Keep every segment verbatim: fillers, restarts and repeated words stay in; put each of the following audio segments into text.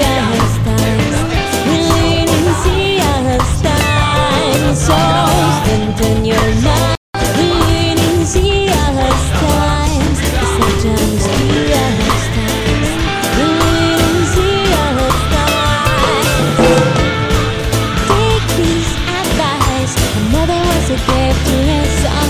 serious times. We're living in serious times. So strengthen your mind. We're living in serious times. Sometimes serious times. We're living in serious times. Take this advice. A mother was a gift to her son.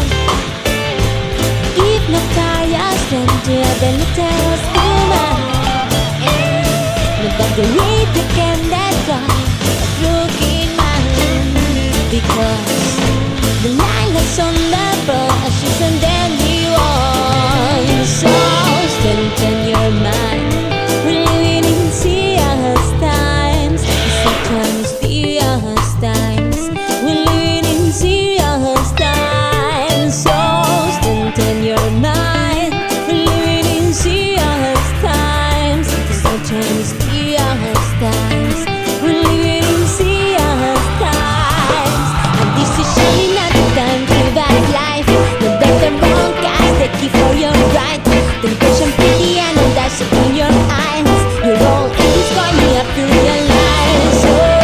If not tired, stand to the little woman. But the way to get that done, a broken man. Because the lilacs on the boat, she's a dandy one. So strengthen your mind. We're living in serious times. Sometimes serious times. We're living in serious times. So strengthen your mind. We're living in serious times. Sometimes serious times. We're living in serious times. And this is surely not the time to buy life. No better wrong guys that keep for your right. Temptation, pity, and all that's in your eyes. You're all in this one, you have to realize. Oh.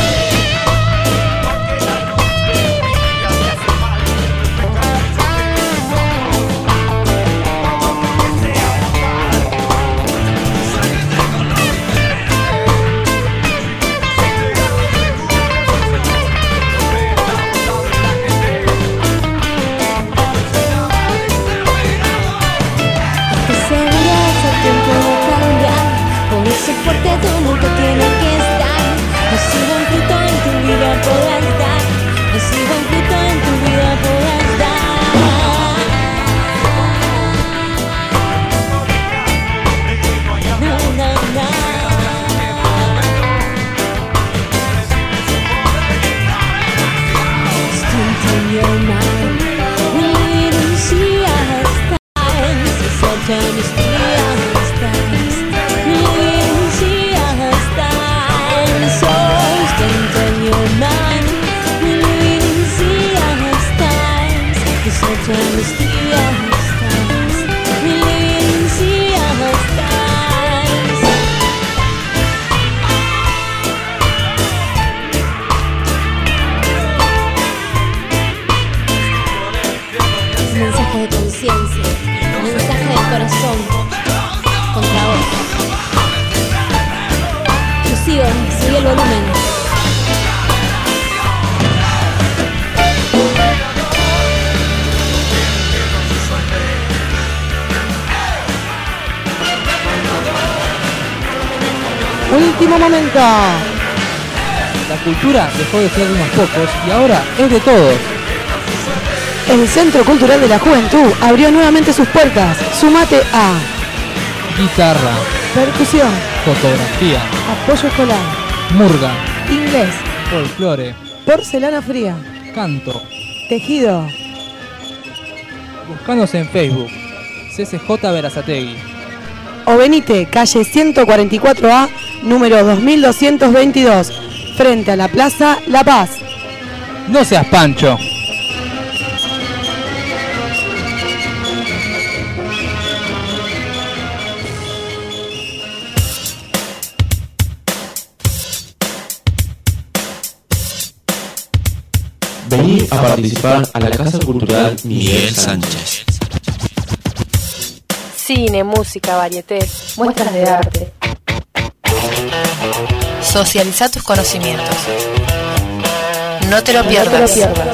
Fuerte tú nunca tienes que estar. Así buen fruto en tu vida podrás dar. Así buen fruto en tu vida podrás dar. No, no, no. Strengthen your mind. We're living in serious times. Sometimes serious times. Sometimes serious times. We live in serious times. Mensaje de conciencia, mensaje del corazón contra vos. Yo sigo, subí el volumen. Último momento. La cultura dejó de ser de unos pocos y ahora es de todos. El Centro Cultural de la Juventud abrió nuevamente sus puertas. Súmate a guitarra, percusión, fotografía, apoyo escolar, murga, inglés, folclore, porcelana fría, canto, tejido. Buscanos en Facebook, C C J Berazategui. O venite, calle ciento cuarenta y cuatro A, número dos mil doscientos veintidós, frente a la Plaza La Paz. No seas pancho. Vení a participar a la Casa Cultural Miguel Sánchez. Cine, música, varietés, muestras de arte. Socializa tus conocimientos. No te lo pierdas. No te lo pierdas.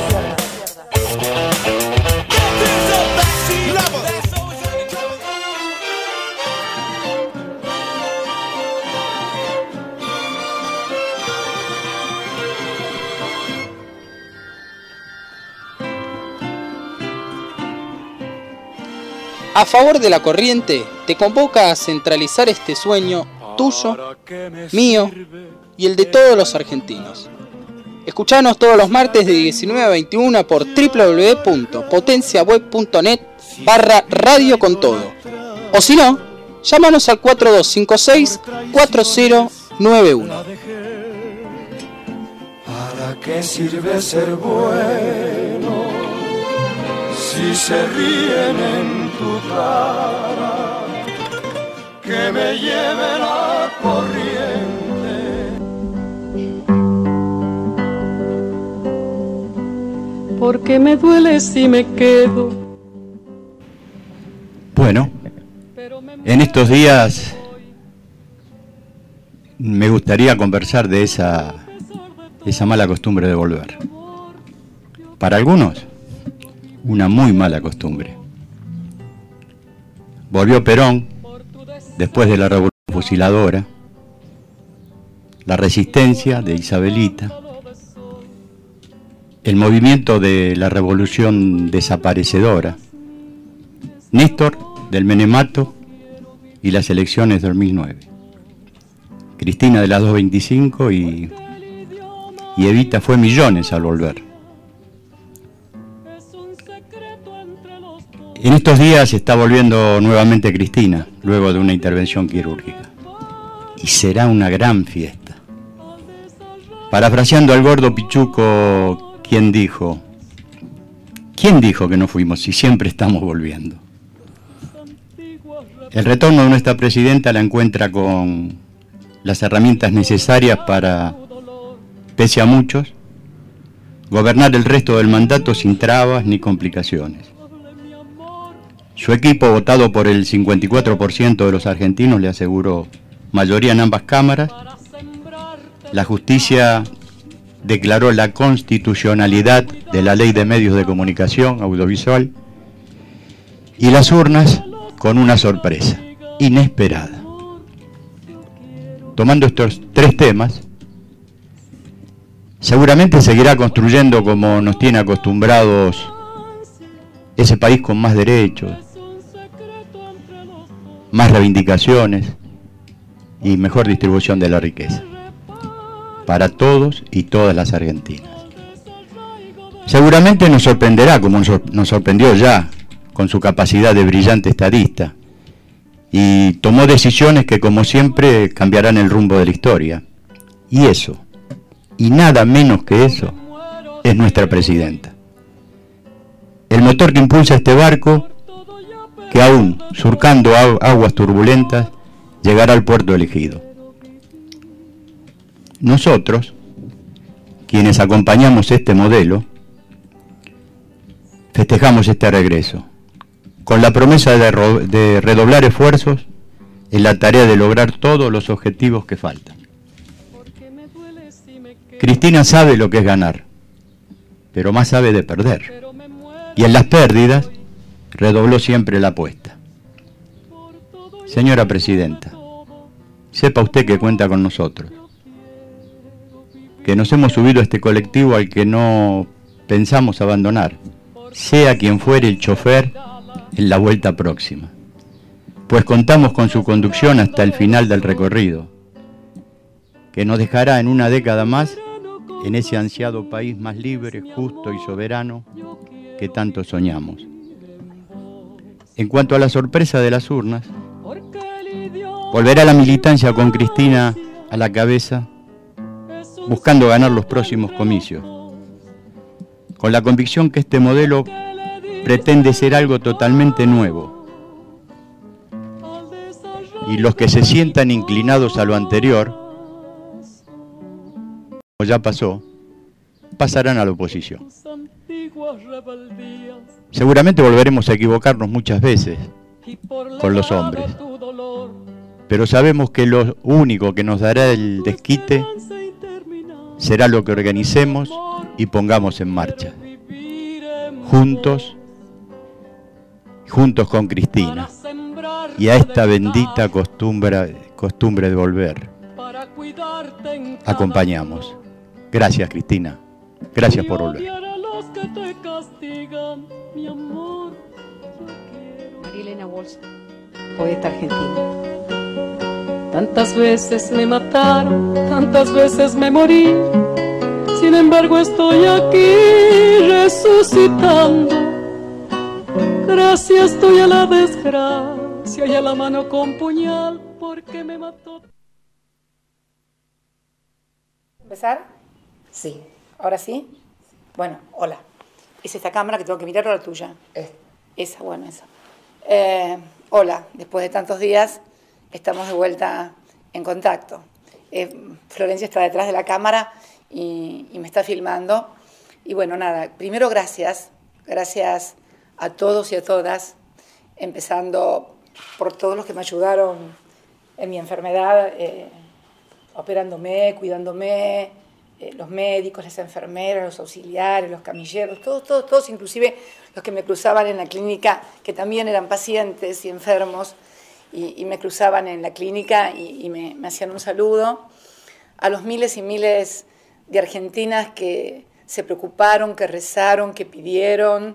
A favor de la corriente, te convoca a centralizar este sueño tuyo, mío y el de todos los argentinos. Escuchanos todos los martes de diecinueve a veintiuna por w w w punto potenciaweb punto net barra radio con todo. O si no, llámanos al cuatro dos cinco seis cuatro cero nueve uno. ¿Para qué sirve ser bueno si se ríen en tu cara? Que me lleve la corriente porque me duele si me quedo. Bueno, en estos días me gustaría conversar de esa, esa mala costumbre de volver. Para algunos, una muy mala costumbre. Volvió Perón después de la Revolución Fusiladora, la resistencia de Isabelita, el movimiento de la Revolución Desaparecedora, Néstor del Menemato y las elecciones del dos mil nueve. Cristina de las doscientos veinticinco y, y Evita fue millones al volver. En estos días está volviendo nuevamente Cristina, luego de una intervención quirúrgica. Y será una gran fiesta. Parafraseando al gordo Pichuco, ¿quién dijo? ¿Quién dijo que no fuimos si siempre estamos volviendo? El retorno de nuestra presidenta la encuentra con las herramientas necesarias para, pese a muchos, gobernar el resto del mandato sin trabas ni complicaciones. Su equipo, votado por el cincuenta y cuatro por ciento de los argentinos, le aseguró mayoría en ambas cámaras. La justicia declaró la constitucionalidad de la Ley de Medios de Comunicación Audiovisual y las urnas con una sorpresa inesperada. Tomando estos tres temas, seguramente seguirá construyendo, como nos tiene acostumbrados, ese país con más derechos, más reivindicaciones y mejor distribución de la riqueza para todos y todas las argentinas. Seguramente nos sorprenderá, como nos sorprendió ya, con su capacidad de brillante estadista, y tomó decisiones que, como siempre, cambiarán el rumbo de la historia. Y eso, y nada menos que eso, es nuestra presidenta. El motor que impulsa este barco, que aún, surcando aguas turbulentas, llegará al puerto elegido. Nosotros, quienes acompañamos este modelo, festejamos este regreso, con la promesa de, de redoblar esfuerzos en la tarea de lograr todos los objetivos que faltan. Cristina sabe lo que es ganar, pero más sabe de perder. Y en las pérdidas, redobló siempre la apuesta. Señora Presidenta, sepa usted que cuenta con nosotros, que nos hemos subido a este colectivo al que no pensamos abandonar, sea quien fuere el chofer en la vuelta próxima, pues contamos con su conducción hasta el final del recorrido, que nos dejará en una década más en ese ansiado país más libre, justo y soberano que tanto soñamos. En cuanto a la sorpresa de las urnas, volverá la militancia con Cristina a la cabeza, buscando ganar los próximos comicios, con la convicción que este modelo pretende ser algo totalmente nuevo. Y los que se sientan inclinados a lo anterior, como ya pasó, pasarán a la oposición. Seguramente volveremos a equivocarnos muchas veces con los hombres, pero sabemos que lo único que nos dará el desquite será lo que organicemos y pongamos en marcha, juntos, juntos con Cristina, y a esta bendita costumbre, costumbre de volver, acompañamos. Gracias, Cristina. Gracias por volver. María Elena Walsh, poeta argentina. Tantas veces me mataron, tantas veces me morí. Sin embargo estoy aquí resucitando. Gracias estoy a la desgracia y a la mano con puñal porque me mató. ¿Empezar? Sí. ¿Ahora sí? Bueno, hola. Es esta cámara que tengo que mirar o la tuya. Eh. Esa, bueno, esa. Eh, hola, después de tantos días estamos de vuelta en contacto. Eh, Florencia está detrás de la cámara y, y me está filmando Y bueno, nada, primero gracias, gracias a todos y a todas, empezando por todos los que me ayudaron en mi enfermedad, eh, operándome, cuidándome, eh, los médicos, las enfermeras, los auxiliares, los camilleros, todos, todos, todos, inclusive los que me cruzaban en la clínica, que también eran pacientes y enfermos, y, y me cruzaban en la clínica y, y me, me hacían un saludo. A los miles y miles de argentinas que se preocuparon, que rezaron, que pidieron,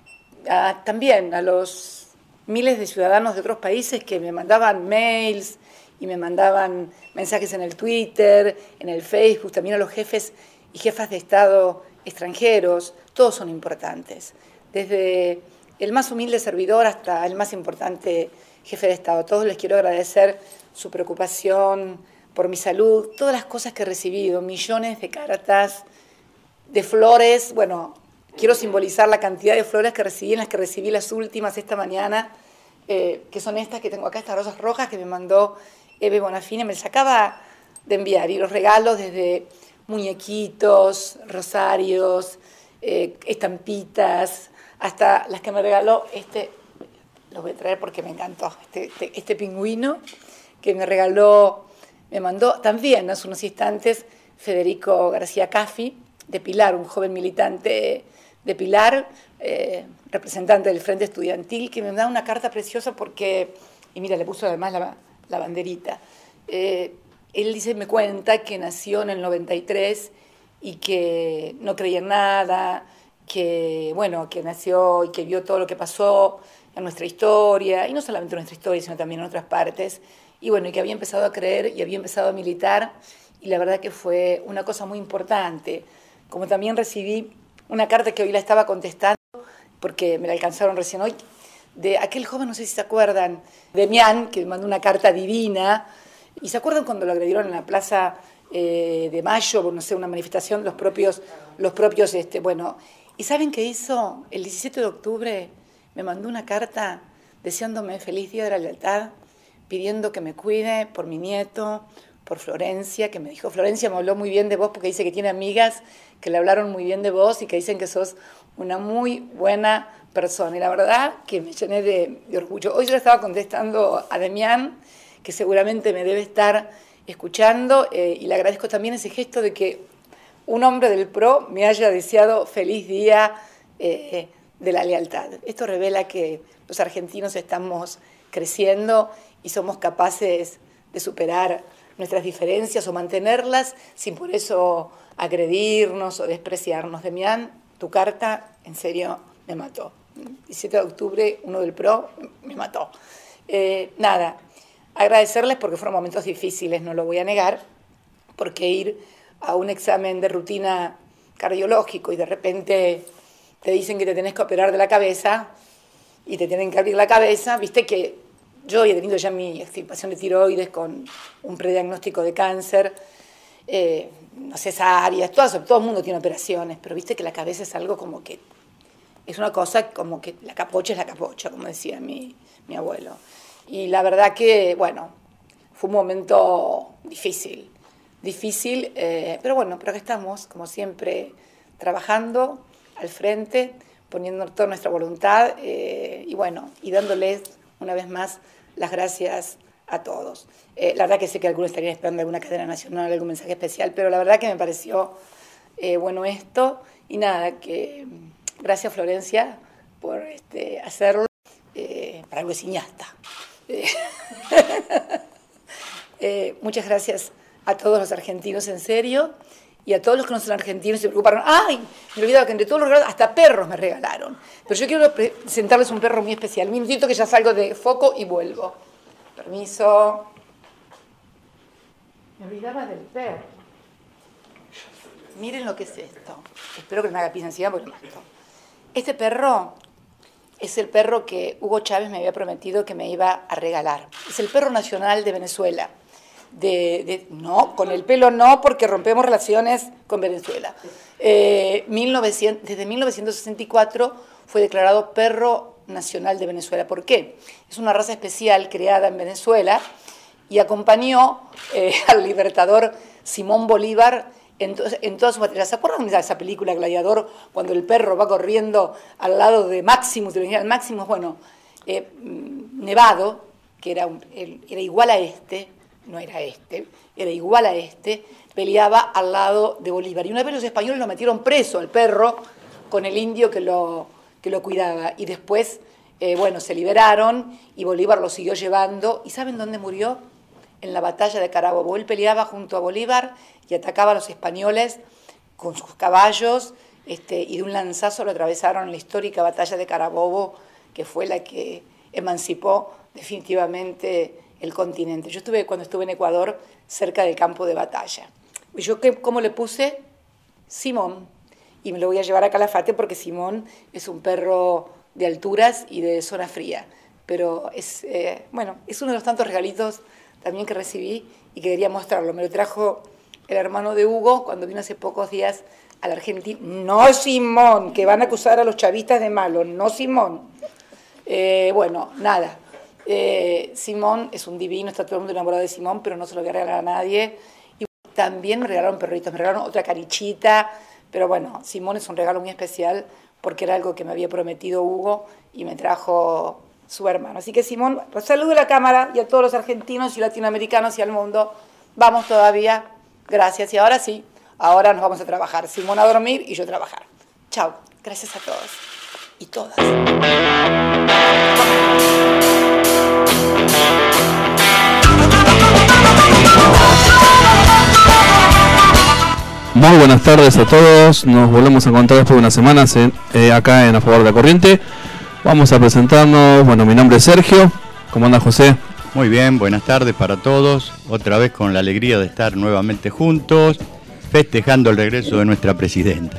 a, también a los miles de ciudadanos de otros países que me mandaban mails y me mandaban mensajes en el Twitter, en el Facebook, también a los jefes y jefas de Estado extranjeros, todos son importantes, desde el más humilde servidor hasta el más importante jefe de Estado. A todos les quiero agradecer su preocupación por mi salud, todas las cosas que he recibido, millones de cartas, de flores. Bueno, quiero simbolizar la cantidad de flores que recibí, en las que recibí las últimas esta mañana, eh, que son estas que tengo acá, estas rosas rojas que me mandó Eve Bonafini, me las acaba de enviar, y los regalos desde muñequitos, rosarios, eh, estampitas, hasta las que me regaló este, lo voy a traer porque me encantó, este, este, este pingüino que me regaló, me mandó también hace unos instantes Federico García Caffi, de Pilar, un joven militante de Pilar, eh, representante del Frente Estudiantil, que me da una carta preciosa porque, y mira, le puso además la, la banderita. Eh, él dice, me cuenta que nació en el noventa y tres y que no creía en nada, que, bueno, que nació y que vio todo lo que pasó en nuestra historia, y no solamente en nuestra historia, sino también en otras partes, y bueno, y que había empezado a creer y había empezado a militar, y la verdad que fue una cosa muy importante. Como también recibí una carta que hoy la estaba contestando, porque me la alcanzaron recién hoy, de aquel joven, no sé si se acuerdan, Demián, que me mandó una carta divina, y se acuerdan cuando lo agredieron en la Plaza eh, de Mayo, no sé, una manifestación, los propios, los propios, este, bueno, ¿y saben qué hizo? El diecisiete de octubre me mandó una carta deseándome feliz Día de la Lealtad, pidiendo que me cuide por mi nieto, por Florencia, que me dijo, Florencia me habló muy bien de vos porque dice que tiene amigas que le hablaron muy bien de vos y que dicen que sos una muy buena persona. Y la verdad que me llené de, de orgullo. Hoy yo le estaba contestando a Demián, que seguramente me debe estar escuchando, eh, y le agradezco también ese gesto de que un hombre del P R O me haya deseado feliz Día eh, de la Lealtad. Esto revela que los argentinos estamos creciendo y somos capaces de superar nuestras diferencias o mantenerlas sin por eso agredirnos o despreciarnos. Demián, tu carta en serio me mató. diecisiete de octubre, uno del P R O me mató. Eh, nada, agradecerles porque fueron momentos difíciles, no lo voy a negar, porque ir a un examen de rutina cardiológico y de repente te dicen que te tenés que operar de la cabeza y te tienen que abrir la cabeza, viste que yo he tenido ya mi extirpación de tiroides con un prediagnóstico de cáncer, eh, no cesáreas, todo, todo el mundo tiene operaciones, pero viste que la cabeza es algo como que, es una cosa como que la capocha es la capocha, como decía mi, mi abuelo. Y la verdad que, bueno, fue un momento difícil, difícil, eh, pero bueno, pero acá estamos, como siempre, trabajando al frente, poniendo toda nuestra voluntad, eh, y bueno, y dándoles una vez más las gracias a todos. Eh, la verdad que sé que algunos estarían esperando alguna cadena nacional, algún mensaje especial, pero la verdad que me pareció eh, bueno esto, y nada, que gracias Florencia por este, hacerlo, eh, para algo de ciñasta. Eh, eh, muchas gracias a todos los argentinos, en serio, y a todos los que no son argentinos se preocuparon. ¡Ay! Me he olvidado que entre todos los regalos, hasta perros me regalaron. Pero yo quiero presentarles un perro muy especial. Un minutito que ya salgo de foco y vuelvo. Permiso. Me olvidaba del perro. Miren lo que es esto. Espero que no me haga pis encima porque lo mato. Este perro es el perro que Hugo Chávez me había prometido que me iba a regalar. Es el perro nacional de Venezuela. De, de, no, con el pelo no, porque rompemos relaciones con Venezuela. Eh, mil novecientos, desde mil novecientos sesenta y cuatro fue declarado perro nacional de Venezuela. ¿Por qué? Es una raza especial creada en Venezuela y acompañó eh, al libertador Simón Bolívar en, to en todas sus batallas. ¿Se acuerdan de esa película Gladiador, cuando el perro va corriendo al lado de Maximus? El Maximus, bueno, eh, Nevado, que era, un, era igual a este, no era este, era igual a este, peleaba al lado de Bolívar. Y una vez los españoles lo metieron preso al perro con el indio que lo, que lo cuidaba. Y después, eh, bueno, se liberaron y Bolívar lo siguió llevando. ¿Y saben dónde murió? En la batalla de Carabobo. Él peleaba junto a Bolívar y atacaba a los españoles con sus caballos, este, y de un lanzazo lo atravesaron en la histórica batalla de Carabobo, que fue la que emancipó definitivamente el continente. Yo estuve, cuando estuve en Ecuador, cerca del campo de batalla. ¿Y yo qué, cómo le puse? Simón. Y me lo voy a llevar a Calafate porque Simón es un perro de alturas y de zona fría. Pero es, eh, bueno, es uno de los tantos regalitos también que recibí y que quería mostrarlo. Me lo trajo el hermano de Hugo cuando vino hace pocos días a la Argentina. No Simón, que van a acusar a los chavistas de malo, no Simón. Eh, bueno, nada. Eh, Simón es un divino, está todo el mundo enamorado de Simón, pero no se lo voy a regalar a nadie. Y también me regalaron perritos, me regalaron otra carichita, pero bueno, Simón es un regalo muy especial porque era algo que me había prometido Hugo y me trajo su hermano. Así que Simón, pues saludo a la cámara y a todos los argentinos y latinoamericanos y al mundo. Vamos todavía, gracias. Y ahora sí, ahora nos vamos a trabajar. Simón a dormir y yo a trabajar. Chao, gracias a todos y todas. Muy buenas tardes a todos, nos volvemos a encontrar después de unas semanas en, eh, acá en A Favor de la Corriente. Vamos a presentarnos, bueno, mi nombre es Sergio. ¿Cómo anda José? Muy bien, buenas tardes para todos, otra vez con la alegría de estar nuevamente juntos, festejando el regreso de nuestra presidenta.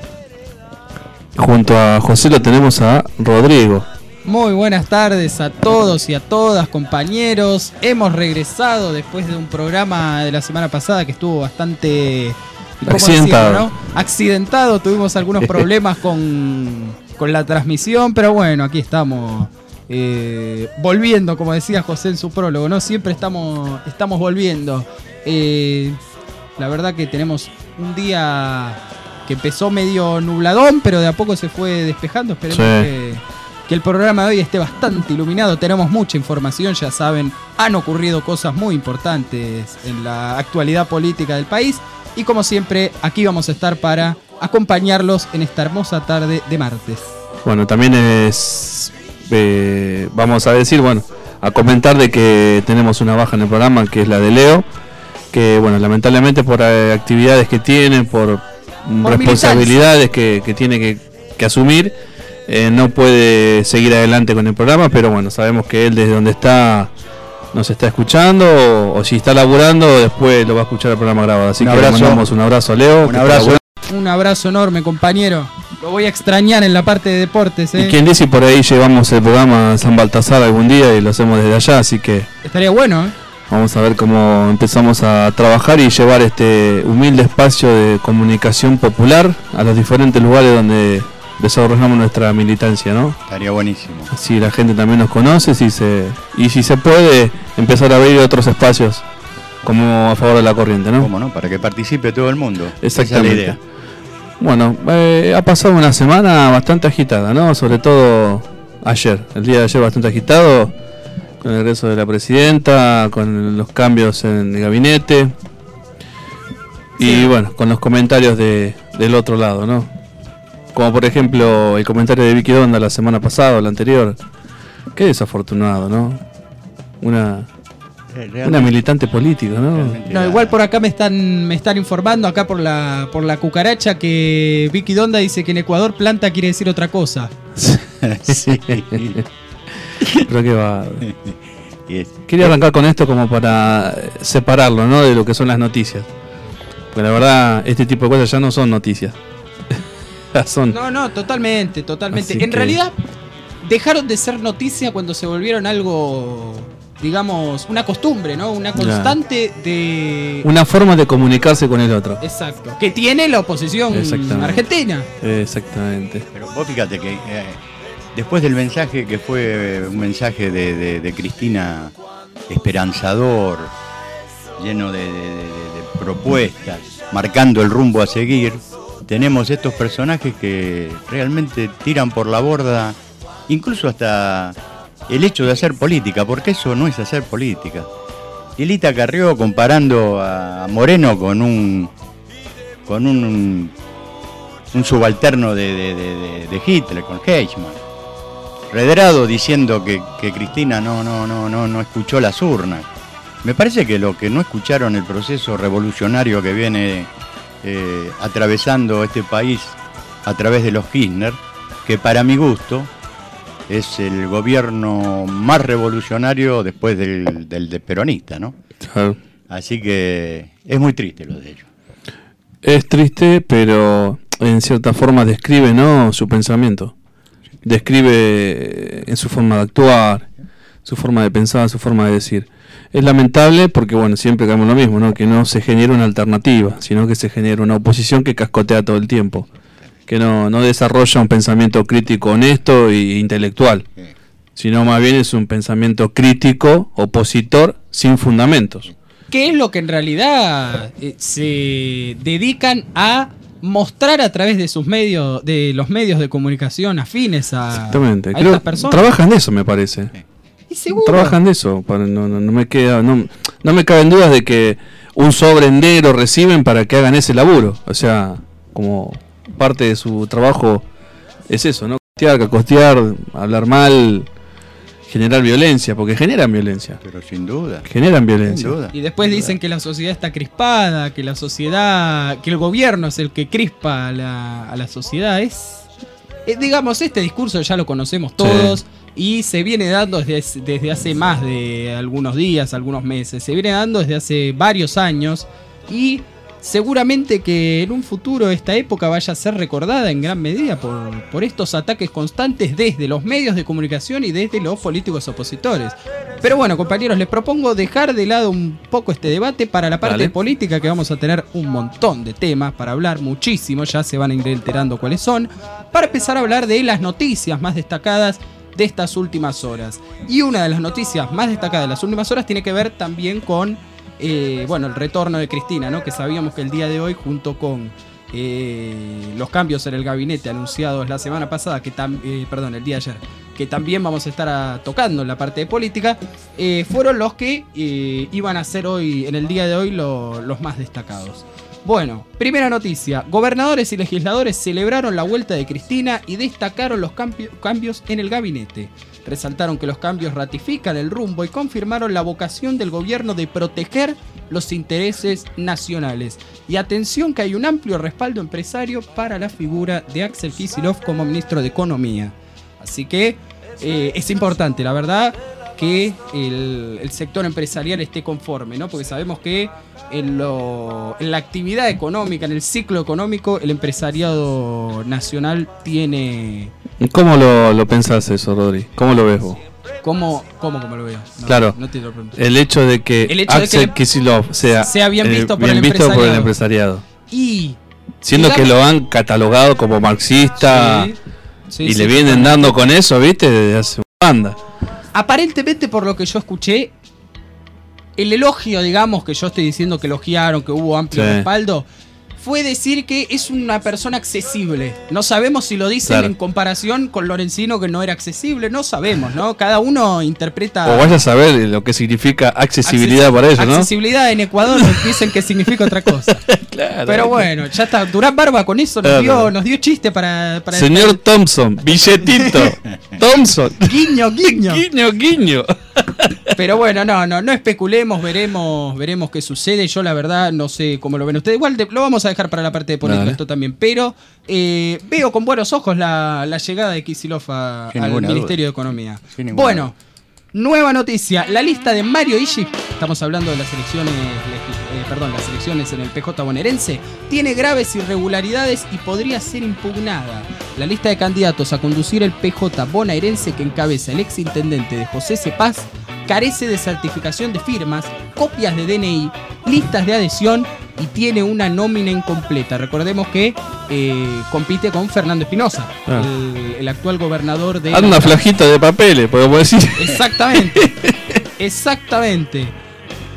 Junto a José lo tenemos a Rodrigo. Muy buenas tardes a todos y a todas, compañeros. Hemos regresado después de un programa de la semana pasada que estuvo bastante accidentado. Decirlo, ¿no? Accidentado, tuvimos algunos problemas con, con la transmisión, pero bueno, aquí estamos eh, volviendo, como decía José en su prólogo, ¿no? Siempre estamos, estamos volviendo. Eh, la verdad que tenemos un día que empezó medio nubladón, pero de a poco se fue despejando. Esperemos sí. que, que el programa de hoy esté bastante iluminado. Tenemos mucha información, ya saben, han ocurrido cosas muy importantes en la actualidad política del país. Y como siempre, aquí vamos a estar para acompañarlos en esta hermosa tarde de martes. Bueno, también es, eh, vamos a decir, bueno, a comentar de que tenemos una baja en el programa, que es la de Leo, que bueno, lamentablemente por eh, actividades que tiene, por, por responsabilidades que, que tiene que, que asumir, eh, no puede seguir adelante con el programa, pero bueno, sabemos que él desde donde está nos está escuchando, o, o si está laburando, después lo va a escuchar el programa grabado. Así un que abrazo. Le mandamos un abrazo a Leo. Un abrazo. Un abrazo enorme, compañero. Lo voy a extrañar en la parte de deportes. ¿eh? Y quien dice, por ahí llevamos el programa a San Baltasar algún día y lo hacemos desde allá, así que estaría bueno, ¿eh? Vamos a ver cómo empezamos a trabajar y llevar este humilde espacio de comunicación popular a los diferentes lugares donde desarrollamos nuestra militancia, ¿no? Estaría buenísimo. Así la gente también nos conoce, si se, y si se puede empezar a abrir otros espacios como A Favor de la Corriente, ¿no? ¿Cómo no? Para que participe todo el mundo. Exactamente. Esa es la idea. Bueno, eh, ha pasado una semana bastante agitada, ¿no? Sobre todo ayer, el día de ayer bastante agitado, con el regreso de la presidenta, con los cambios en el gabinete, y sí. Bueno, con los comentarios de, del otro lado, ¿no? Como por ejemplo el comentario de Vicky Donda la semana pasada o la anterior. Qué desafortunado, ¿no? Una, una militante política, ¿no? No, igual por acá me están me están informando, acá por la por la cucaracha, que Vicky Donda dice que en Ecuador planta quiere decir otra cosa. Sí. Pero qué va. Quería arrancar con esto como para separarlo, ¿no? De lo que son las noticias. Porque la verdad, este tipo de cosas ya no son noticias. Son. No, no, totalmente, totalmente. Así en que... realidad, dejaron de ser noticia cuando se volvieron algo, digamos, una costumbre, ¿no? Una constante ya. de... Una forma de comunicarse con el otro. Exacto. Que tiene la oposición argentina. Exactamente. Pero vos fíjate que eh, después del mensaje que fue un mensaje de, de, de Cristina esperanzador, lleno de, de, de, de propuestas, marcando el rumbo a seguir, tenemos estos personajes que realmente tiran por la borda, incluso hasta el hecho de hacer política, porque eso no es hacer política. Lilita Carrió comparando a Moreno con un con un, un subalterno de, de, de, de Hitler, con Eichmann. Redrado diciendo que, que Cristina no, no, no, no, no escuchó las urnas. Me parece que lo que no escucharon el proceso revolucionario que viene eh, atravesando este país a través de los Kirchner, que para mi gusto es el gobierno más revolucionario después del, del, del peronista, ¿no? Claro. Así que es muy triste lo de ellos. Es triste, pero en cierta forma describe, ¿no?, su pensamiento. Describe en su forma de actuar, su forma de pensar, su forma de decir. Es lamentable porque, bueno, siempre caemos lo mismo, ¿no?, que no se genera una alternativa, sino que se genera una oposición que cascotea todo el tiempo, que no, no desarrolla un pensamiento crítico honesto e intelectual, sino más bien es un pensamiento crítico, opositor, sin fundamentos. ¿Qué es lo que en realidad eh, se dedican a mostrar a través de sus medios, de los medios de comunicación afines a, Exactamente. a Creo, estas personas? trabajan de eso, me parece. Y seguro. Trabajan de eso. Para, no, no, no me queda, no, no me caben dudas de que un sobre negro reciben para que hagan ese laburo. O sea, como parte de su trabajo es eso, ¿no? Costear, cacostear, hablar mal, generar violencia, porque generan violencia. Pero sin duda. Generan violencia. Sin duda. Y después dicen que la sociedad está crispada, que la sociedad, que el gobierno es el que crispa a la, a la sociedad. Es, eh, digamos, este discurso ya lo conocemos todos. Sí. Y se viene dando desde, desde hace más de algunos días, algunos meses. Se viene dando desde hace varios años. Y seguramente que en un futuro esta época vaya a ser recordada en gran medida por, por estos ataques constantes desde los medios de comunicación y desde los políticos opositores. Pero bueno, compañeros, les propongo dejar de lado un poco este debate para la parte Dale. política, que vamos a tener un montón de temas para hablar, muchísimo, ya se van a ir enterando cuáles son, para empezar a hablar de las noticias más destacadas de estas últimas horas. Y una de las noticias más destacadas de las últimas horas tiene que ver también con Eh, bueno, el retorno de Cristina, ¿no? Que sabíamos que el día de hoy, junto con eh, los cambios en el gabinete anunciados la semana pasada, que tam, eh, perdón, el día de ayer, que también vamos a estar a, tocando en la parte de política, eh, fueron los que eh, iban a ser hoy, en el día de hoy, lo, los más destacados. Bueno, primera noticia. Gobernadores y legisladores celebraron la vuelta de Cristina y destacaron los cambi- cambios en el gabinete. Resaltaron que los cambios ratifican el rumbo y confirmaron la vocación del gobierno de proteger los intereses nacionales. Y atención que hay un amplio respaldo empresario para la figura de Axel Kicillof como ministro de Economía. Así que eh, es importante, la verdad, que el, el sector empresarial esté conforme, ¿no? Porque sabemos que en, lo, en la actividad económica, en el ciclo económico, el empresariado nacional tiene... ¿Cómo lo, lo pensás eso, Rodri? ¿Cómo lo ves vos? ¿Cómo, cómo, cómo lo veo? No, claro, no te lo pregunto. El hecho de que el hecho Axel de que Kicillof sea, sea bien visto, eh, por, bien el visto por el empresariado. Y siendo digamos, que lo han catalogado como marxista, sí, sí, y sí, le sí, vienen sí, dando con eso, ¿viste? Desde hace una banda. Aparentemente, por lo que yo escuché, el elogio, digamos, que yo estoy diciendo que elogiaron, que hubo amplio Sí. respaldo, fue decir que es una persona accesible. No sabemos si lo dicen Claro. en comparación con Lorenzino, que no era accesible. No sabemos, ¿no? Cada uno interpreta... O vaya a saber lo que significa accesibilidad Accesi- para ellos, ¿no? Accesibilidad en Ecuador dicen que significa otra cosa. Claro. Pero bueno, ya está. Durán Barba con eso nos, Claro. dio, nos dio chiste para... para Señor Thompson, billetito. Thompson. Guiño, guiño. Guiño, guiño. Pero bueno, no, no, no especulemos, veremos, veremos qué sucede. Yo la verdad no sé cómo lo ven ustedes. Igual de- lo vamos a dejar para la parte de política Dale. esto también. Pero eh, veo con buenos ojos la, la llegada de Kicillof a- Sin al ninguna Ministerio duda. de Economía. Sin ninguna Bueno, nueva noticia. La lista de Mario Ishi, estamos hablando de las elecciones, legi- eh, perdón, las elecciones en el P J bonaerense, tiene graves irregularidades y podría ser impugnada. La lista de candidatos a conducir el P J bonaerense que encabeza el ex intendente de José Cepaz carece de certificación de firmas, copias de D N I, listas de adhesión y tiene una nómina incompleta. Recordemos que eh, compite con Fernando Espinosa, Ah. el, el actual gobernador de... Anda una flajita de papeles, podemos decir. Exactamente, exactamente.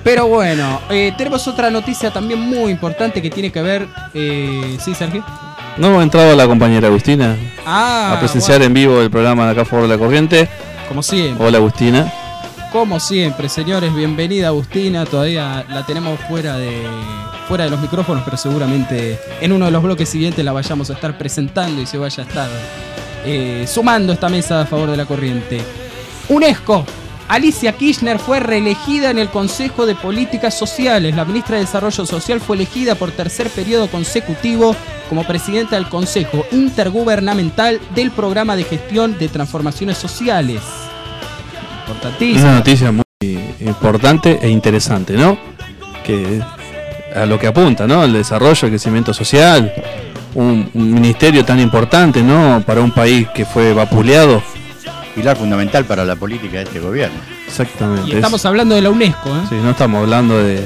Pero bueno, eh, tenemos otra noticia también muy importante que tiene que ver... Eh, ¿Sí, Sergio? ¿No ha entrado la compañera Agustina Ah, a presenciar bueno. en vivo el programa de Acá a Favor de la Corriente? Como siempre. Hola, Agustina. Como siempre, señores, bienvenida Agustina. Todavía la tenemos fuera de fuera de los micrófonos, pero seguramente en uno de los bloques siguientes la vayamos a estar presentando y se vaya a estar eh, sumando esta mesa a favor de la corriente. UNESCO. Alicia Kirchner fue reelegida en el Consejo de Políticas Sociales. La ministra de Desarrollo Social fue elegida por tercer periodo consecutivo como presidenta del Consejo Intergubernamental del Programa de Gestión de Transformaciones Sociales. Importantísimo. Una noticia muy importante e interesante, ¿no? Que a lo que apunta, ¿no? El desarrollo, el crecimiento social, un, un ministerio tan importante, ¿no? Para un país que fue vapuleado. Pilar fundamental para la política de este gobierno. Exactamente. Y estamos es, hablando de la UNESCO, ¿eh? Sí, no estamos hablando de,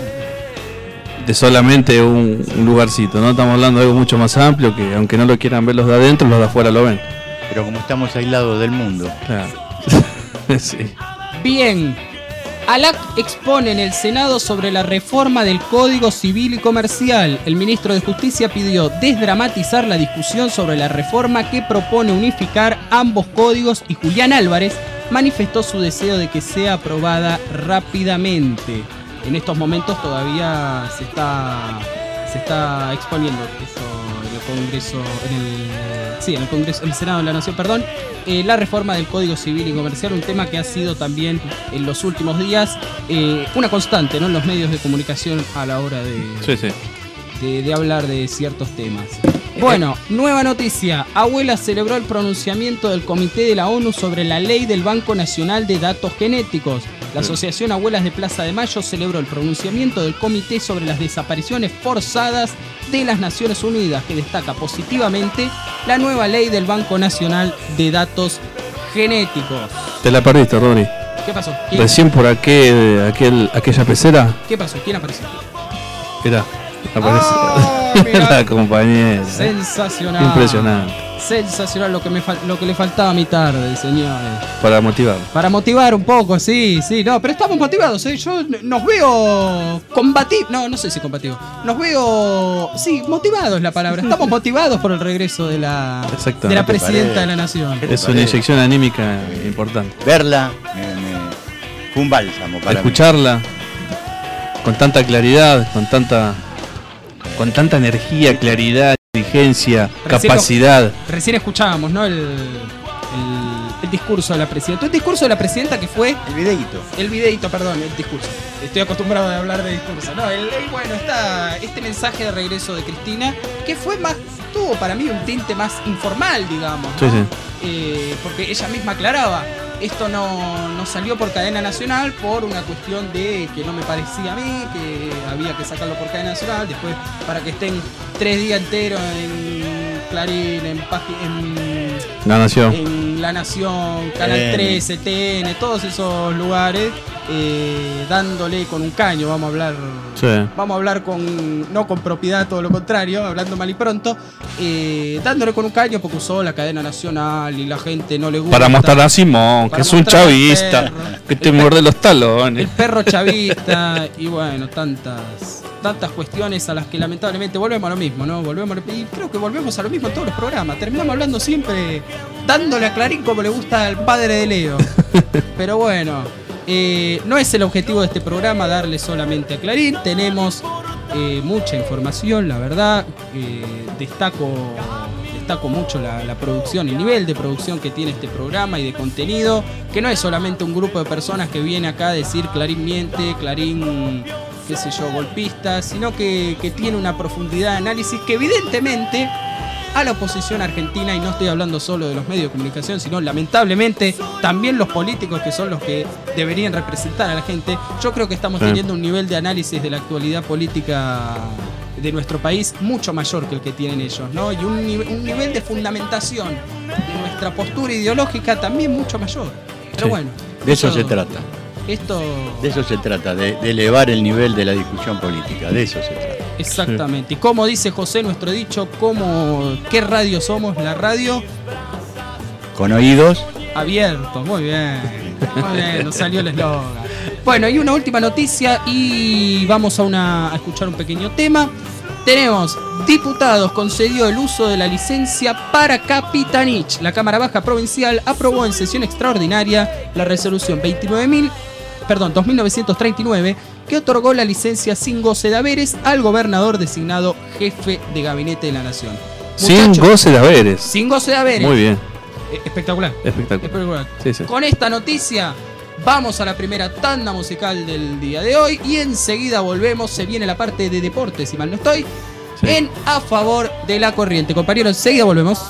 de solamente un, un lugarcito, ¿no? Estamos hablando de algo mucho más amplio que, aunque no lo quieran ver los de adentro, los de afuera lo ven. Pero como estamos aislados del mundo. Claro. Sí. Bien. ALAC expone en el Senado sobre la reforma del Código Civil y Comercial. El ministro de Justicia pidió desdramatizar la discusión sobre la reforma que propone unificar ambos códigos y Julián Álvarez manifestó su deseo de que sea aprobada rápidamente. En estos momentos todavía se está, se está exponiendo eso en el Congreso, en el, sí, en el Congreso, en el Senado de la Nación, perdón. Eh, la reforma del Código Civil y Comercial, un tema que ha sido también en los últimos días eh, una constante, ¿no? En los medios de comunicación a la hora de, sí, sí. de, de hablar de ciertos temas. Bueno, nueva noticia. Abuela celebró el pronunciamiento del Comité de la ONU sobre la ley del Banco Nacional de Datos Genéticos. La Asociación Abuelas de Plaza de Mayo celebró el pronunciamiento del Comité sobre las desapariciones forzadas de las Naciones Unidas, que destaca positivamente la nueva ley del Banco Nacional de Datos Genéticos. Te la perdiste, Rodri. ¿Qué pasó? ¿Quién? Recién por aquel, aquel, aquella pecera. ¿Qué pasó? ¿Quién apareció? Era. Aparece. Ah, la compañera. Sensacional. Impresionante. Sensacional lo que, me fal- lo que le faltaba a mi tarde, señores. Para motivar. Para motivar un poco, sí, sí, no, pero estamos motivados, ¿eh? Yo n- nos veo combativos, no, no sé si combativos, nos veo, sí, motivados es la palabra, estamos motivados por el regreso de la, de la presidenta de la nación. Es una inyección anímica importante. Verla me, me, fue un bálsamo para escucharla mí. Con tanta claridad, con tanta, con tanta energía, claridad, inteligencia, Recién capacidad. Lo, recién escuchábamos, ¿no? El, el, el discurso de la presidenta. El discurso de la presidenta que fue... El videíto. El videíto, perdón, el discurso. Estoy acostumbrado a hablar de discurso. No, el, el, bueno, está este mensaje de regreso de Cristina, que fue más, tuvo para mí un tinte más informal, digamos, ¿no? Sí, sí. Eh, porque ella misma aclaraba, esto no, no salió por cadena nacional por una cuestión de que no me parecía a mí, que había que sacarlo por cadena nacional, después para que estén tres días enteros en Clarín, en, Pagi- en La Nación, en La Nación, Canal T N. trece, T N, todos esos lugares, eh, dándole con un caño, vamos a hablar, sí. vamos a hablar con, no con propiedad, todo lo contrario, hablando mal y pronto, eh, dándole con un caño porque usó la cadena nacional y la gente no le gusta. Para mostrar a Simón, Para que es un mostrar al chavista, perro. que te El muerde los talones. El perro chavista y bueno, tantas tantas cuestiones a las que lamentablemente volvemos a lo mismo, ¿no? Volvemos a lo, y creo que volvemos a lo mismo en todos los programas. Terminamos hablando siempre dándole a Clarín como le gusta al padre de Leo. Pero bueno, eh, no es el objetivo de este programa darle solamente a Clarín. Tenemos eh, mucha información, la verdad. Eh, destaco destaco mucho la, la producción, el nivel de producción que tiene este programa y de contenido, que no es solamente un grupo de personas que viene acá a decir Clarín miente, Clarín, qué sé yo, golpista, sino que, que tiene una profundidad de análisis que evidentemente a la oposición argentina, y no estoy hablando solo de los medios de comunicación, sino lamentablemente también los políticos, que son los que deberían representar a la gente, yo creo que estamos Sí. teniendo un nivel de análisis de la actualidad política de nuestro país mucho mayor que el que tienen ellos, ¿no? Y un, nive- un nivel de fundamentación de nuestra postura ideológica también mucho mayor. Pero Sí. bueno. De eso esto- se trata. Esto... De eso se trata, de, de elevar el nivel de la discusión política, de eso se trata. Exactamente. Y como dice José, nuestro dicho, como ¿qué radio somos? La radio Con oídos. abiertos. Muy bien. Muy bien, nos salió el eslogan. Bueno, y una última noticia y vamos a, una, a escuchar un pequeño tema. Tenemos, diputados concedió el uso de la licencia para Capitanich. La Cámara Baja Provincial aprobó en sesión extraordinaria la resolución veintinueve mil, perdón, dos mil novecientos treinta y nueve que otorgó la licencia sin goce de haberes al gobernador designado jefe de gabinete de la Nación. Sin Muchachos, goce de haberes. Sin goce de haberes. Muy bien. Eh, Espectacular. Espectacular. Espectacular. Sí, sí. Con esta noticia vamos a la primera tanda musical del día de hoy y enseguida volvemos. Se viene la parte de deportes, si mal no estoy, sí. en A Favor de la Corriente. Compañeros, enseguida volvemos.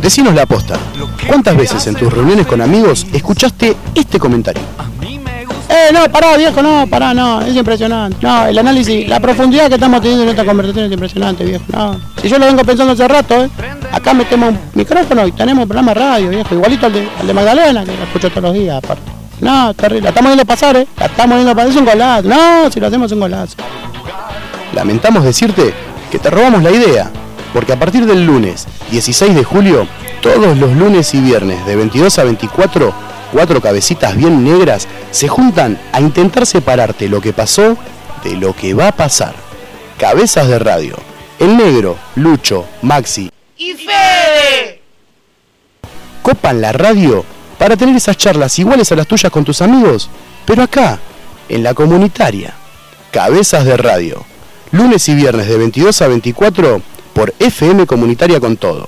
Decinos la posta. ¿Cuántas veces en tus reuniones con amigos escuchaste este comentario? Eh, no, pará, viejo, no, pará, no, es impresionante. No, el análisis, la profundidad que estamos teniendo en esta conversación es impresionante, viejo. No, si yo lo vengo pensando hace rato, ¿eh? Acá metemos un micrófono y tenemos un programa de radio, viejo, igualito al de, al de Magdalena, que lo escucho todos los días, aparte. No, terrible, la estamos viendo pasar, ¿eh? La estamos viendo pasar, es un golazo. No, si lo hacemos es un golazo. Lamentamos decirte que te robamos la idea, porque a partir del lunes dieciséis de julio, todos los lunes y viernes de veintidós a veinticuatro, cuatro cabecitas bien negras se juntan a intentar separarte lo que pasó de lo que va a pasar. Cabezas de radio. El Negro, Lucho, Maxi y Fede copan la radio para tener esas charlas iguales a las tuyas con tus amigos, pero acá, en la comunitaria. Cabezas de radio. Lunes y viernes de veintidós a veinticuatro por F M Comunitaria con Todo.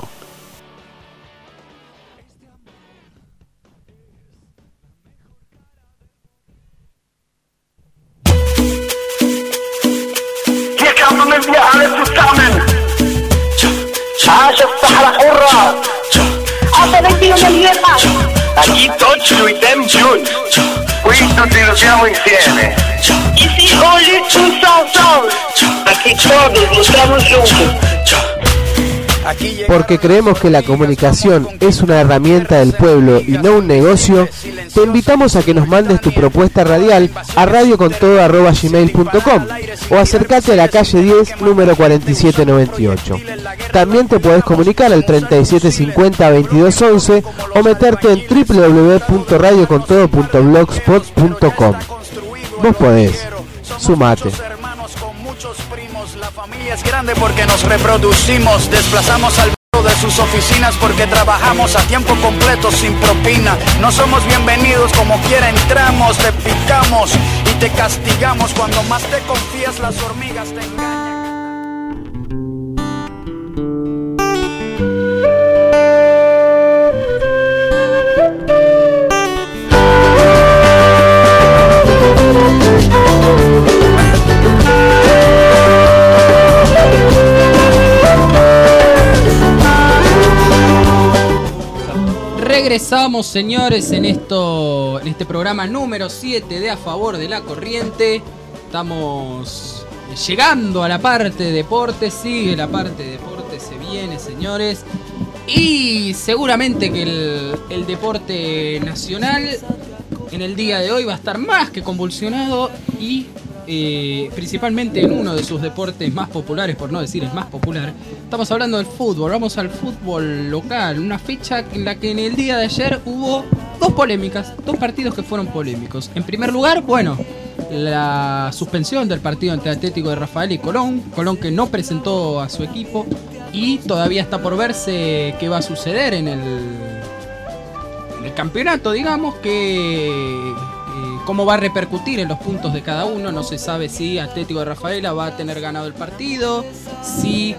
Aquí tutti lottiamo juntos, qui tutti lottiamo insieme. E se hoje tu sal sal, aquí todos lutamos juntos. Porque creemos que la comunicación es una herramienta del pueblo y no un negocio, te invitamos a que nos mandes tu propuesta radial a radio con todo arroba gmail punto com o acércate a la calle diez, número cuarenta y siete noventa y ocho. También te podés comunicar al treinta y siete cincuenta veintidós once o meterte en w w w punto radio con todo punto blogspot punto com. Vos podés, sumate. La familia es grande porque nos reproducimos, desplazamos al de sus oficinas porque trabajamos a tiempo completo sin propina. No somos bienvenidos, como quiera entramos, te picamos y te castigamos. Cuando más te confías las hormigas te engañan. Regresamos, señores, en esto, en este programa número siete de A Favor de la Corriente. Estamos llegando a la parte de deportes, sigue la parte de deportes, se viene, señores. Y seguramente que el, el deporte nacional en el día de hoy va a estar más que convulsionado y eh, principalmente en uno de sus deportes más populares, por no decir el más popular. Estamos hablando del fútbol, vamos al fútbol local, una fecha en la que en el día de ayer hubo dos polémicas, dos partidos que fueron polémicos. En primer lugar, bueno, la suspensión del partido entre Atlético de Rafael y Colón, Colón que no presentó a su equipo y todavía está por verse qué va a suceder en el, en el campeonato, digamos, que... cómo va a repercutir en los puntos de cada uno. No se sabe si Atlético de Rafaela va a tener ganado el partido, si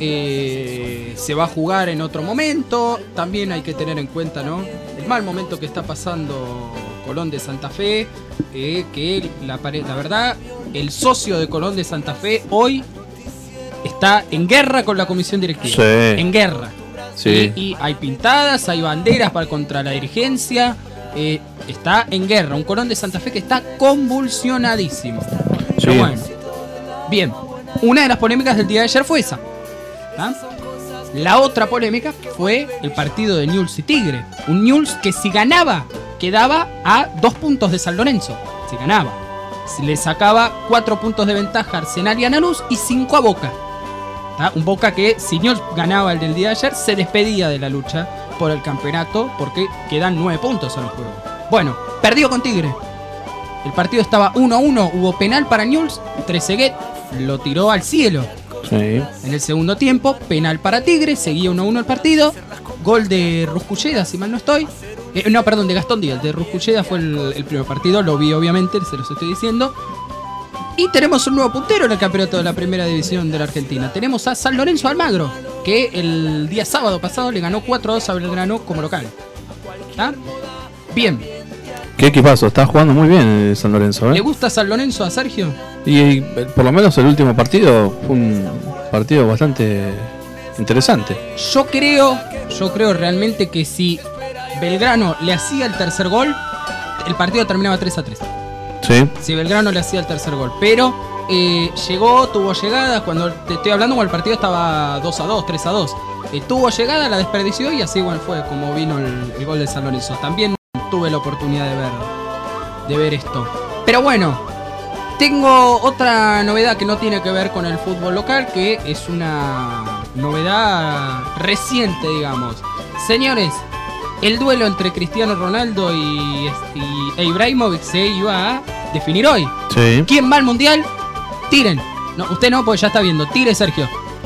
eh, se va a jugar en otro momento. También hay que tener en cuenta, ¿no?, el mal momento que está pasando Colón de Santa Fe, eh, que la, la verdad, el socio de Colón de Santa Fe hoy está en guerra con la comisión directiva. Sí. En guerra. Sí. Y, y hay pintadas, hay banderas para contra la dirigencia. Eh, está en guerra, un Colón de Santa Fe que está convulsionadísimo. Sí. Pero bueno, bien, una de las polémicas del día de ayer fue esa. ¿Ah? La otra polémica fue el partido de Newell's y Tigre. Un Newell's que si ganaba, quedaba a dos puntos de San Lorenzo. Si ganaba, si le sacaba cuatro puntos de ventaja a Arsenal y a Lanús y cinco a Boca. ¿Ah? Un Boca que si Newell's ganaba el del día de ayer, se despedía de la lucha por el campeonato porque quedan nueve puntos a los juegos. Bueno, perdió con Tigre. El partido estaba uno a uno, hubo penal para Newell's, Trezeguet lo tiró al cielo. Sí. En el segundo tiempo, penal para Tigre, seguía uno a uno el partido. Gol de Rusculleda, si mal no estoy. Eh, no, perdón, de Gastón Díaz. De Rusculleda fue el, el primer partido, lo vi obviamente, se los estoy diciendo. Y tenemos un nuevo puntero en el campeonato de la primera división de la Argentina. Tenemos a San Lorenzo Almagro, que el día sábado pasado le ganó cuatro a dos a Belgrano como local. ¿Ah? Bien. Qué equipazo, está jugando muy bien el San Lorenzo, ¿eh? ¿Le gusta San Lorenzo a Sergio? Y, y por lo menos el último partido fue un partido bastante interesante. Yo creo, yo creo realmente que si Belgrano le hacía el tercer gol, el partido terminaba tres a tres. Sí. Si Belgrano le hacía el tercer gol. Pero eh, llegó, tuvo llegadas. Cuando te estoy hablando, cuando el partido estaba dos a dos, tres a dos. Eh, tuvo llegada, la desperdició y así bueno, fue como vino el, el gol de San Lorenzo. También tuve la oportunidad de ver, de ver esto. Pero bueno, tengo otra novedad que no tiene que ver con el fútbol local, que es una novedad reciente, digamos. Señores, el duelo entre Cristiano Ronaldo y, y e Ibrahimovic se iba a definir hoy. Sí. ¿Quién va al mundial? Tiren. No, usted no, porque ya está viendo. Tire, Sergio.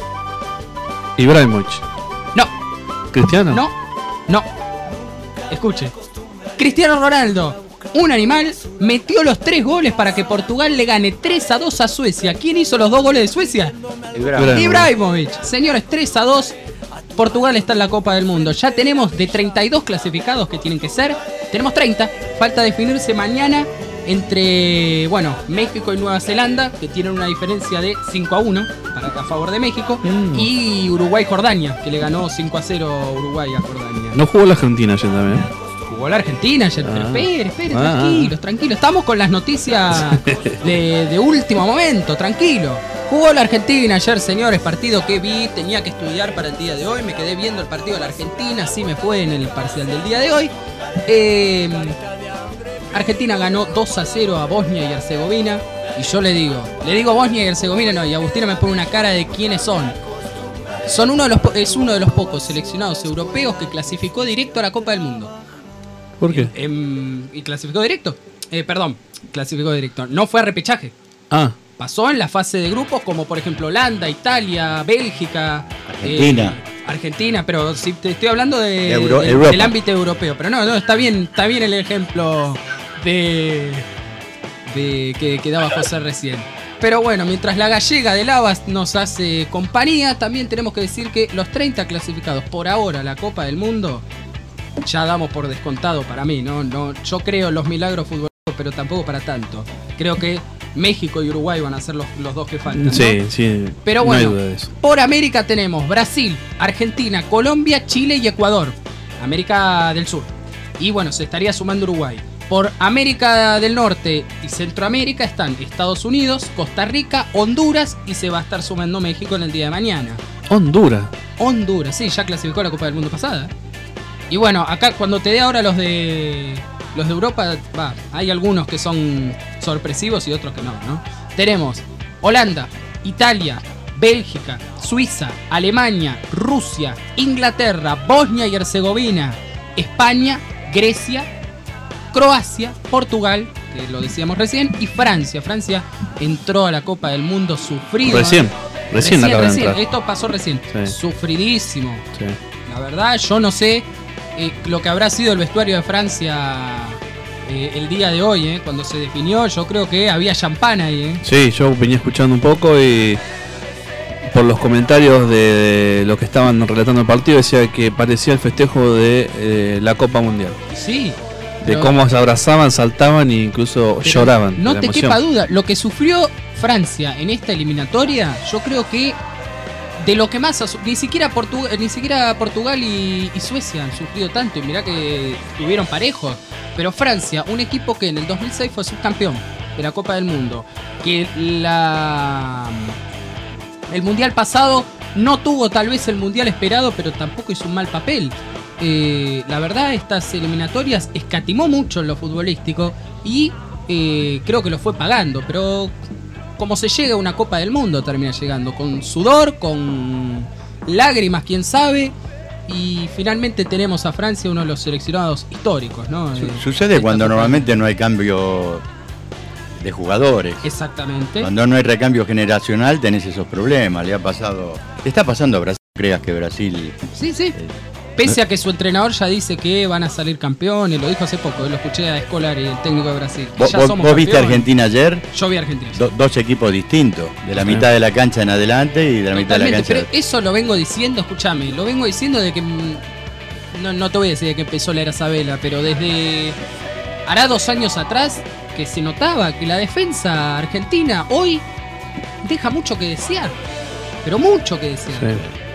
Ibrahimovic. No. ¿Cristiano? No. No. Escuche. Cristiano Ronaldo, un animal, metió los tres goles para que Portugal le gane tres a dos a Suecia. ¿Quién hizo los dos goles de Suecia? Ibrahimovic. Ibrahimovic. Señores, tres a dos. Portugal está en la Copa del Mundo. Ya tenemos de treinta y dos clasificados que tienen que ser. Tenemos treinta. Falta definirse mañana entre, bueno, México y Nueva Zelanda, que tienen una diferencia de cinco a uno para, a favor de México. Mm. Y Uruguay-Jordania, que le ganó cinco a cero Uruguay a Jordania. No jugó la Argentina ayer también. Jugó la Argentina ayer. Ah. Pero espere, espere, ah. tranquilos, tranquilos. Estamos con las noticias de, de último momento, tranquilo. Jugó la Argentina ayer, señores, partido que vi, tenía que estudiar para el día de hoy, me quedé viendo el partido de la Argentina, así me fue en el parcial del día de hoy. Eh, Argentina ganó dos a cero a Bosnia y Herzegovina, y yo le digo, le digo Bosnia y Herzegovina, no, y Agustina me pone una cara de quiénes son. Son uno de los, es uno de los pocos seleccionados europeos que clasificó directo a la Copa del Mundo. ¿Por qué? Eh, ¿Y clasificó directo? Eh, perdón, clasificó directo, no fue a repechaje. Ah. Pasó en la fase de grupos como por ejemplo Holanda, Italia, Bélgica, Argentina. Eh, Argentina, pero si te estoy hablando de, Euro, de, del ámbito europeo. Pero no, no, está bien, está bien el ejemplo de, de que, que daba José recién. Pero bueno, mientras la gallega de Lavas nos hace compañía, también tenemos que decir que los treinta clasificados por ahora a la Copa del Mundo ya damos por descontado para mí, ¿no? No, yo creo en los milagros futboleros, pero tampoco para tanto. Creo que México y Uruguay van a ser los, los dos que faltan, ¿no? Sí, sí. Pero bueno, no hay duda de eso. Por América tenemos Brasil, Argentina, Colombia, Chile y Ecuador. América del Sur. Y bueno, se estaría sumando Uruguay. Por América del Norte y Centroamérica están Estados Unidos, Costa Rica, Honduras y se va a estar sumando México en el día de mañana. Honduras. Honduras, sí, ya clasificó a la Copa del Mundo pasada. Y bueno, acá cuando te dé ahora los de... Los de Europa, va, hay algunos que son sorpresivos y otros que no, ¿no? Tenemos Holanda, Italia, Bélgica, Suiza, Alemania, Rusia, Inglaterra, Bosnia y Herzegovina, España, Grecia, Croacia, Portugal, que lo decíamos recién, y Francia. Francia entró a la Copa del Mundo sufrido. Recién, ¿eh? recién, recién, acaba recién. de entrar. Esto pasó recién. Sí. Sufridísimo. Sí. La verdad, yo no sé eh, lo que habrá sido el vestuario de Francia eh, el día de hoy, eh, cuando se definió. Yo creo que había champán ahí. Eh. Sí, yo venía escuchando un poco y por los comentarios de, de lo que estaban relatando el partido decía que parecía el festejo de eh, la Copa Mundial. Sí. De pero, cómo se abrazaban, saltaban e incluso lloraban. No de te emoción. quepa duda, lo que sufrió Francia en esta eliminatoria, yo creo que de lo que más ha, ni siquiera Portugal, ni siquiera Portugal y, y Suecia han sufrido tanto, y mirá que estuvieron parejos, pero Francia, un equipo que en el dos mil seis fue subcampeón de la Copa del Mundo, que la el mundial pasado no tuvo tal vez el mundial esperado, pero tampoco hizo un mal papel. Eh, la verdad, estas eliminatorias escatimó mucho en lo futbolístico y eh, creo que lo fue pagando, pero como se llega a una Copa del Mundo termina llegando, con sudor, con lágrimas, quién sabe, y finalmente tenemos a Francia, uno de los seleccionados históricos, ¿no? Su- Sucede cuando normalmente no hay cambio de jugadores. Exactamente. Cuando no hay recambio generacional tenés esos problemas. Le ha pasado, le está pasando a Brasil. Creas que Brasil. Sí, sí. Pese a que su entrenador ya dice que van a salir campeones, lo dijo hace poco, lo escuché a Scolari, el técnico de Brasil. ¿Vos, Ya vos- somos vos viste campeones. Argentina ayer? Yo vi a Argentina. Do- dos equipos distintos, de la mitad de la cancha en adelante y de la mitad de la Totalmente, cancha. pero eso lo vengo diciendo, escúchame, lo vengo diciendo de que mm, no, no te voy a decir de que empezó la era Sabela, pero desde hará dos años atrás que se notaba que la defensa argentina hoy deja mucho que desear, pero mucho que desear. Sí.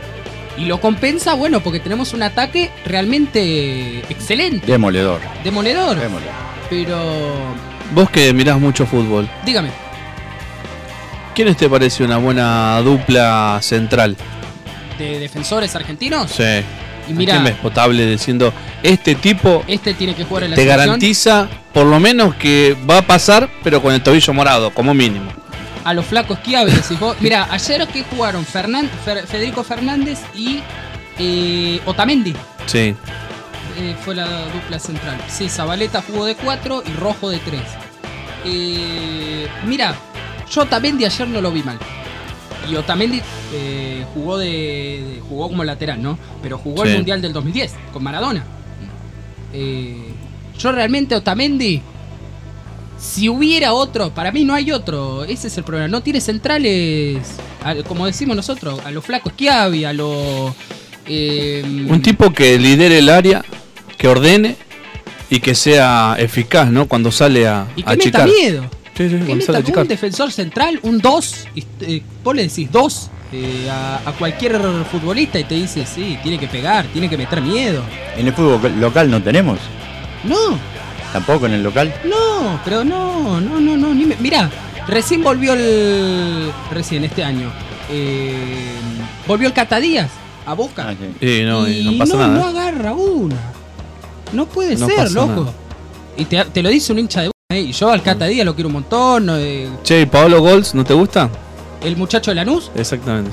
Y lo compensa, bueno, porque tenemos un ataque realmente excelente. Demoledor. Demoledor. Demoledor. Pero... Vos que mirás mucho fútbol, dígame. ¿quiénes te parece una buena dupla central? ¿De defensores argentinos? Sí. Y mira, ¿quién ves potable diciendo, este tipo este tiene que jugar en la te selección? garantiza por lo menos que va a pasar, pero con el tobillo morado, como mínimo? A los flacos Schiavi, decís vos. Mira, ayer que jugaron Fernán, Fer, Federico Fernández y eh, Otamendi. Sí. Eh, fue la dupla central. Sí, Zabaleta jugó de cuatro y Rojo de tres. Eh, mira, yo Otamendi ayer no lo vi mal. Y Otamendi eh, jugó de, de jugó como lateral, ¿no? Pero jugó Sí. el Mundial del dos mil diez con Maradona. Eh, yo realmente Otamendi, si hubiera otro, para mí no hay otro. Ese es el problema. No tiene centrales, a, como decimos nosotros, a los flacos Schiavi, a los... Eh, Un tipo que lidere el área, que ordene y que sea eficaz, ¿no? Cuando sale a, y que a meta achicar. miedo. Sí, sí, Que cuando meta sale a un achicar. defensor central, un dos, eh, vos le decís dos eh, a, a cualquier futbolista y te dice, sí, tiene que pegar, tiene que meter miedo. ¿En el fútbol local no tenemos? No, ¿Tampoco en el local? no, pero no, no, no, no. Ni me, mirá, recién volvió el... Recién, este año. Eh, volvió el Cata Díaz a Boca. Ah, sí. Sí, no, y y no pasa no, nada. no agarra una. No puede No ser, pasa loco. nada. Y te, te lo dice un hincha de Boca, ¿eh? Y yo al Cata Díaz lo quiero un montón. eh, Che, ¿y Pablo Gols no te gusta? el muchacho de Lanús. Exactamente,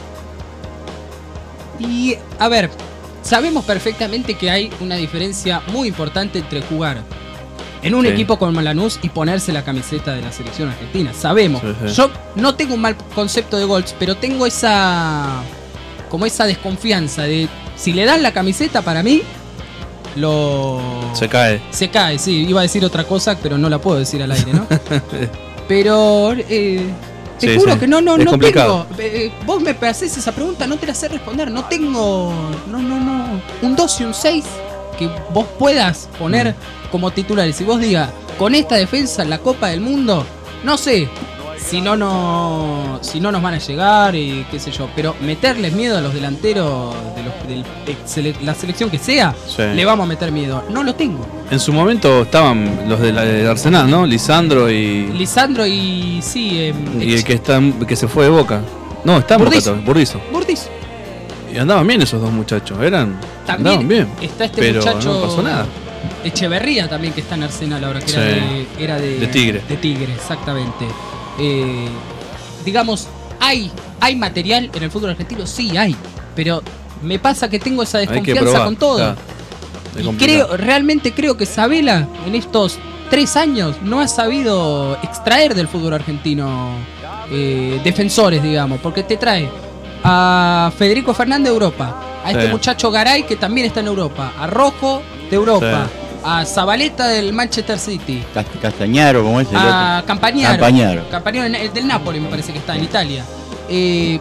sí. Y, a ver, sabemos perfectamente que hay una diferencia muy importante entre jugar en un Sí. equipo como Lanús y ponerse la camiseta de la selección argentina. Sabemos. Sí, sí. Yo no tengo un mal concepto de Golds, pero tengo esa... como esa desconfianza de... Si le dan la camiseta, para mí, lo... Se cae. Se cae, sí. Iba a decir otra cosa, pero no la puedo decir al aire, ¿no? Pero... Eh, te Sí, juro sí. que no, no, Es no complicado. tengo. Eh, vos me haces esa pregunta, no te la sé responder. No tengo. No, no, no. Un dos y un seis que vos puedas poner como titulares. Si vos digas, con esta defensa en la Copa del Mundo, no sé. Si no, no. Si no nos van a llegar y qué sé yo. Pero meterles miedo a los delanteros de los, del- de sele- la selección que sea, Sí. le vamos a meter miedo. No lo tengo. En su momento estaban los de la- de Arsenal, ¿no? Lisandro y, Lisandro y sí. Eh, y el que está que se fue de Boca. No, está en Boca Burdizo. todavía, Burdizo. Burdizo. Y andaban bien esos dos muchachos, eran También andaban bien. está este pero muchacho no pasó nada. Echeverría también, que está en Arsenal ahora, que Sí. era, de, era de, De Tigre. De Tigre, exactamente. Eh, digamos, hay, hay material en el fútbol argentino, sí hay, pero me pasa que tengo esa Hay que desconfianza probar, con todo. claro. Es Y complicado. creo, realmente creo que Sabela en estos tres años no ha sabido extraer del fútbol argentino eh, defensores, digamos, porque te trae a Federico Fernández de Europa, a este Sí. muchacho Garay que también está en Europa, a Rojo de Europa, Sí. a Zabaleta del Manchester City, Cast- Castañaro, como es el a otro. Campagnaro, Campagnaro. Campagnaro en- del Napoli me parece que está en Italia. Eh,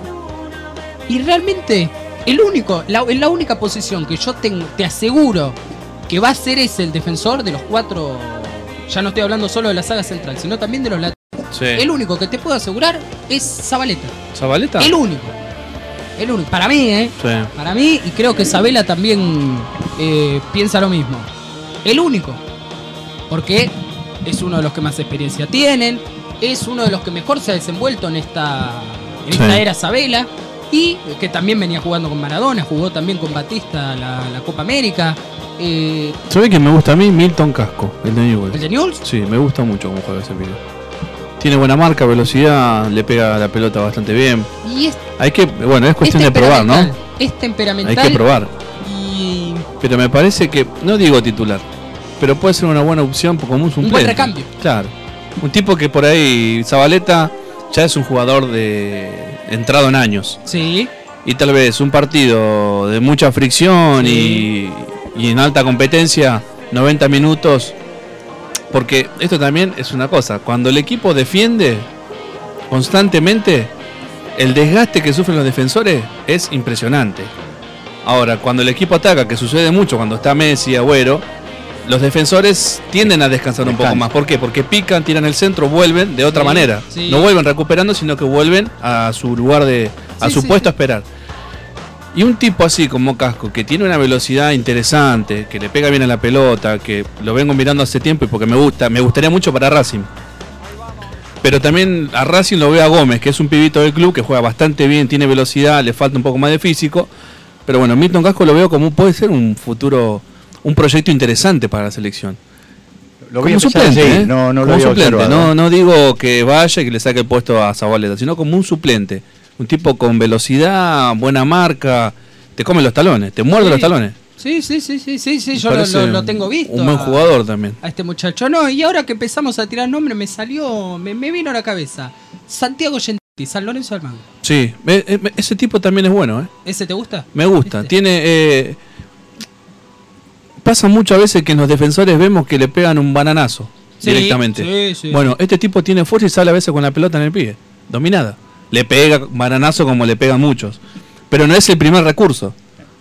y realmente el único, la, la única posición que yo tengo, te aseguro que va a ser ese el defensor de los cuatro. Ya no estoy hablando solo de la saga central, sino también de los laterales. Sí. El único que te puedo asegurar es Zabaleta. ¿Zabaleta? El único. El único. Para mí, ¿eh? Sí. Para mí, y creo que Sabela también eh, piensa lo mismo. El único. Porque es uno de los que más experiencia tienen. Es uno de los que mejor se ha desenvuelto en esta, en Sí. esta era Sabela. Y que también venía jugando con Maradona. Jugó también con Batista la, la Copa América. Eh, ¿Sabe que me gusta a mí? Milton Casco, el de Newell's. ¿El de Newell's? Sí, me gusta mucho cómo juega ese pibe. Tiene buena marca, velocidad, le pega la pelota bastante bien. y es, Hay que, bueno, es cuestión es de probar, ¿no? temperamental, Es temperamental. Hay que probar. Y Pero me parece que, no digo titular, pero puede ser una buena opción como un suplente. buen recambio. Claro. Un tipo que por ahí, Zabaleta, ya es un jugador de entrado en años. Sí. Y tal vez un partido de mucha fricción Sí. y, y en alta competencia, noventa minutos. Porque esto también es una cosa, cuando el equipo defiende constantemente, el desgaste que sufren los defensores es impresionante. Ahora, cuando el equipo ataca, que sucede mucho cuando está Messi, Agüero, los defensores tienden a descansar un poco Descansan. más. ¿Por qué? Porque pican, tiran el centro, vuelven de otra Sí, manera. sí. No vuelven recuperando, sino que vuelven a su lugar de, a Sí, su sí, puesto sí. a esperar. Y un tipo así como Casco, que tiene una velocidad interesante, que le pega bien a la pelota, que lo vengo mirando hace tiempo y porque me gusta, me gustaría mucho para Racing. Pero también a Racing lo veo a Gómez, que es un pibito del club, que juega bastante bien, tiene velocidad, le falta un poco más de físico. Pero bueno, Milton Casco lo veo como puede ser un futuro, un proyecto interesante para la selección. Lo voy como a empezar suplente, a seguir, ¿eh? no, no lo como había suplente, observado. no, no digo que vaya y que le saque el puesto a Zabaleta, sino como un suplente. Un tipo con velocidad, buena marca, te come los talones, te muerde Sí. los talones. Sí, sí, sí, sí, sí, sí, Me yo lo, parece lo- lo un- tengo visto. Un buen a- jugador también. A este muchacho. No, y ahora que empezamos a tirar nombres, me salió, me, me vino a la cabeza. Santiago Gentili, San Lorenzo del Mango. Sí, e- e- ese tipo también es bueno, ¿eh? ¿Ese te gusta? Me gusta. Tiene. Eh, pasa muchas veces que en los defensores vemos que le pegan un bananazo Sí, directamente. sí, sí. Bueno, este tipo tiene fuerza y sale a veces con la pelota en el pie, dominada. Le pega bananazo como le pegan muchos. Pero no es el primer recurso.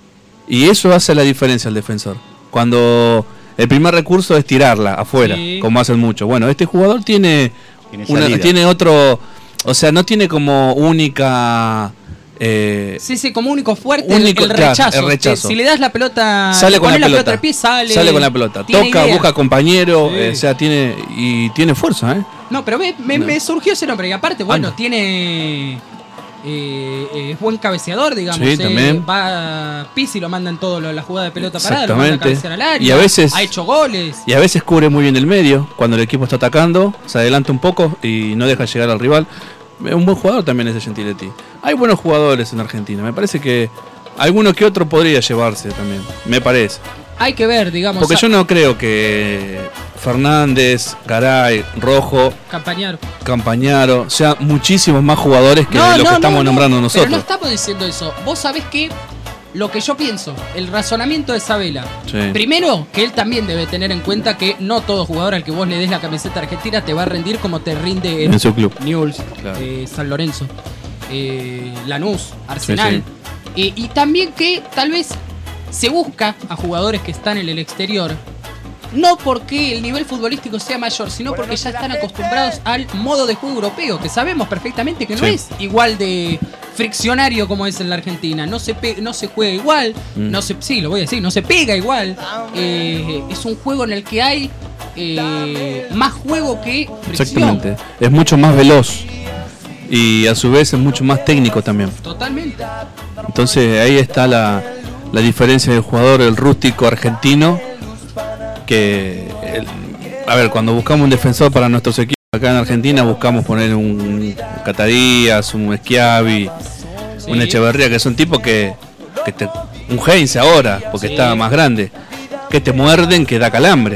Y eso hace la diferencia al defensor. Cuando el primer recurso es tirarla afuera, Sí. como hacen muchos. Bueno, este jugador tiene, Tiene una- salida. tiene otro. O sea, no tiene como única. Eh, Sí, sí, como único fuerte Único, el, el claro, rechazo. el rechazo. Si, si le das la pelota, sale le con la pones pelota, al pie, sale. sale con la pelota, tiene toca, idea. busca compañero, Sí. eh, o sea, tiene y tiene fuerza, ¿eh? No, pero me, me- No. me surgió ese nombre. Y aparte, bueno, Anda. tiene. eh, eh, es buen cabeceador, digamos. Sí, eh, también. Va Pizzi lo mandan todo lo- la jugada de pelota parada, lo manda a Exactamente. cabecear al área. Y a veces- ha hecho goles. Y a veces cubre muy bien el medio, cuando el equipo está atacando, se adelanta un poco y no deja llegar al rival. Es un buen jugador también ese Gentiletti. Hay buenos jugadores en Argentina, me parece que alguno que otro podría llevarse también, me parece. Hay que ver, digamos. Porque a- yo no creo que Fernández, Garay, Rojo, Campañaro. Campañaro, o sea, muchísimos más jugadores que No, los no, que no, estamos no, nombrando Pero nosotros. no estamos diciendo eso. Vos sabés que lo que yo pienso, el razonamiento de Sabela. Sí. Primero, que él también debe tener en cuenta que no todo jugador al que vos le des la camiseta argentina te va a rendir como te rinde En su club. Newell's, Claro. eh, San Lorenzo, eh, Lanús, Arsenal. Sí, Eh, y también que tal vez se busca a jugadores que están en el exterior. No porque el nivel futbolístico sea mayor, sino porque ya están acostumbrados al modo de juego europeo, que sabemos perfectamente que no Sí. es igual de friccionario como es en la Argentina. No se, pe- no se juega igual, Mm. no se, sí, lo voy a decir, no se pega igual. Eh, es un juego en el que hay eh, más juego que fricción. Exactamente. Es mucho más veloz y a su vez es mucho más técnico también. Totalmente. Entonces ahí está la, la diferencia del jugador, el rústico argentino, que, el- a ver, cuando buscamos un defensor para nuestros equipos acá en Argentina, buscamos poner un Catarías, un Schiavi, Sí. un Echeverría, que son tipos que, que te, un Heinz ahora, porque Sí. está más grande, que te muerden, que da calambre.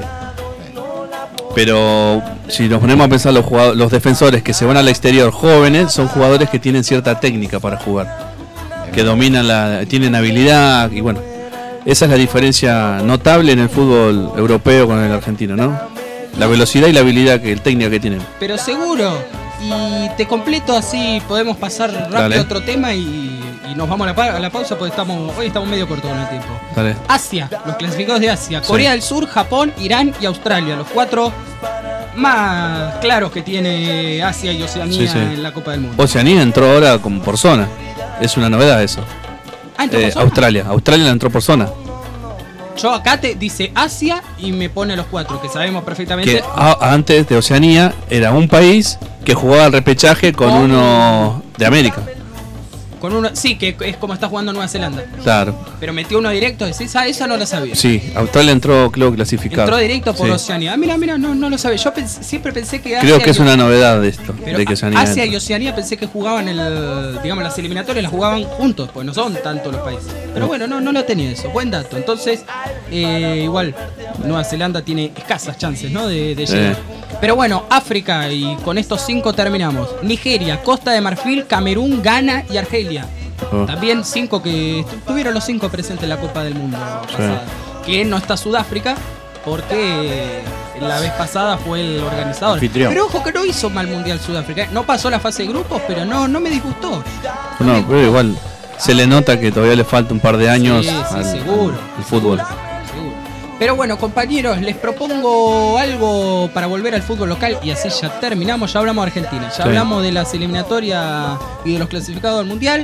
Pero si nos ponemos a pensar los, jugadores, los defensores que se van al exterior jóvenes, son jugadores que tienen cierta técnica para jugar, que dominan la, tienen habilidad y bueno, esa es la diferencia notable en el fútbol europeo con el argentino, ¿no? La velocidad y la habilidad que el técnica que tienen. Pero seguro. Y te completo así, podemos pasar rápido Dale. a otro tema y, y nos vamos a la, pa- a la pausa porque estamos hoy estamos medio cortos con el tiempo. Dale. Asia, los clasificados de Asia. Sí. Corea del Sur, Japón, Irán y Australia. Los cuatro más claros que tiene Asia y Oceanía Sí, sí. en la Copa del Mundo. Oceanía entró ahora como por zona. Es una novedad eso. Ah, ¿entró por Eh, zona? Australia. Australia entró por zona. Yo acá te dice Asia y me pone los cuatro, que sabemos perfectamente. Que a- antes de Oceanía era un país que jugaba el repechaje con Con- uno de América. Con uno, sí, que es como está jugando Nueva Zelanda. Claro. Pero metió uno directo, decís, ah, esa no la sabía. Sí, Australia entró, creo, clasificado. Entró directo por Sí. Oceanía. Ah, mira, mira, no, no lo sabía. Yo pens- siempre pensé que Asia Creo que y- es una novedad de esto, Pero de que Oceanía Asia entra. y Oceanía pensé que jugaban el, digamos, las eliminatorias las jugaban juntos, pues no son tantos los países. Pero bueno, no, no lo tenía eso. Buen dato. Entonces, eh, igual, Nueva Zelanda tiene escasas chances, ¿no? De, de llegar. Eh. Pero bueno, África, y con estos cinco terminamos. Nigeria, Costa de Marfil, Camerún, Ghana y Argelia. Oh. También cinco que estu- tuvieron los cinco presentes en la Copa del Mundo pasada. Que no está Sudáfrica, porque la vez pasada fue el organizador. Anfitrión. Pero ojo que no hizo mal Mundial Sudáfrica. No pasó la fase de grupos, pero no, no me disgustó. No, pero igual se le nota que todavía le falta un par de años Sí, sí, al, seguro. al fútbol. Seguro. Pero bueno, compañeros, les propongo algo para volver al fútbol local y así ya terminamos. Ya hablamos de Argentina, ya Sí. hablamos de las eliminatorias y de los clasificados al Mundial.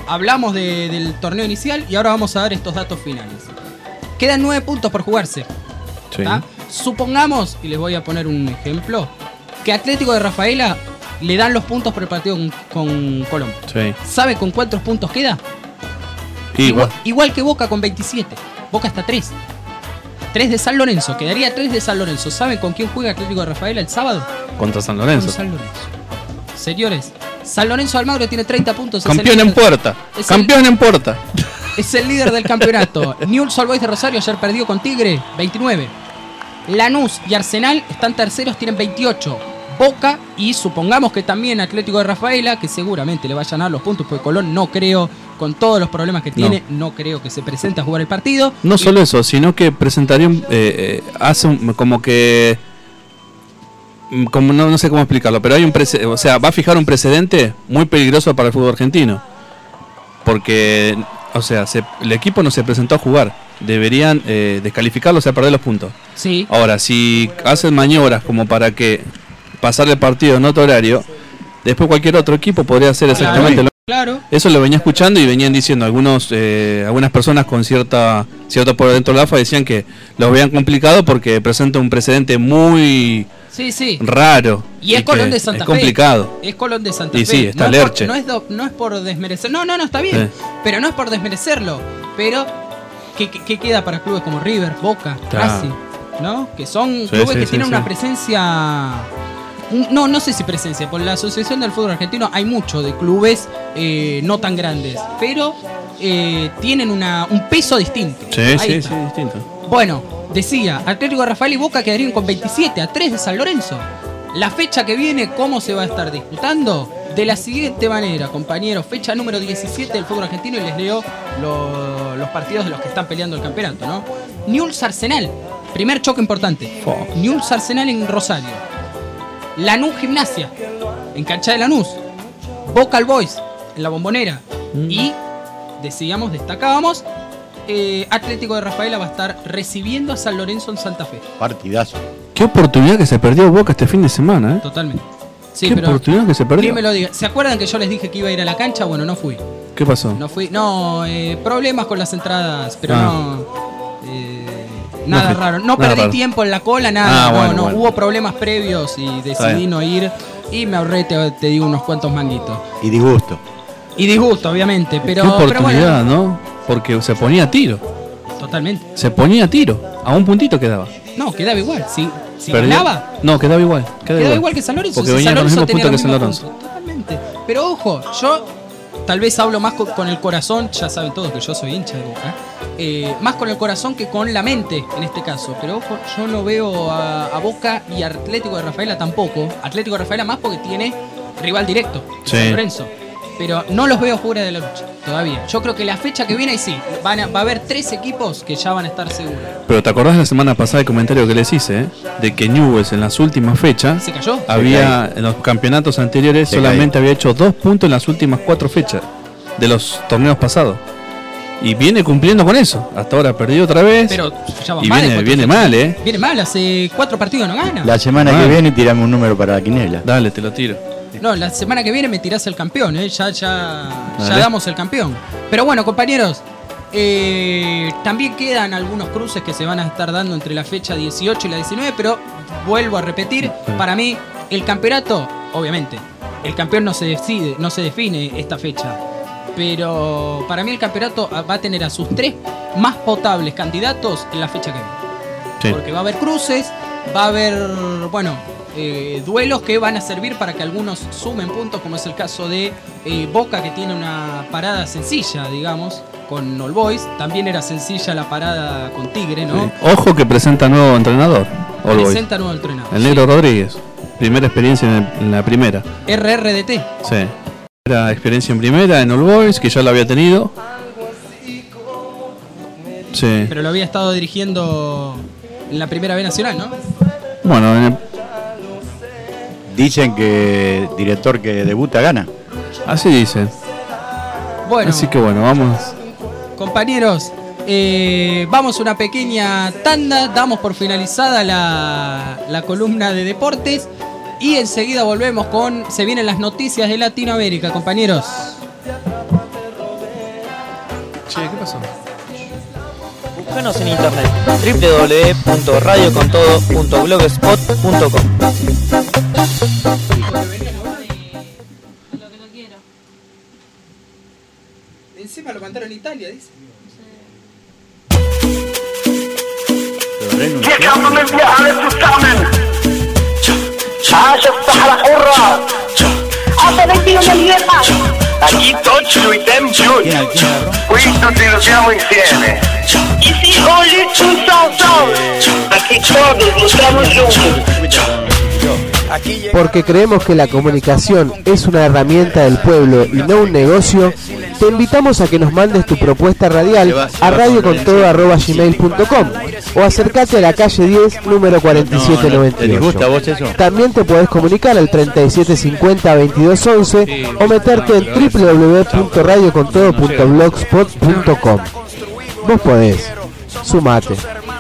hablamos de, del torneo inicial y ahora vamos a dar estos datos finales. Quedan nueve puntos por jugarse. Sí. Supongamos, y les voy a poner un ejemplo, que Atlético de Rafaela le dan los puntos por el partido con, con Colón. Sí. ¿Sabe con cuántos puntos queda? Igual. Igual, igual que Boca con veintisiete. Boca está tres. tres de San Lorenzo. Quedaría tres de San Lorenzo. ¿Saben con quién juega Atlético de Rafaela el sábado? Contra San Lorenzo. Con San Lorenzo. Señores, San Lorenzo Almagro tiene treinta puntos. Campeón en puerta. Campeón en puerta. Es el líder del campeonato. Newell's Old Boys de Rosario ayer perdió con Tigre, veintinueve. Lanús y Arsenal están terceros, tienen veintiocho. Boca y supongamos que también Atlético de Rafaela, que seguramente le vayan a dar los puntos, porque Colón no creo, con todos los problemas que tiene, no, no creo que se presente a jugar el partido. No y solo eso, sino que presentaría un, eh, eh, hace un, como que como no, no sé cómo explicarlo, pero hay un prece- o sea, va a fijar un precedente muy peligroso para el fútbol argentino. Porque, o sea, se, el equipo no se presentó a jugar. Deberían eh, descalificarlo, o sea, perder los puntos. Sí. Ahora, si hacen maniobras como para que pasar el partido en otro horario, después cualquier otro equipo podría hacer exactamente claro, lo claro. Eso lo venía escuchando y venían diciendo algunos eh, algunas personas con cierta cierto por dentro de la A F A decían que lo veían complicado porque presenta un precedente muy sí, sí. raro. Y es Colón de Santa es Fe. complicado. Es Colón de Santa y Fe. sí, está no Lerche. Es por, no, es do, no es por desmerecer. No, no, no, está bien. Sí. Pero no es por desmerecerlo. Pero, ¿qué, qué, qué queda para clubes como River, Boca, Racing? ¿No? Que son sí, clubes sí, que sí, tienen sí. una presencia. No, no sé si presencia. Por la Asociación del Fútbol Argentino hay mucho de clubes eh, no tan grandes. Pero eh, tienen una, un peso distinto. Sí, Ahí sí, está. sí, distinto. Bueno, decía, Atlético de Rafaela y Boca quedarían con veintisiete a tres de San Lorenzo. La fecha que viene, ¿cómo se va a estar disputando? De la siguiente manera, compañeros, fecha número diecisiete del fútbol argentino y les leo lo, los partidos de los que están peleando el campeonato, ¿no? Newell's Arsenal, primer choque importante. Oh. Newell's Arsenal en Rosario. Lanús Gimnasia, en cancha de Lanús. Boca Old Boys, en la Bombonera. Mm. Y, decíamos, destacábamos, eh, Atlético de Rafaela va a estar recibiendo a San Lorenzo en Santa Fe. Partidazo. Qué oportunidad que se perdió Boca este fin de semana, ¿eh? Totalmente. Sí, Qué pero oportunidad que se perdió. ¿Quién me lo diga? ¿Se acuerdan que yo les dije que iba a ir a la cancha? Bueno, no fui. ¿Qué pasó? No fui. No, eh, problemas con las entradas, pero ah. no. Eh, nada no, raro. No nada perdí raro. tiempo en la cola, nada. Ah, no, bueno, no. bueno. Hubo problemas previos y decidí no ir. Y me ahorré, te, te digo, unos cuantos manguitos. Y disgusto. Y disgusto, obviamente. Pero, Qué oportunidad, pero bueno, ¿no? Porque se ponía a tiro. Totalmente. Se ponía a tiro. A un puntito quedaba. No, quedaba igual. Si, si Perdió. ganaba. No, quedaba igual. Quedaba, quedaba igual. igual que San Lorenzo. Porque si venía San con los Lorenzo mismos puntos que San tenía Lorenzo. Puntos. Totalmente. Pero ojo, yo tal vez hablo más con, con el corazón. Ya saben todos que yo soy hincha de Boca. Eh, más con el corazón que con la mente en este caso. Pero ojo, yo no veo a, a Boca y a Atlético de Rafaela tampoco. Atlético de Rafaela más porque tiene rival directo, sí. San Lorenzo. Pero no los veo fuera de la lucha todavía. Yo creo que la fecha que viene, ahí sí, van a, va a haber tres equipos que ya van a estar seguros. Pero ¿te acordás la semana pasada el comentario que les hice? Eh? De que Newell's en las últimas fechas ¿Se cayó? había, en los campeonatos anteriores, Se solamente cayó. había hecho dos puntos en las últimas cuatro fechas de los torneos pasados. Y viene cumpliendo con eso. Hasta ahora perdió otra vez. Pero ya va y mal, viene, viene mal, ¿eh? Viene mal, hace cuatro partidos no gana. La semana Ah. que viene tirame un número para la quinela. Dale, te lo tiro. No, la semana que viene me tirás el campeón, ¿eh? Ya, ya, ya Dale. damos el campeón. Pero bueno, compañeros, eh, también quedan algunos cruces que se van a estar dando entre la fecha dieciocho y la diecinueve, pero vuelvo a repetir, para mí el campeonato, obviamente, el campeón no se decide, no se define esta fecha. Pero para mí el campeonato va a tener a sus tres más potables candidatos en la fecha que viene. Sí. Porque va a haber cruces, va a haber, bueno, eh, duelos que van a servir para que algunos sumen puntos, como es el caso de eh, Boca, que tiene una parada sencilla, digamos, con Old Boys. También era sencilla la parada con Tigre, ¿no? Sí. Ojo que presenta nuevo entrenador. All Boys. Presenta nuevo entrenador. El Negro Rodríguez. Primera experiencia en, el- en la primera. R R D T. Sí. Era experiencia en primera en All Boys, que ya lo había tenido. Sí. Pero lo había estado dirigiendo en la primera B nacional, ¿no? Bueno, en el- Dicen que director que debuta gana. así dicen. Bueno, Así que bueno, vamos. compañeros, eh, vamos a una pequeña tanda, damos por finalizada la, la columna de deportes y enseguida volvemos con, se vienen las noticias de Latinoamérica, compañeros. Che, ¿qué pasó? Búscanos en internet doble u doble u doble u punto radio con todo punto blogspot punto com. Encima lo mandaron en Italia, dice. Hier kommen wir alle zusammen. عاش الصحراء حرة. Aquí tutti luitiamo giunti. Qui tutti lottiamo insieme. Y si oggi tu son son. Aquí todos luchamos juntos. Porque creemos que la comunicación es una herramienta del pueblo y no un negocio, te invitamos a que nos mandes tu propuesta radial a radiocontodo arroba gmail punto com o acércate a la calle diez, número cuarenta y siete noventa y ocho. También te podés comunicar al treinta y siete cincuenta veintidós once o meterte en doble u doble u doble u punto radiocontodo punto blogspot punto com. Vos podés, sumate.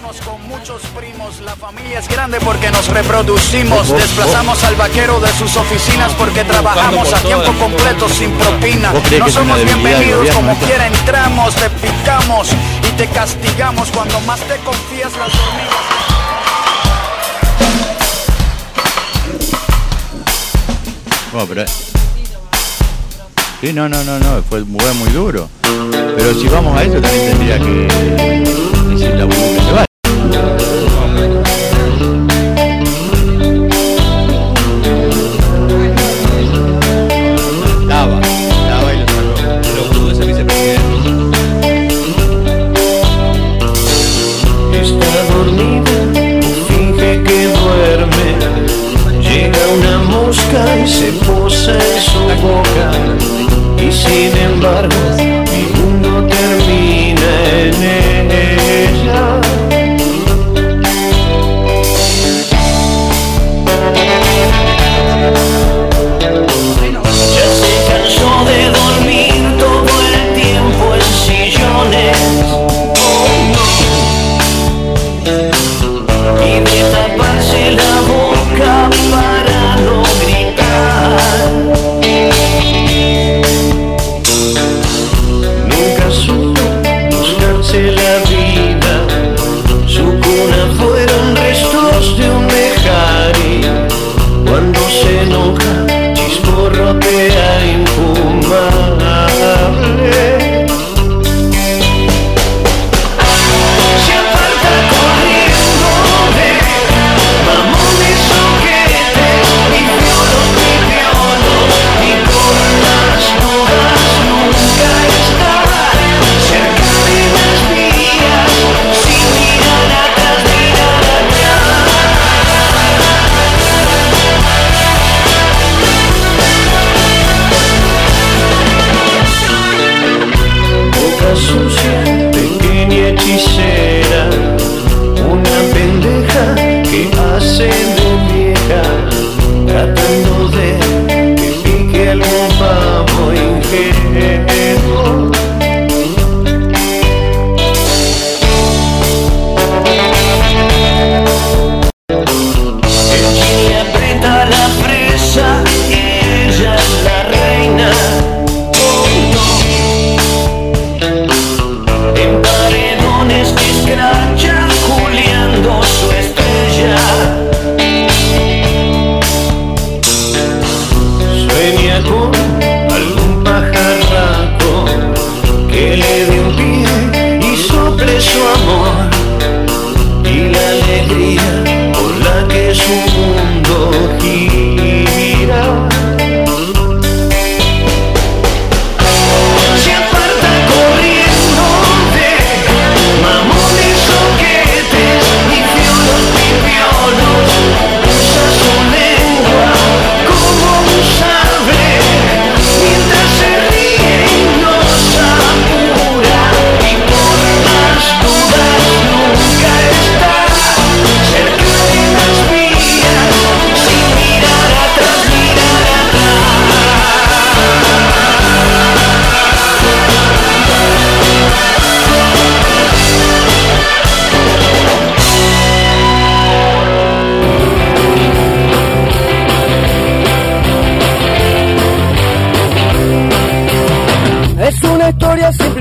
La familia es grande porque nos reproducimos. Desplazamos al vaquero de sus oficinas porque trabajamos a tiempo completo sin propina. No somos bienvenidos como quiera entramos. Te picamos y te castigamos cuando más te confías las hormigas. Bueno, pero... Sí, no, no, no, no, fue muy, muy duro. Pero si vamos a eso también tendría que decir la buena que se va. Estaba, estaba y lo salvó. Lo pudo ese vicepresidente. Está dormida o finge que duerme. Llega una mosca y se posa en su boca. Y sin embargo, mi mundo termina en ella. Ya se cansó de dormir todo el tiempo en sillones. Oh no. Y de taparse la boca para no gritar. Nunca supo buscarse la vida. Su cuna fueron restos de un mejari. Cuando se enoja, chisporrotea infumable. Se aparta corriendo de mamones, soquetes y violos, y violos, y con las dudas nunca está cerca de las vías, sin mirar atrás, mirar atrás. Boca sucia, pequeña hechicera, una pendeja que hace de vieja, tratando de que pique algún pavo ingenuo. El chile aprieta la fresa y ella es la reina. En paredones que escracha, juliando su estrella.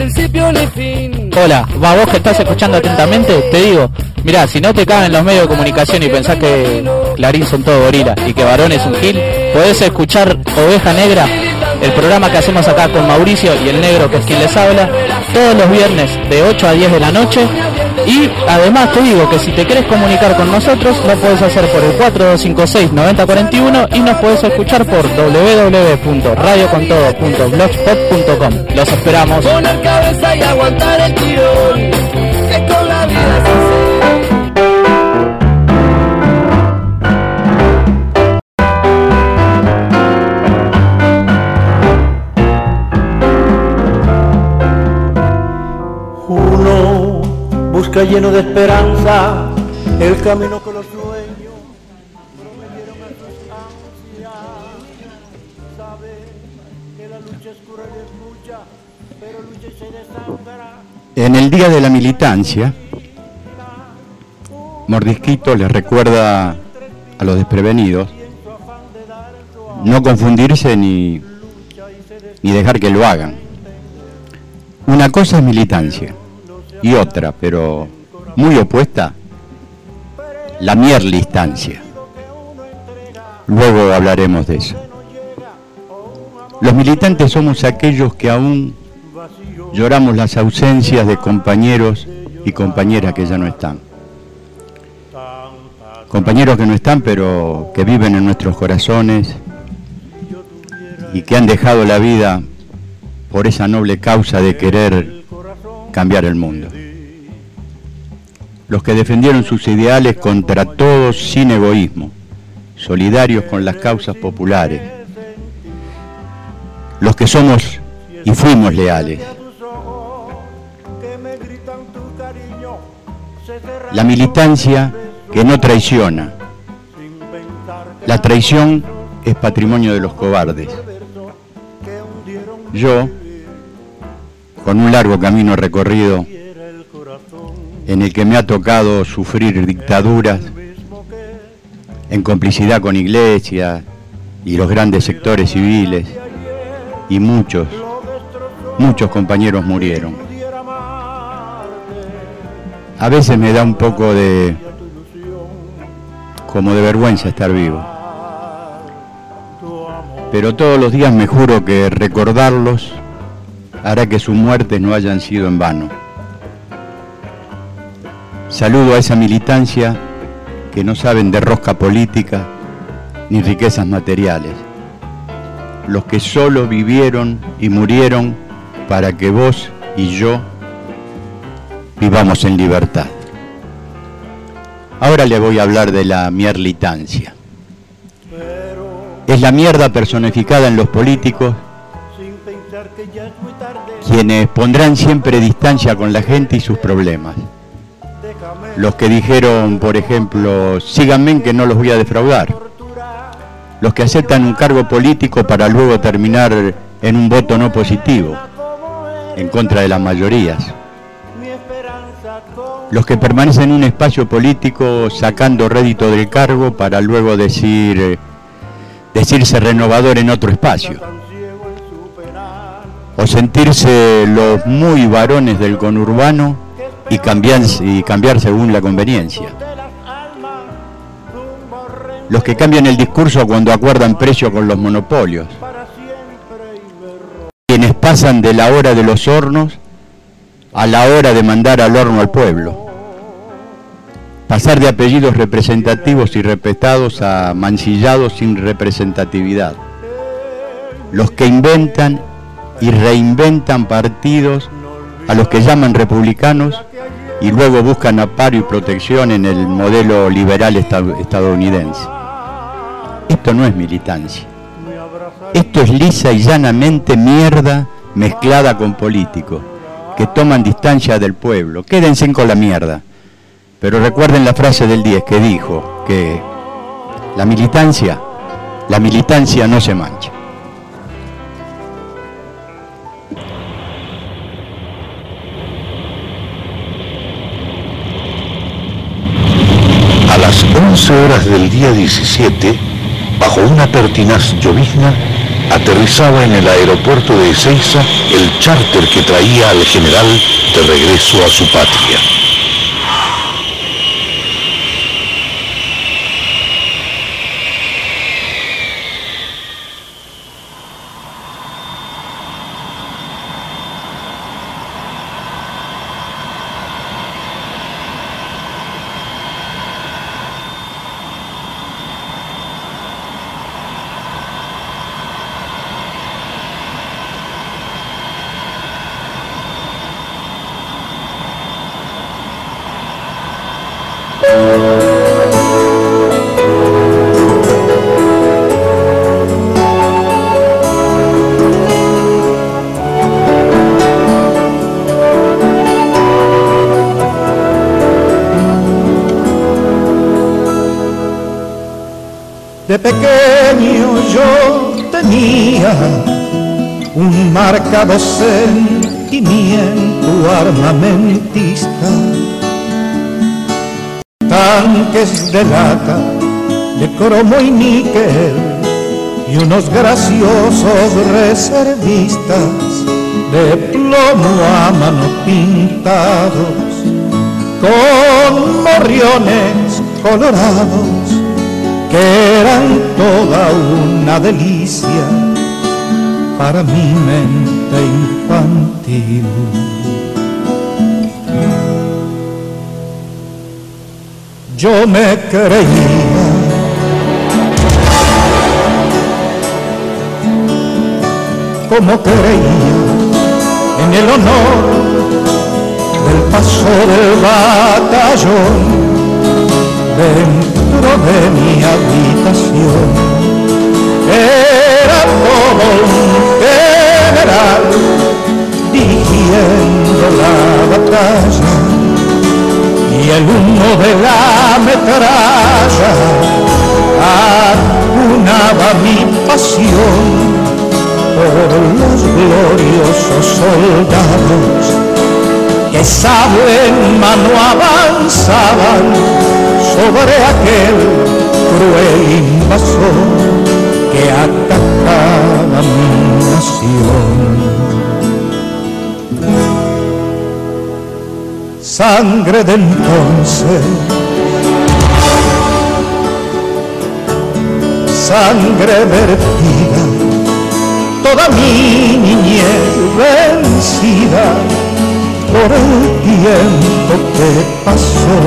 principio ni fin. Hola, va vos que estás escuchando atentamente, te digo, mirá, si no te caben los medios de comunicación y pensás que Clarín son todo gorila y que Varón es un gil, podés escuchar Oveja Negra, el programa que hacemos acá con Mauricio y el negro que es quien les habla, todos los viernes de ocho a diez de la noche. Y además te digo que si te querés comunicar con nosotros, lo podés hacer por el cuatro dos cinco seis nueve cero cuatro uno y nos podés escuchar por doble u doble u doble u punto radio con todo punto blogspot punto com. Los esperamos. Poner cabeza y aguantar el tirón, que con la vida se busca lleno de esperanza el camino que los sueños prometieron a sus ansias. Sabe que la lucha es cruel y es mucha, pero lucha y se desangra. En el Día de la Militancia, Mordisquito les recuerda a los desprevenidos no confundirse ni, ni dejar que lo hagan. Una cosa es militancia y otra, pero muy opuesta, la mierlistancia. Luego hablaremos de eso. Los militantes somos aquellos que aún lloramos las ausencias de compañeros y compañeras que ya no están. Compañeros que no están, pero que viven en nuestros corazones y que han dejado la vida por esa noble causa de querer cambiar el mundo. Los que defendieron sus ideales contra todos sin egoísmo, solidarios con las causas populares. Los que somos y fuimos leales. La militancia que no traiciona. La traición es patrimonio de los cobardes. Yo, con un largo camino recorrido en el que me ha tocado sufrir dictaduras en complicidad con Iglesia y los grandes sectores civiles, y muchos, muchos compañeros murieron. A veces me da un poco de, como de vergüenza estar vivo, pero todos los días me juro que recordarlos hará que sus muertes no hayan sido en vano. Saludo a esa militancia que no saben de rosca política ni riquezas materiales. Los que solo vivieron y murieron para que vos y yo vivamos en libertad. Ahora le voy a hablar de la mierlitancia. Es la mierda personificada en los políticos, quienes pondrán siempre distancia con la gente y sus problemas. Los que dijeron, por ejemplo, síganme que no los voy a defraudar. Los que aceptan un cargo político para luego terminar en un voto no positivo, en contra de las mayorías. Los que permanecen en un espacio político sacando rédito del cargo para luego decir, decirse renovador en otro espacio. O sentirse los muy varones del conurbano y cambiar, y cambiar según la conveniencia. Los que cambian el discurso cuando acuerdan precio con los monopolios. Quienes pasan de la hora de los hornos a la hora de mandar al horno al pueblo. Pasar de apellidos representativos y respetados a mancillados sin representatividad. Los que inventan y reinventan partidos a los que llaman republicanos y luego buscan amparo y protección en el modelo liberal estadounidense. Esto no es militancia. Esto es lisa y llanamente mierda mezclada con políticos que toman distancia del pueblo. Quédense con la mierda. Pero recuerden la frase del diez que dijo que la militancia, la militancia no se mancha. A las once horas del día diecisiete, bajo una pertinaz llovizna, aterrizaba en el aeropuerto de Ezeiza el charter que traía al general de regreso a su patria. De pequeño yo tenía un marcado sentimiento armamentista, tanques de lata, de cromo y níquel y unos graciosos reservistas de plomo a mano pintados con morriones colorados que eran toda una delicia para mi mente infantil. Yo me creía como creía en el honor del paso del batallón dentro de mi habitación. Era todo un general dirigiendo la batalla y el humo de la metralla acunaba mi pasión por los gloriosos soldados que sable en mano avanzaban sobre aquel cruel invasor que atacaba mi nación. Sangre de entonces, sangre vertida, toda mi niñez vencida por el tiempo que pasó.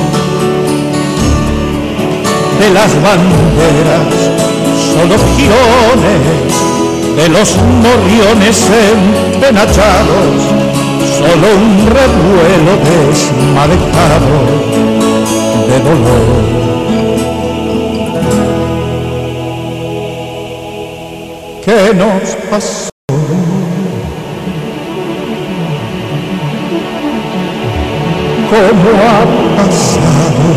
De las banderas solo girones, de los morriones empenachados, solo un revuelo desmadejado de dolor. ¿Qué nos pasó? ¿Cómo ha pasado?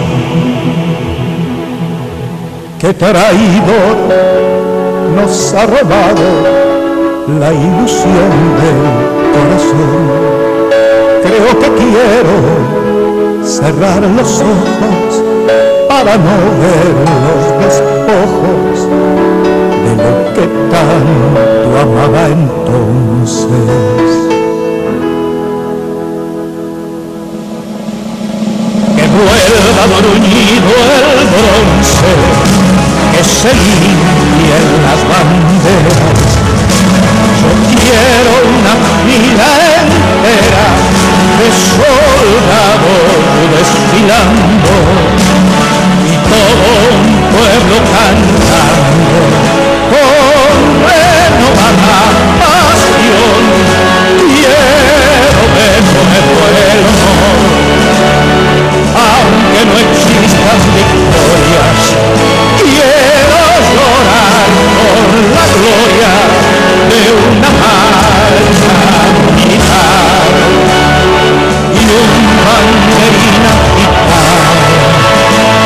¿Qué traidor nos ha robado la ilusión del corazón? Creo que quiero cerrar los ojos para no ver los despojos de lo que tanto amaba entonces. Que vuelva bruñido el bronce, que se limpien las banderas. Yo quiero una fila entera de soldados desfilando y todo un pueblo cantando con renovada pasión. Quiero ver con el honor, aunque no existan victorias. Quiero llorar por la gloria de una marcha militar y un banderín agitado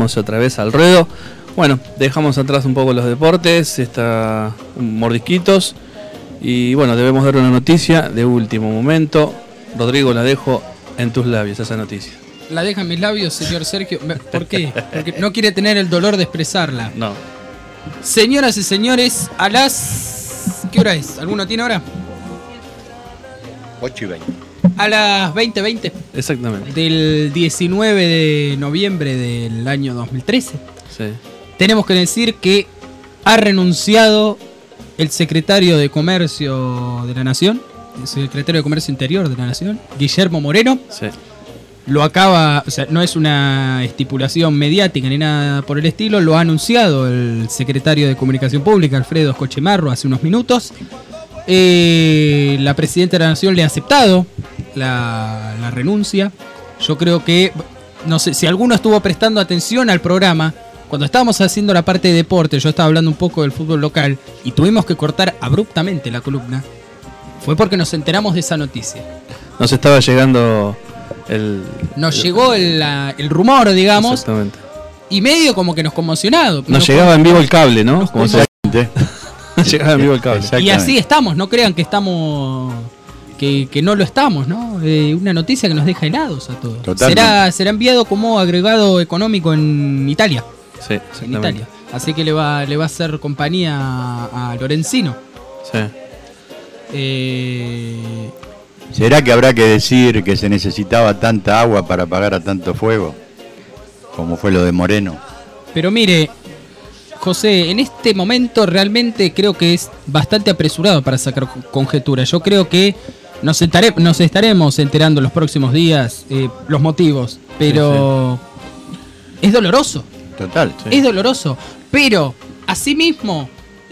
volvemos otra vez al ruedo. Bueno, dejamos atrás un poco los deportes, está mordisquitos. Y bueno, debemos dar una noticia de último momento. Rodrigo, la dejo en tus labios, esa noticia. La deja en mis labios, señor Sergio. ¿Por qué? Porque no quiere tener el dolor de expresarla. No. Señoras y señores, a las... ¿Qué hora es? ¿Alguno tiene hora? ocho y veinte. A las veinte veinte. Exactamente. Del diecinueve de noviembre del año dos mil trece. Sí. Tenemos que decir que ha renunciado el secretario de Comercio de la Nación, el secretario de Comercio Interior de la Nación, Guillermo Moreno. Sí. Lo acaba, o sea, no es una estipulación mediática ni nada por el estilo, lo ha anunciado el secretario de Comunicación Pública, Alfredo Escochemarro, hace unos minutos. Eh, la presidenta de la Nación le ha aceptado la, la renuncia. Yo creo que, no sé, si alguno estuvo prestando atención al programa, cuando estábamos haciendo la parte de deporte, yo estaba hablando un poco del fútbol local y tuvimos que cortar abruptamente la columna, fue porque nos enteramos de esa noticia. Nos estaba llegando el... Nos el, llegó el, la, el rumor, digamos. Exactamente. Y medio como que nos conmocionado. Nos, nos llegaba en vivo el cable, ¿no? Como se llegaba en vivo el cable. Y así estamos, no crean que estamos... Que, que no lo estamos, ¿no? Eh, una noticia que nos deja helados a todos. Será, será enviado como agregado económico en Italia. Sí, en Italia. Así que le va, le va a hacer compañía a, a Lorenzino. Sí. Eh... ¿Será que habrá que decir que se necesitaba tanta agua para apagar a tanto fuego? Como fue lo de Moreno. Pero mire, José, en este momento realmente creo que es bastante apresurado para sacar conjeturas. Yo creo que nos, entare, nos estaremos enterando los próximos días eh, los motivos, pero sí, sí. Es doloroso. Total. Sí. Es doloroso, pero asimismo,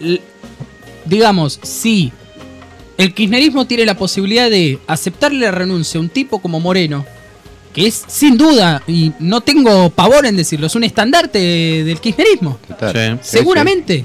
digamos, si el kirchnerismo tiene la posibilidad de aceptarle la renuncia a un tipo como Moreno, que es sin duda, y no tengo pavor en decirlo, es un estandarte del kirchnerismo. Total. Sí, seguramente.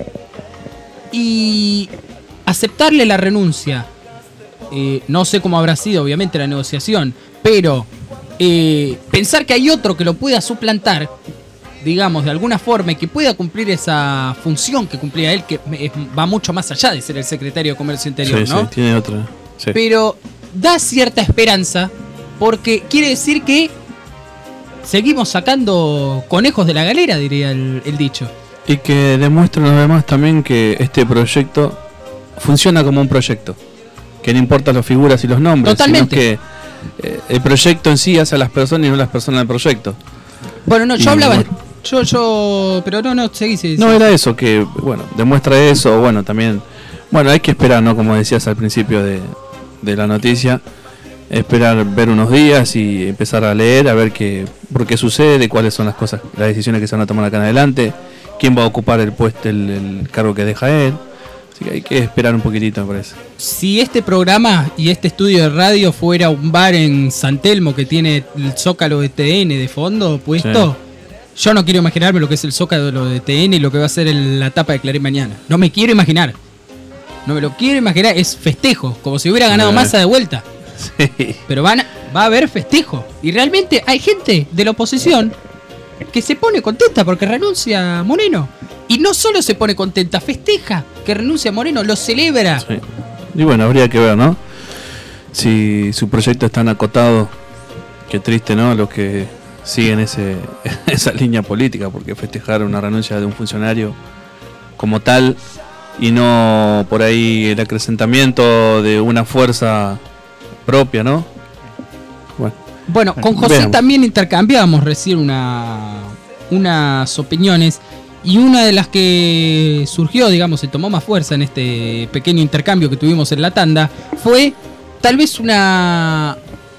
Sí. Y aceptarle la renuncia, eh, no sé cómo habrá sido obviamente la negociación, pero eh, pensar que hay otro que lo pueda suplantar, digamos, de alguna forma, y que pueda cumplir esa función que cumplía él, que es, va mucho más allá de ser el secretario de Comercio Interior, sí, ¿no? Sí, tiene otra. Sí. Pero da cierta esperanza, porque quiere decir que seguimos sacando conejos de la galera, diría el, el dicho. Y que demuestra además también que este proyecto funciona como un proyecto, que no importan las figuras y los nombres, totalmente, sino que eh, el proyecto en sí hace a las personas y no las personas del proyecto. Bueno, no, yo y, hablaba... Bueno, Yo, yo, pero no, no, seguí, seguí. No, era eso, que, bueno, demuestra eso, bueno, también, bueno, hay que esperar, ¿no? Como decías al principio de, de la noticia, esperar, ver unos días y empezar a leer, a ver qué, por qué sucede, cuáles son las cosas, las decisiones que se van a tomar acá en adelante, quién va a ocupar el puesto, el, el cargo que deja él, así que hay que esperar un poquitito, me parece. Si este programa y este estudio de radio fuera un bar en San Telmo que tiene el Zócalo de T N de fondo puesto... Sí. Yo no quiero imaginarme lo que es el Zócalo de T N y lo que va a ser el, la tapa de Clarín mañana. No me quiero imaginar. No me lo quiero imaginar. Es festejo, como si hubiera ganado Massa de vuelta. Sí. Pero van a, va a haber festejo. Y realmente hay gente de la oposición que se pone contenta porque renuncia Moreno. Y no solo se pone contenta, festeja que renuncia Moreno, lo celebra. Sí. Y bueno, habría que ver, ¿no? Si su proyecto es tan acotado. Qué triste, ¿no? Los que siguen ese, esa línea política, porque festejar una renuncia de un funcionario como tal y no por ahí el acrecentamiento de una fuerza propia, ¿no? Bueno, bueno con José veamos. También intercambiamos recién una, unas opiniones, y una de las que surgió, digamos, se tomó más fuerza en este pequeño intercambio que tuvimos en la tanda, fue tal vez una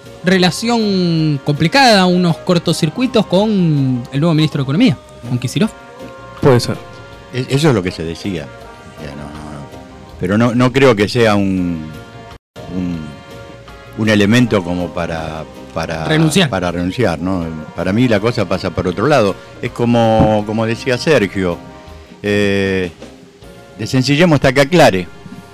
relación complicada, unos cortocircuitos con el nuevo ministro de Economía, con Kicillof. Puede ser. Eso es lo que se decía. Ya, no, no, no. Pero no, no creo que sea un, un, un elemento como para, para renunciar. Para renunciar, ¿no? Para mí la cosa pasa por otro lado. Es como, como decía Sergio, eh, desencillemos hasta que aclare.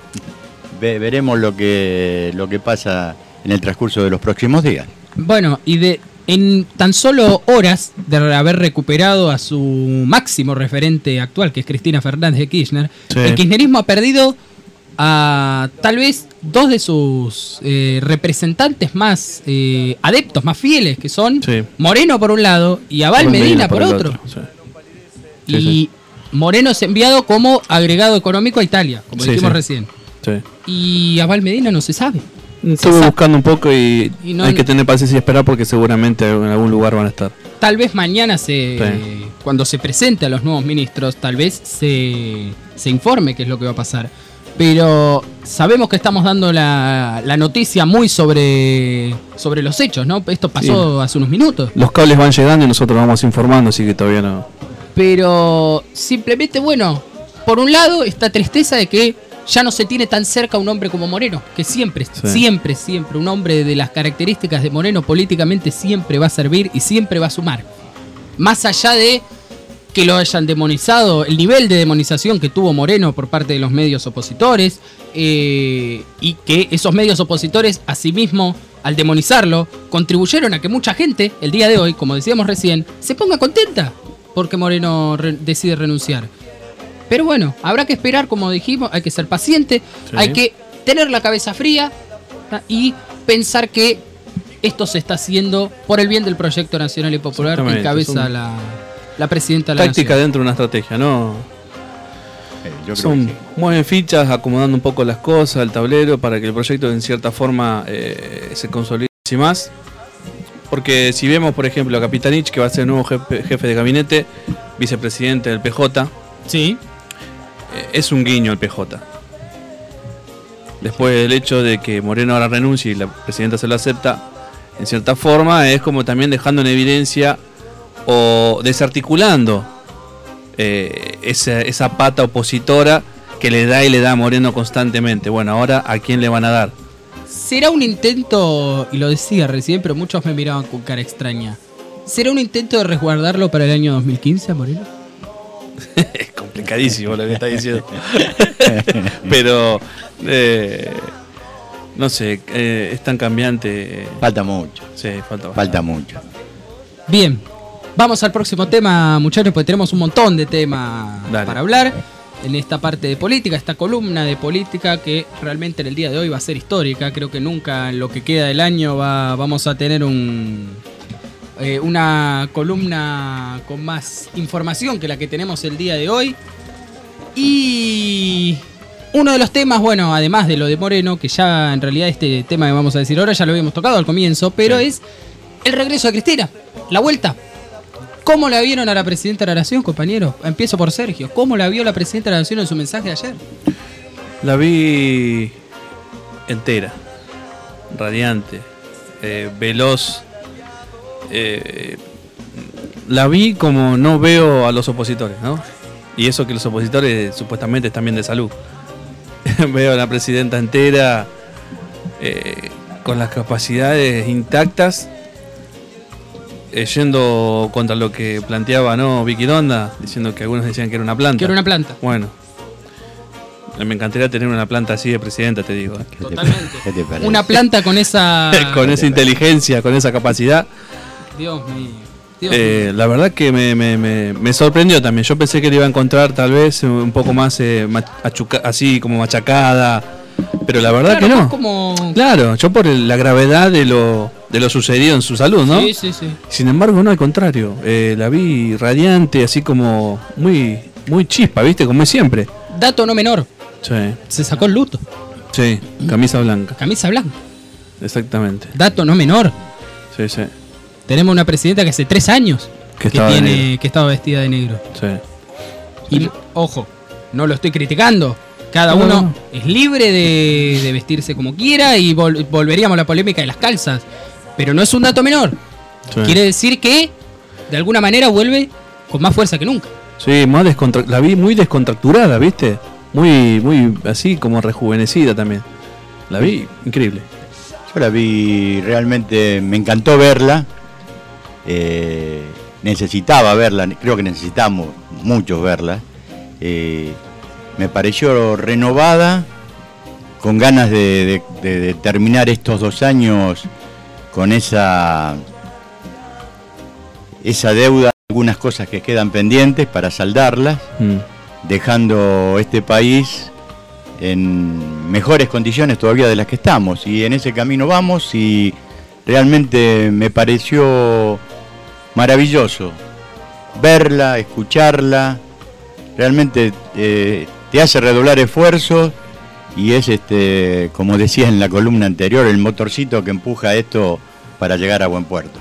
Ve, veremos lo que, lo que pasa en el transcurso de los próximos días. Bueno, y de en tan solo horas de haber recuperado a su máximo referente actual, que es Cristina Fernández de Kirchner, Sí. el kirchnerismo ha perdido a tal vez dos de sus eh, representantes más eh, adeptos, más fieles, que son Sí. Moreno por un lado y Abal Abel Medina por el otro. Sí. Y Sí, sí. Moreno es enviado como agregado económico a Italia, como Sí, dijimos sí. recién. Sí. Y Abal Medina no se sabe. Estuve buscando un poco y, Y no- hay que tener paciencia y esperar porque seguramente en algún lugar van a estar. Tal vez mañana, se, Sí. cuando se presente a los nuevos ministros, tal vez se, se informe qué es lo que va a pasar. Pero sabemos que estamos dando la, la noticia muy sobre, sobre los hechos, ¿no? Esto pasó Sí. hace unos minutos. Los cables van llegando y nosotros vamos informando, así que todavía no. Pero simplemente, bueno, por un lado, esta tristeza de que ya no se tiene tan cerca un hombre como Moreno, que siempre, Sí. siempre, siempre, un hombre de las características de Moreno políticamente siempre va a servir y siempre va a sumar. Más allá de que lo hayan demonizado, el nivel de demonización que tuvo Moreno por parte de los medios opositores, eh, y que esos medios opositores, asimismo, al demonizarlo, contribuyeron a que mucha gente, el día de hoy, como decíamos recién, se ponga contenta porque Moreno re- decide renunciar. Pero bueno, habrá que esperar, como dijimos, hay que ser paciente, Sí. hay que tener la cabeza fría, ¿tá? Y pensar que esto se está haciendo por el bien del proyecto nacional y popular que Exactamente, encabeza es un- la, la presidenta de la Táctica nación. dentro de una estrategia, ¿no? yo creo Son, que sí. mueven fichas, acomodando un poco las cosas, el tablero, para que el proyecto en cierta forma eh, se consolide y más. Porque si vemos, por ejemplo, a Capitanich, que va a ser el nuevo jefe, jefe de gabinete, vicepresidente del P J, sí. eh, es un guiño el P J. Después del hecho de que Moreno ahora renuncie y la presidenta se lo acepta, en cierta forma es como también dejando en evidencia o desarticulando eh, esa, esa pata opositora que le da y le da a Moreno constantemente. Bueno, ahora ¿a quién le van a dar? ¿Será un intento, y lo decía recién, pero muchos me miraban con cara extraña, ¿será un intento de resguardarlo para el año dos mil quince, Moreno? Es complicadísimo lo que está diciendo. Pero eh, no sé, eh, es tan cambiante. Falta mucho. Sí, falta, Falta mucho. Bien, vamos al próximo tema, muchachos, porque tenemos un montón de temas Dale. para hablar en esta parte de política, esta columna de política que realmente en el día de hoy va a ser histórica. Creo que nunca en lo que queda del año va, vamos a tener un, eh, una columna con más información que la que tenemos el día de hoy. Y uno de los temas, bueno, además de lo de Moreno, que ya en realidad este tema que vamos a decir ahora ya lo habíamos tocado al comienzo, pero es el regreso de Cristina, la vuelta. ¿Cómo la vieron a la presidenta de la Nación, compañero? Empiezo por Sergio. ¿Cómo la vio la presidenta de la Nación en su mensaje de ayer? La vi entera, radiante, eh, veloz. Eh, la vi como no veo a los opositores, ¿no? Y eso que los opositores supuestamente están bien de salud. Veo a la presidenta entera, eh, con las capacidades intactas, eh, yendo contra lo que planteaba, ¿no? Vicky Donda, diciendo que algunos decían que era una planta. Que era una planta. Bueno, me encantaría tener una planta así de presidenta, te digo. ¿eh? Totalmente. ¿Qué te parece? Una planta con esa... Con esa inteligencia, con esa capacidad. Dios mío. Dios Eh, mío. la verdad que me, me, me, me sorprendió también. Yo pensé que le iba a encontrar tal vez un poco más eh, machuca- así como machacada, pero la verdad Claro, que no. más como... Claro, yo por el- la gravedad de lo, de lo sucedido en su salud, ¿no? Sí, sí, sí. Sin embargo, no, al contrario. Eh, la vi radiante, así como muy, muy chispa, ¿viste? Como es siempre. Dato no menor. Sí, Se sacó el luto. sí, camisa blanca, Camisa blanca. exactamente. Dato no menor. Sí, sí, Tenemos una presidenta que hace tres años Que que, estaba de tiene, negro. que estaba vestida de negro. sí. Y ojo, no lo estoy criticando. Cada No, uno no. es libre de, de vestirse como quiera y vol- volveríamos a la polémica de las calzas. Pero no es un dato menor. Sí. Quiere decir que de alguna manera vuelve con más fuerza que nunca. Sí, más descontra- la vi muy descontracturada, ¿viste? Muy, muy así como rejuvenecida también. La vi increíble. Yo la vi, realmente me encantó verla. Eh, necesitaba verla, creo que necesitamos muchos verla. Eh, me pareció renovada, con ganas de, de- de- de terminar estos dos años con esa esa deuda, algunas cosas que quedan pendientes para saldarlas, mm. dejando este país en mejores condiciones todavía de las que estamos, y en ese camino vamos, y realmente me pareció maravilloso verla, escucharla, realmente eh, te hace redoblar esfuerzos, y es, este, como decía en la columna anterior, el motorcito que empuja esto para llegar a buen puerto.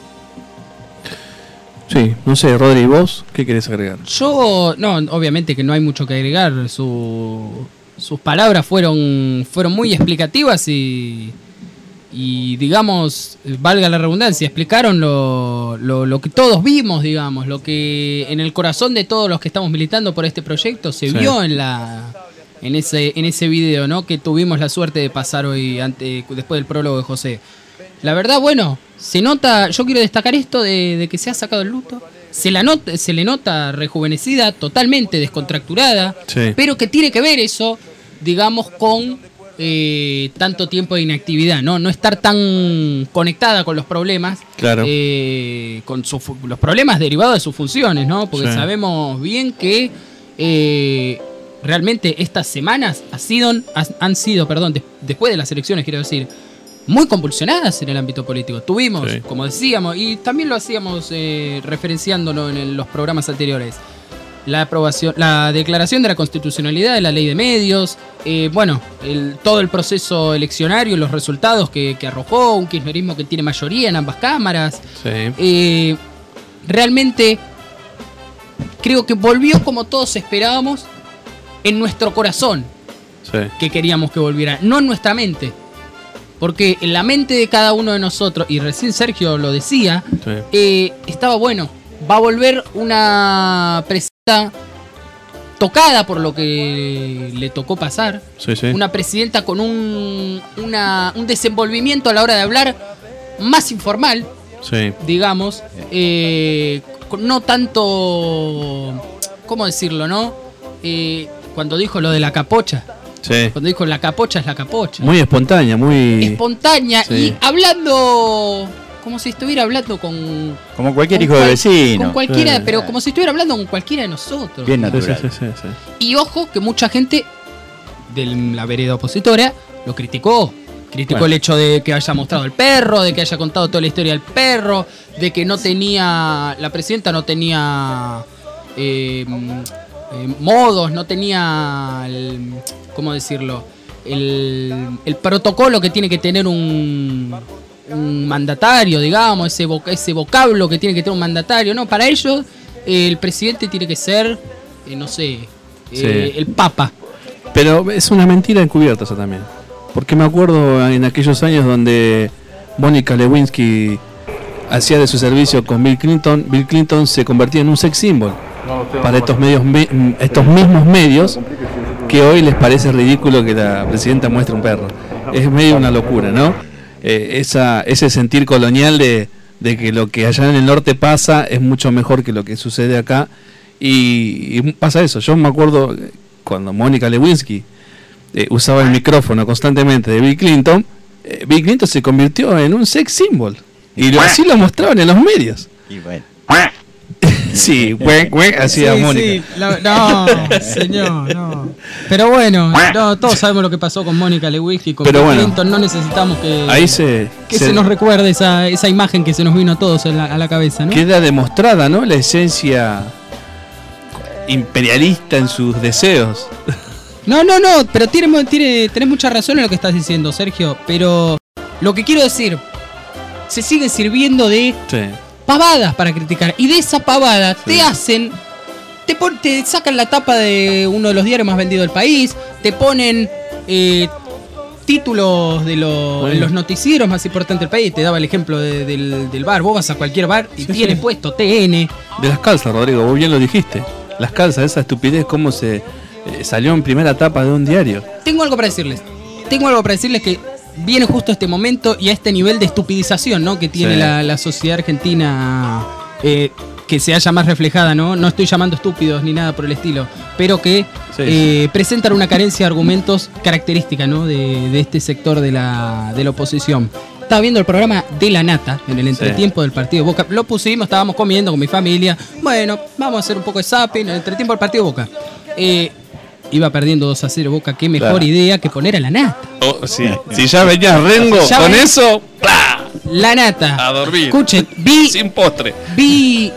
Sí, no sé, Rodri, ¿vos qué querés agregar? Yo, no, obviamente que no hay mucho que agregar. Su, sus palabras fueron, fueron muy explicativas y, y, digamos, valga la redundancia, explicaron lo, lo, lo que todos vimos, digamos, lo que en el corazón de todos los que estamos militando por este proyecto se sí. vio en la en ese en ese video, ¿no? Que tuvimos la suerte de pasar hoy ante, después del prólogo de José. La verdad, bueno, se nota, yo quiero destacar esto de, de que se ha sacado el luto, se, la nota, se le nota rejuvenecida, totalmente descontracturada, sí. pero que tiene que ver eso, digamos, con eh, tanto tiempo de inactividad, ¿no? No estar tan conectada con los problemas, claro. eh, con su, los problemas derivados de sus funciones, ¿no? Porque sí. sabemos bien que eh, realmente estas semanas ha sido, han sido, perdón, de, después de las elecciones, quiero decir, muy convulsionadas en el ámbito político. Tuvimos, sí. como decíamos, y también lo hacíamos eh, referenciándolo en el, los programas anteriores, la aprobación, la declaración de la constitucionalidad de la ley de medios, eh, bueno, el, todo el proceso eleccionario, los resultados que, que arrojó, un kirchnerismo que tiene mayoría en ambas cámaras. Sí. Eh, realmente creo que volvió como todos esperábamos en nuestro corazón, sí. que queríamos que volviera, no en nuestra mente. Porque en la mente de cada uno de nosotros, y recién Sergio lo decía, sí. eh, estaba bueno. Va a volver una presidenta tocada por lo que le tocó pasar. Sí, sí. Una presidenta con un, una, un desenvolvimiento a la hora de hablar más informal, sí. digamos. Eh, no tanto, ¿cómo decirlo, no? Eh, cuando dijo lo de la capocha. Sí. Cuando dijo la capocha es la capocha. Muy espontánea, muy... Espontánea sí. y hablando como si estuviera hablando con... Como cualquier con hijo cual, de vecino. Con cualquiera, sí. pero como si estuviera hablando con cualquiera de nosotros. Bien natural. Sí, sí, sí, sí. Y ojo que mucha gente de la vereda opositora lo criticó. Criticó bueno. el hecho de que haya mostrado el perro, de que haya contado toda la historia del perro, de que no tenía... La presidenta no tenía... Eh, eh, modos, no tenía... El, ¿cómo decirlo? El, el protocolo que tiene que tener un, un mandatario, digamos, ese, voc- ese vocablo que tiene que tener un mandatario. No, para ellos eh, el presidente tiene que ser, eh, no sé, eh, sí. el papa. Pero es una mentira encubierta eso también. Porque me acuerdo en aquellos años donde Mónica Lewinsky hacía de su servicio con Bill Clinton, Bill Clinton se convertía en un sex symbol para estos medios, estos mismos medios que hoy les parece ridículo que la presidenta muestre un perro. Es medio una locura, ¿no? Eh, esa, ese sentir colonial de, de que lo que allá en el norte pasa es mucho mejor que lo que sucede acá. Y, y pasa eso. Yo me acuerdo cuando Mónica Lewinsky eh, usaba el micrófono constantemente de Bill Clinton, eh, Bill Clinton se convirtió en un sex symbol. Y lo, así lo mostraban en los medios. Y bueno. Sí, güey, güey, hacía sí, Mónica. Sí, la, no, señor, no. Pero bueno, no, todos sabemos lo que pasó con Mónica Lewinsky, con Pero bueno, Clinton, no necesitamos que, ahí se, que se, se nos recuerde esa, esa imagen que se nos vino a todos a la, a la cabeza, ¿no? Queda demostrada, ¿no? La esencia imperialista en sus deseos. No, no, no, pero tiene, tiene, tenés mucha razón en lo que estás diciendo, Sergio. Pero lo que quiero decir, se sigue sirviendo de... Sí. pavadas para criticar, y de esa pavada sí. te hacen, te, pon, te sacan la tapa de uno de los diarios más vendidos del país, te ponen eh, títulos de lo, bueno. los noticieros más importantes del país. Te daba el ejemplo de, del, del bar, vos vas a cualquier bar y sí, tiene sí. puesto T N. De las calzas, Rodrigo, vos bien lo dijiste, las calzas, esa estupidez, cómo se eh, salió en primera tapa de un diario. Tengo algo para decirles, tengo algo para decirles que viene justo este momento y a este nivel de estupidización, ¿no? que tiene sí. la, la sociedad argentina, eh, que se haya más reflejada, ¿no? No estoy llamando estúpidos ni nada por el estilo, pero que sí. eh, presentan una carencia de argumentos característica, ¿no? de, de este sector de la, de la oposición. estaba viendo el programa de La Nata en el entretiempo sí. del partido de Boca. Lo pusimos, estábamos comiendo con mi familia. Bueno, vamos a hacer un poco de zapping en el entretiempo del partido de Boca. Eh, iba perdiendo dos a cero Boca. Qué mejor claro. idea que poner a La Nata. Oh, sí. Si ya venías Rengo ya con ven... eso, ¡plá! La Nata. A dormir. Escuchen, vi. Sin postre. Vi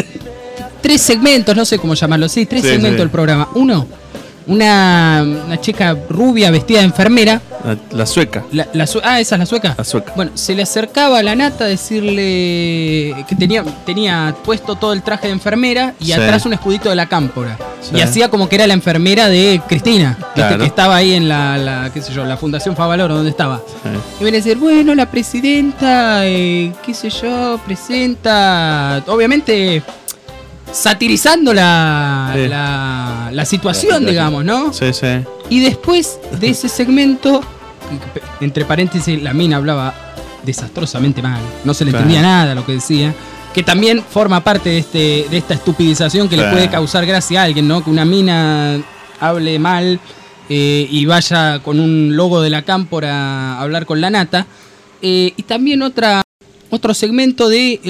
tres segmentos, no sé cómo llamarlo, sí, tres sí, segmentos sí. del programa. Uno, una, una chica rubia vestida de enfermera. La, la sueca. La, la su ah, esa es la sueca. La sueca. Bueno, se le acercaba a La Nata a decirle que tenía, tenía puesto todo el traje de enfermera y sí. atrás un escudito de la cámpora. Sí. Y hacía como que era la enfermera de Cristina, claro. que estaba ahí en la, la, qué sé yo, la Fundación Favaloro, donde estaba. Sí. Y viene a decir, bueno, la presidenta, eh, qué sé yo, presenta, obviamente satirizando la, sí. la, la situación, la digamos, ¿no? Sí, sí. Y después de ese segmento, entre paréntesis, la mina hablaba desastrosamente mal. No se le claro. entendía nada a lo que decía. Que también forma parte de, este, de esta estupidización que claro. le puede causar gracia a alguien, ¿no? Que una mina hable mal eh, y vaya con un logo de la cámpora a hablar con La Nata. Eh, y también otra otro segmento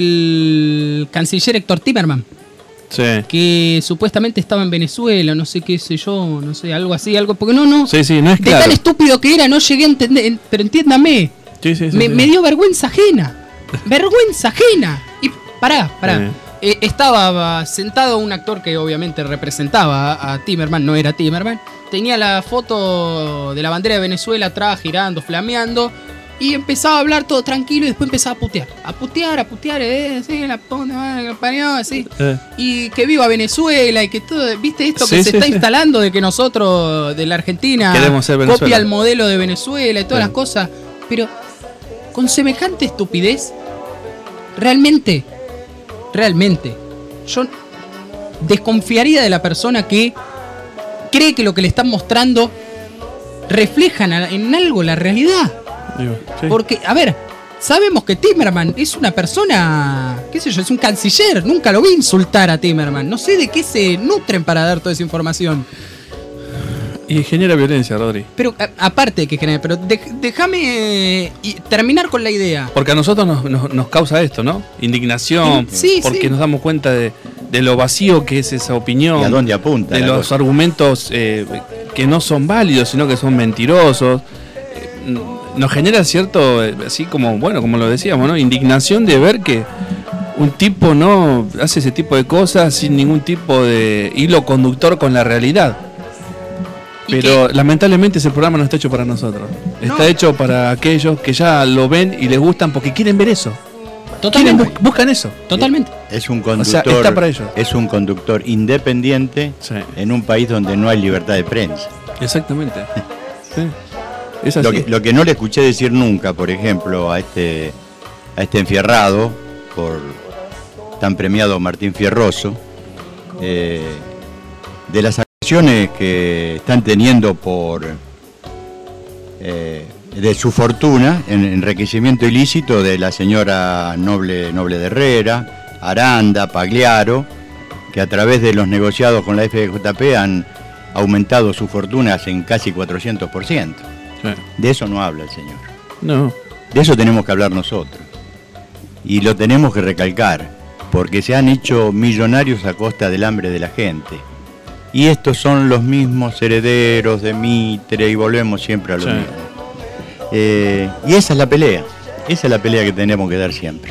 del canciller Héctor Timerman. Sí. Que supuestamente estaba en Venezuela, no sé qué sé yo, no sé, algo así, algo, porque no, no. Sí, sí, no es de claro. tan estúpido que era, no llegué a entender, pero entiéndame. Sí, sí, sí, me, sí. me dio vergüenza ajena. Vergüenza ajena. Y pará, pará. Sí. Eh, estaba sentado un actor que obviamente representaba a, a Timerman, no era Timerman. Tenía la foto de la bandera de Venezuela atrás, girando, flameando. Y empezaba a hablar todo tranquilo y después empezaba a putear. A putear, a putear, eh, así, la puta madre, el pañón, así. Eh. Y que viva Venezuela y que todo, ¿viste esto que sí, se sí, está sí. instalando de que nosotros, de la Argentina, queremos ser Venezuela, copia el modelo de Venezuela y todas sí. las cosas? Pero con semejante estupidez, realmente, realmente, yo desconfiaría de la persona que cree que lo que le están mostrando refleja en algo la realidad. Sí. Porque, a ver, sabemos que Timerman es una persona, qué sé yo, es un canciller. Nunca lo vi insultar a Timerman. No sé de qué se nutren para dar toda esa información. Y genera violencia, Rodri. Pero, a, aparte de que genera, pero de, déjame eh, terminar con la idea. Porque a nosotros nos, nos, nos causa esto, ¿no? Indignación. Sí, porque sí. nos damos cuenta de, de lo vacío que es esa opinión. ¿Y a dónde apunta? De los cosa? argumentos eh, que no son válidos, sino que son mentirosos. Eh, nos genera cierto, así como, bueno, como lo decíamos, ¿no? Indignación de ver que un tipo no hace ese tipo de cosas sin ningún tipo de hilo conductor con la realidad. Pero lamentablemente ese programa no está hecho para nosotros. No. Está hecho para aquellos que ya lo ven y les gustan porque quieren ver eso. Totalmente. Quieren, buscan eso. Totalmente. Es un conductor, o sea, está para ellos. Es un conductor independiente sí. en un país donde no hay libertad de prensa. Exactamente. Sí. Es así. Lo que, lo que no le escuché decir nunca, por ejemplo, a este a este enfierrado por tan premiado Martín Fierroso, eh, de las acciones que están teniendo por eh, de su fortuna en enriquecimiento ilícito de la señora Noble, Noble de Herrera, Aranda, Pagliaro, que a través de los negociados con la F J P han aumentado sus fortunas en casi cuatrocientos por ciento. Sí. De eso no habla el señor. No. De eso tenemos que hablar nosotros. Y lo tenemos que recalcar, porque se han hecho millonarios a costa del hambre de la gente. Y estos son los mismos herederos de Mitre y volvemos siempre a lo sí. mismo. Eh, y esa es la pelea, esa es la pelea que tenemos que dar siempre.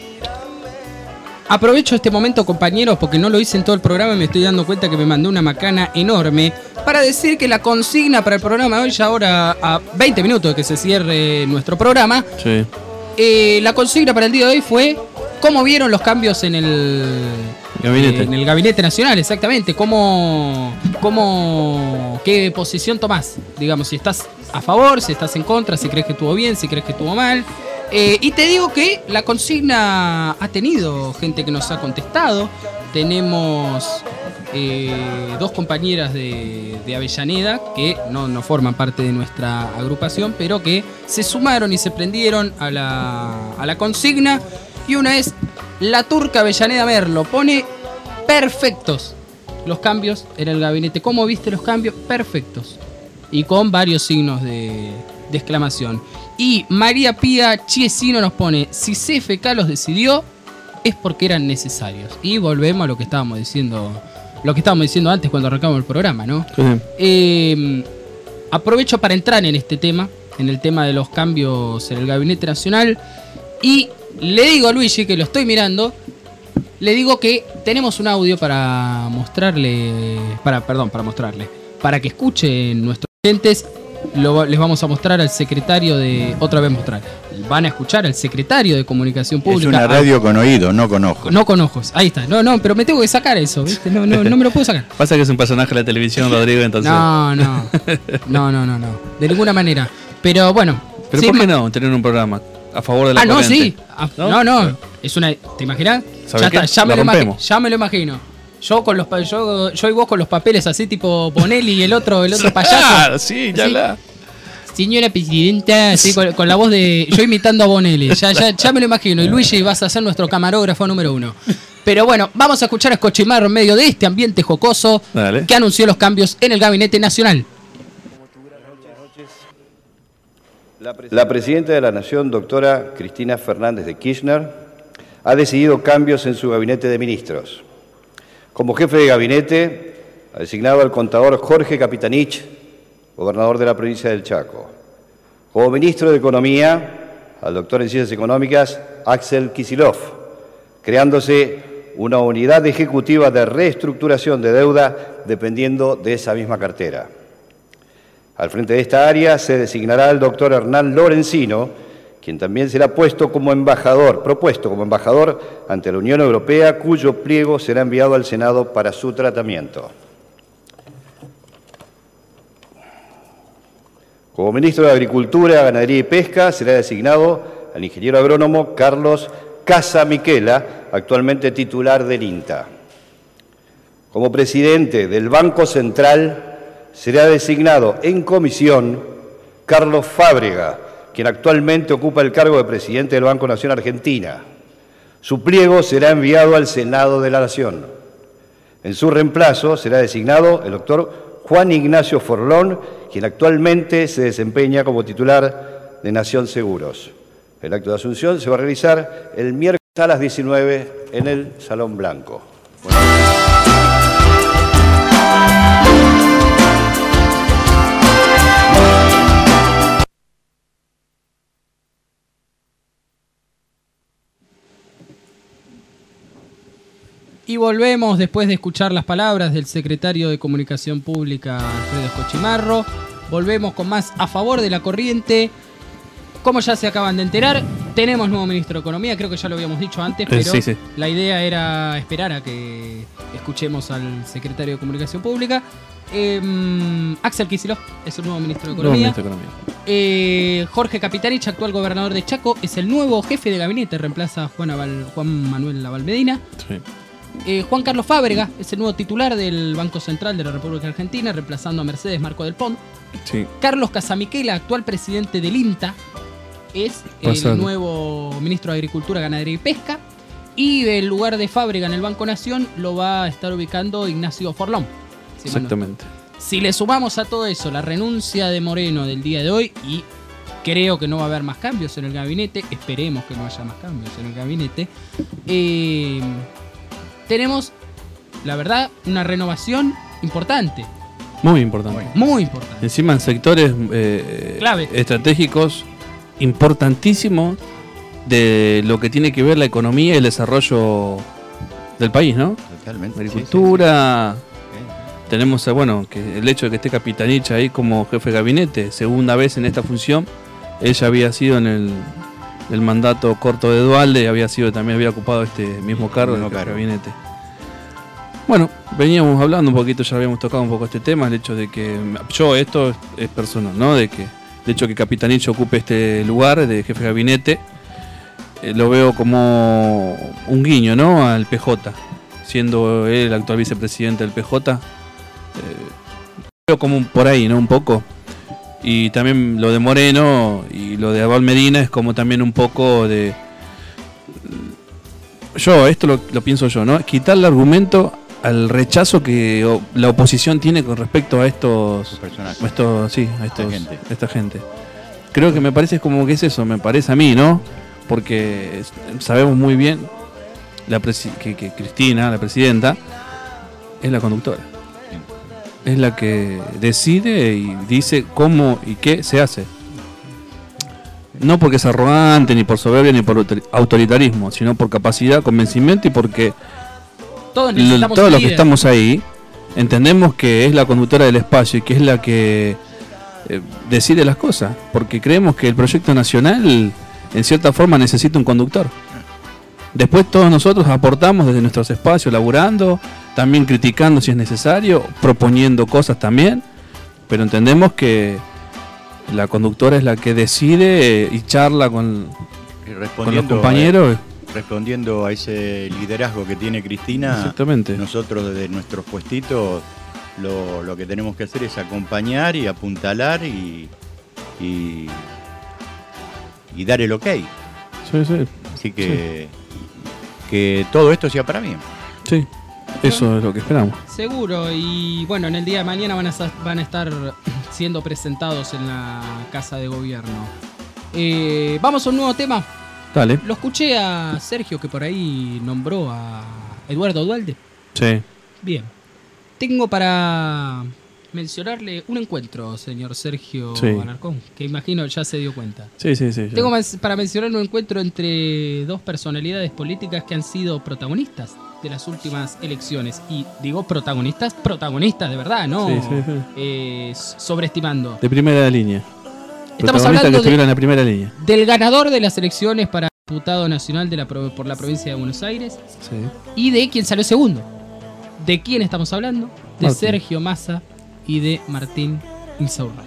Aprovecho este momento, compañeros, porque no lo hice en todo el programa y me estoy dando cuenta que me mandó una macana enorme para decir que la consigna para el programa de hoy, ya ahora a veinte minutos de que se cierre nuestro programa, sí. eh, la consigna para el día de hoy fue ¿cómo vieron los cambios en el gabinete, eh, en el gabinete nacional? Exactamente, ¿cómo, cómo, qué posición tomás? Digamos, si estás a favor, si estás en contra, si crees que estuvo bien, si crees que estuvo mal. Eh, y te digo que la consigna ha tenido gente que nos ha contestado. Tenemos eh, dos compañeras de, de Avellaneda que no, no forman parte de nuestra agrupación, pero que se sumaron y se prendieron a la, a la consigna. Y una es la Turca Avellaneda Merlo. Pone perfectos los cambios en el gabinete. ¿Cómo viste los cambios? Perfectos. Y con varios signos de, de exclamación. Y María Pía Chiesino nos pone, si C F K los decidió, es porque eran necesarios. Y volvemos a lo que estábamos diciendo, lo que estábamos diciendo antes cuando arrancamos el programa, ¿no? Sí. Eh, aprovecho para entrar en este tema, en el tema de los cambios en el Gabinete Nacional. Y le digo a Luigi, que lo estoy mirando, le digo que tenemos un audio para mostrarle, para, perdón, para mostrarle, para que escuchen nuestros oyentes. Lo, les vamos a mostrar al secretario de... Otra vez mostrar. Van a escuchar al secretario de Comunicación Pública. Es una radio con oído, no con ojos. No con ojos, ahí está. No, no, pero me tengo que sacar eso, ¿viste? No, no, no me lo puedo sacar. Pasa que es un personaje de la televisión, Rodrigo, entonces... No, no. No, no, no, no. De ninguna manera. Pero bueno... ¿Pero sí, por qué no tener un programa a favor de la Ah, no, corriente? sí. Ah, no, no, no. Es una... ¿Te imaginas? ¿Sabe Ya qué? está, ya me, La lo imagi- rompemos. ya me lo imagino. Yo con los pa- yo, yo y vos con los papeles así tipo Bonelli y el otro, el otro payaso. Ah, sí, ya Así. la... Señora presidenta, así, con, con la voz de... Yo imitando a Bonelli, ya, ya, ya me lo imagino. Y Luigi, vas a ser nuestro camarógrafo número uno. Pero bueno, vamos a escuchar a Escochimarro en medio de este ambiente jocoso Dale. que anunció los cambios en el Gabinete Nacional. La presidenta de la Nación, doctora Cristina Fernández de Kirchner, ha decidido cambios en su gabinete de ministros. Como jefe de gabinete, ha designado al contador Jorge Capitanich, gobernador de la provincia del Chaco. Como ministro de Economía, al doctor en Ciencias Económicas Axel Kicillof, creándose una unidad ejecutiva de reestructuración de deuda dependiendo de esa misma cartera. Al frente de esta área se designará al doctor Hernán Lorenzino, quien también será puesto como embajador, propuesto como embajador ante la Unión Europea, cuyo pliego será enviado al Senado para su tratamiento. Como ministro de Agricultura, Ganadería y Pesca será designado al ingeniero agrónomo Carlos Casamiquela, actualmente titular del INTA. Como presidente del Banco Central será designado en comisión Carlos Fábrega, quien actualmente ocupa el cargo de presidente del Banco Nación Argentina. Su pliego será enviado al Senado de la Nación. En su reemplazo será designado el doctor Juan Ignacio Forlón, quien actualmente se desempeña como titular de Nación Seguros. El acto de asunción se va a realizar el miércoles a las diecinueve en el Salón Blanco. Y volvemos después de escuchar las palabras del secretario de Comunicación Pública, Alfredo Escochimarro. Volvemos con más a favor de la corriente. Como ya se acaban de enterar, tenemos nuevo ministro de Economía, creo que ya lo habíamos dicho antes, pero sí, sí. la idea era esperar a que escuchemos al secretario de Comunicación Pública. Eh, Axel Kicillof es el nuevo ministro de Nuevo Economía. ministro de Economía. Eh, Jorge Capitanich, actual gobernador de Chaco, es el nuevo jefe de gabinete, reemplaza a Juan, Aval- Juan Manuel Laval Medina. Sí. Eh, Juan Carlos Fábrega es el nuevo titular del Banco Central de la República Argentina, reemplazando a Mercedes Marco del Pont. Sí. Carlos Casamiquela, actual presidente del INTA, es Pasando. el nuevo ministro de Agricultura, Ganadería y Pesca. Y el lugar de Fábrega en el Banco Nación lo va a estar ubicando Ignacio Forlón. Si mal no- Exactamente. Si le sumamos a todo eso la renuncia de Moreno del día de hoy, y creo que no va a haber más cambios en el gabinete, esperemos que no haya más cambios en el gabinete, eh, tenemos, la verdad, una renovación importante. Muy importante. Muy importante. Encima en sectores eh, Clave. estratégicos importantísimos de lo que tiene que ver la economía y el desarrollo del país, ¿no? Totalmente. Agricultura. Tenemos, eh, bueno, que el hecho de que esté Capitanich ahí como jefe de gabinete, segunda vez en esta función. Ella había sido en el, el mandato corto de Dualde, había sido también había ocupado este mismo cargo en el jefe de gabinete. Bueno, veníamos hablando un poquito, ya habíamos tocado un poco este tema, el hecho de que yo, esto es, es personal, ¿no? De que el hecho de que Capitanich ocupe este lugar de jefe de gabinete, eh, lo veo como un guiño, ¿no? Al P J, siendo él el actual vicepresidente del P J. Eh, veo como un, por ahí, ¿no? Un poco. Y también lo de Moreno y lo de Abal Medina es como también un poco de... Yo, esto lo, lo pienso yo, ¿no? Quitarle argumento al rechazo que o, la oposición tiene con respecto a estos personajes. a estos, sí, a estos, gente. esta gente. creo que me parece como que es eso, me parece a mí, ¿no? Porque sabemos muy bien la presi- que, que Cristina, la presidenta, es la conductora. Es la que decide y dice cómo y qué se hace. No porque es arrogante, ni por soberbia, ni por autor- autoritarismo, sino por capacidad, convencimiento y porque Todos lo- necesitamos todos un los que líder. estamos ahí entendemos que es la conductora del espacio y que es la que eh, decide las cosas. Porque creemos que el proyecto nacional, en cierta forma, necesita un conductor. Después todos nosotros aportamos desde nuestros espacios, laburando, también criticando si es necesario, proponiendo cosas también, pero entendemos que la conductora es la que decide eh, y charla con, Y con los respondiendo compañeros. a, respondiendo a ese liderazgo que tiene Cristina, Exactamente. nosotros desde nuestros puestitos lo, lo que tenemos que hacer es acompañar y apuntalar y, y, y dar el ok. Sí, sí. Así que, que todo esto sea para bien. Sí, eso es lo que esperamos. Seguro, y bueno, en el día de mañana van a, sa- van a estar siendo presentados en la Casa de Gobierno. Eh, Vamos a un nuevo tema. Dale. Lo escuché a Sergio, que por ahí nombró a Eduardo Dualde. Sí. Bien. Tengo para mencionarle un encuentro, señor Sergio Sí. Alarcón, que imagino ya se dio cuenta. Sí, sí, sí. ya. Tengo mas- para mencionar un encuentro entre dos personalidades políticas que han sido protagonistas de las últimas elecciones. Y digo protagonistas, protagonistas de verdad, ¿no? Sí, sí, sí. Eh, sobreestimando. De primera línea. Estamos Protagonistas hablando que de- estuvieron en la primera línea. Del ganador de las elecciones para diputado nacional de la, pro- por la provincia de Buenos Aires Sí. y de quien salió segundo. ¿De quién estamos hablando? De Martín. Sergio Massa y de Martín Insaurralde.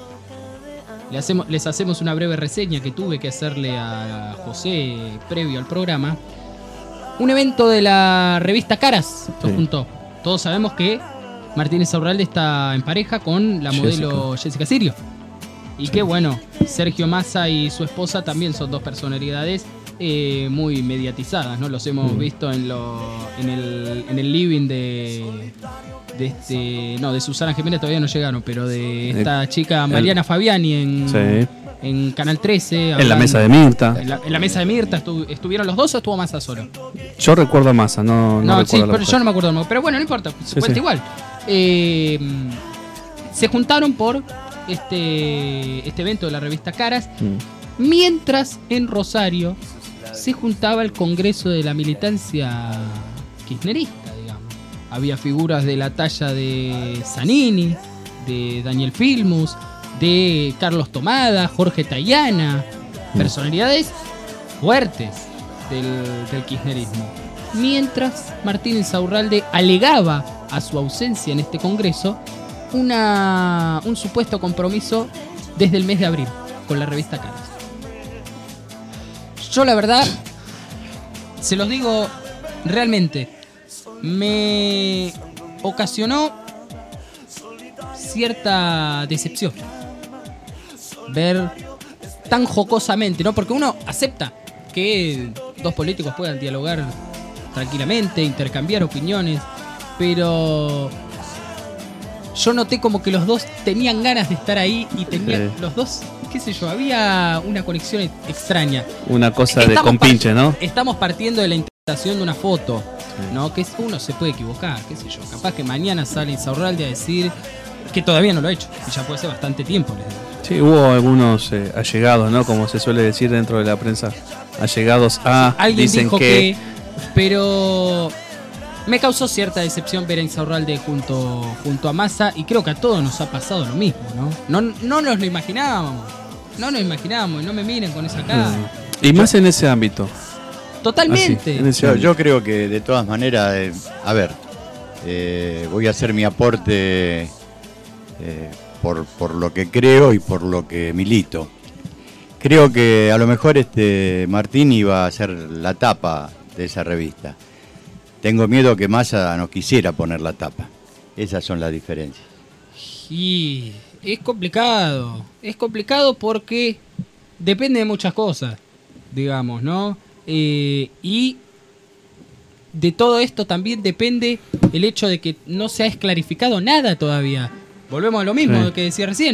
Le hacemos, les hacemos una breve reseña que tuve que hacerle a José previo al programa. Un evento de la revista Caras lo Sí. juntó. Todos sabemos que Martín Insaurralde está en pareja con la modelo Jessica Sirio. Y que bueno, Sergio Massa y su esposa también son dos personalidades eh, muy mediatizadas, ¿no? Los hemos Mm. visto en, lo, en, el, en el living de, de este, no, de Susana Jiménez todavía no llegaron, pero de esta Eh, chica el- Mariana Fabiani en, Sí. en Canal trece. En la hablando- mesa de Mirta. En la, en la mesa de Mirta, estu- ¿estuvieron los dos o estuvo Massa solo? Yo recuerdo a Massa, no, no, No, recuerdo sí, a la pero mujer. yo no me acuerdo. Pero bueno, no importa, se Sí, cuenta sí. igual. Eh, se juntaron por este, este evento de la revista Caras, Mm. mientras en Rosario se juntaba el Congreso de la Militancia Kirchnerista, digamos. Había figuras de la talla de Zanini, de Daniel Filmus, de Carlos Tomada, Jorge Tayana, personalidades fuertes del, del kirchnerismo. Mientras Martín Insaurralde alegaba a su ausencia en este congreso una, un supuesto compromiso desde el mes de abril con la revista Caras. Yo la verdad, se los digo realmente, me ocasionó cierta decepción ver tan jocosamente, ¿no? Porque uno acepta que dos políticos puedan dialogar tranquilamente, intercambiar opiniones, pero yo noté como que los dos tenían ganas de estar ahí y tenían Sí. los dos, qué sé yo, había una conexión extraña. Una cosa de Estamos compinche, par- ¿no? Estamos partiendo de la interpretación de una foto, ¿no? Que es- uno se puede equivocar, qué sé yo. Capaz que mañana sale Insaurralde a decir que todavía no lo ha hecho, y ya puede ser bastante tiempo. les digo. Sí, hubo algunos eh, allegados, ¿no? Como se suele decir dentro de la prensa. Allegados a. Alguien dicen dijo que. que... Pero me causó cierta decepción ver a Insaurralde junto, junto a Massa, y creo que a todos nos ha pasado lo mismo, ¿no? No, no nos lo imaginábamos. No nos imaginábamos, no me miren con esa cara. Y más en ese ámbito. Totalmente. Así, en ese Yo, ámbito. yo creo que de todas maneras, eh, a ver, eh, voy a hacer mi aporte eh, por, por lo que creo y por lo que milito. Creo que a lo mejor este Martín iba a ser la tapa de esa revista. Tengo miedo que Massa no quisiera poner la tapa. Esas son las diferencias. Y es complicado. Es complicado porque depende de muchas cosas, digamos, ¿no? Eh, y de todo esto también depende el hecho de que no se ha esclarificado nada todavía. Volvemos a lo mismo Sí. que decía recién.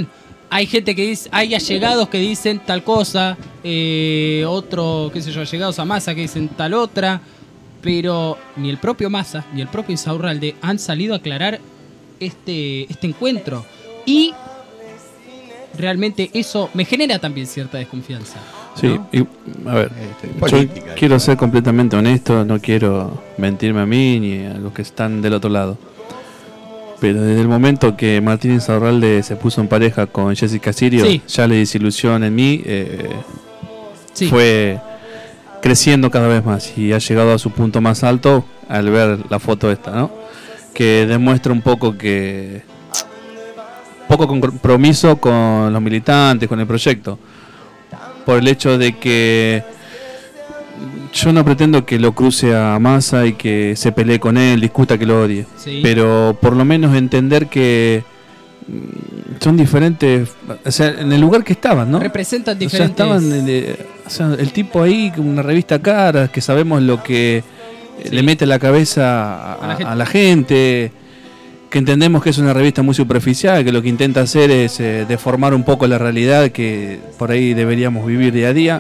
hay gente que dice, hay allegados que dicen tal cosa, eh, otro, qué sé yo, allegados a Massa que dicen tal otra, pero ni el propio Massa ni el propio Insaurralde han salido a aclarar este, este encuentro. Y realmente eso me genera también cierta desconfianza, ¿no? Sí, y, a ver, Este, yo política. quiero ser completamente honesto, no quiero mentirme a mí ni a los que están del otro lado. Pero desde el momento que Martín Insaurralde se puso en pareja con Jessica Sirio, Sí. ya la desilusión en mí eh, Sí. fue creciendo cada vez más y ha llegado a su punto más alto al ver la foto esta, ¿no? Que demuestra un poco que poco compromiso con los militantes, con el proyecto, por el hecho de que yo no pretendo que lo cruce a Massa y que se pelee con él, discuta, que lo odie, Sí. pero por lo menos entender que mm, son diferentes, o sea, en el lugar que estaban, ¿no? Representan O sea, diferentes... estaban, eh, o sea, el tipo ahí con una revista Caras, que sabemos lo que eh, Sí. le mete a la cabeza a, A la gente. a la gente, que entendemos que es una revista muy superficial, que lo que intenta hacer es eh, deformar un poco la realidad que por ahí deberíamos vivir día a día.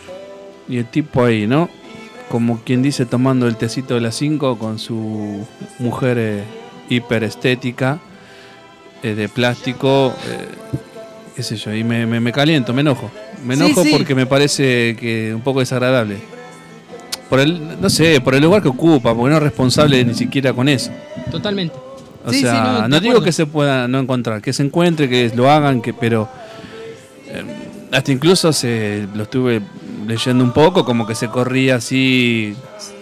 Y el tipo ahí, ¿no? Como quien dice, tomando el tecito de las cinco con su mujer eh, hiperestética, eh, de plástico, eh, qué sé yo, y me, me, me caliento, me enojo. Me Sí, enojo sí. porque me parece que un poco desagradable. Por el, no sé, por el lugar que ocupa, porque no es responsable ni siquiera con eso. Totalmente. O Sí, sea, sí, no, no, de digo acuerdo. que se pueda no encontrar, que se encuentre, que lo hagan, que pero eh, hasta incluso se lo estuve leyendo un poco, como que se corría así,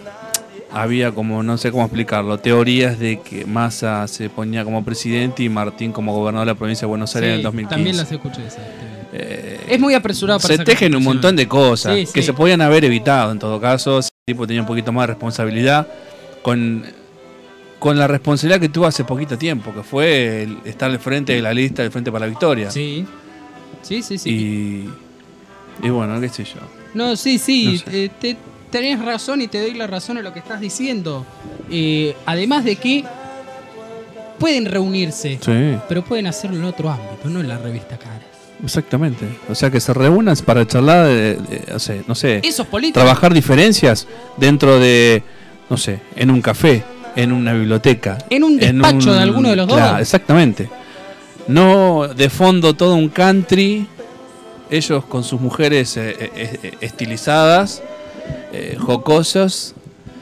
había como, no sé cómo explicarlo, teorías de que Massa se ponía como presidente y Martín como gobernador de la provincia de Buenos Aires Sí, en el dos mil quince. también las escuché esas. Eh, Es muy apresurado para se sacar tejen un conclusiones. montón de cosas Sí, que sí. se podían haber evitado en todo caso, si el tipo tenía un poquito más de responsabilidad con, con la responsabilidad que tuvo hace poquito tiempo, que fue el estar al frente de la lista del Frente para la Victoria. Sí, sí, sí, sí. Y, y bueno, qué sé yo. No, sí, sí, No sé. eh, te, tenés razón y te doy la razón en lo que estás diciendo. Eh, además de que pueden reunirse, Sí. pero pueden hacerlo en otro ámbito, no en la revista Caras. Exactamente. O sea, que se reúnan para charlar, de, de- o sea, no sé, Eso es política. trabajar diferencias dentro de, no sé, en un café, en una biblioteca. En un despacho de alguno de los dos. Claro, exactamente. No de fondo todo un country, ellos con sus mujeres eh, eh, eh, estilizadas, eh, jocosos.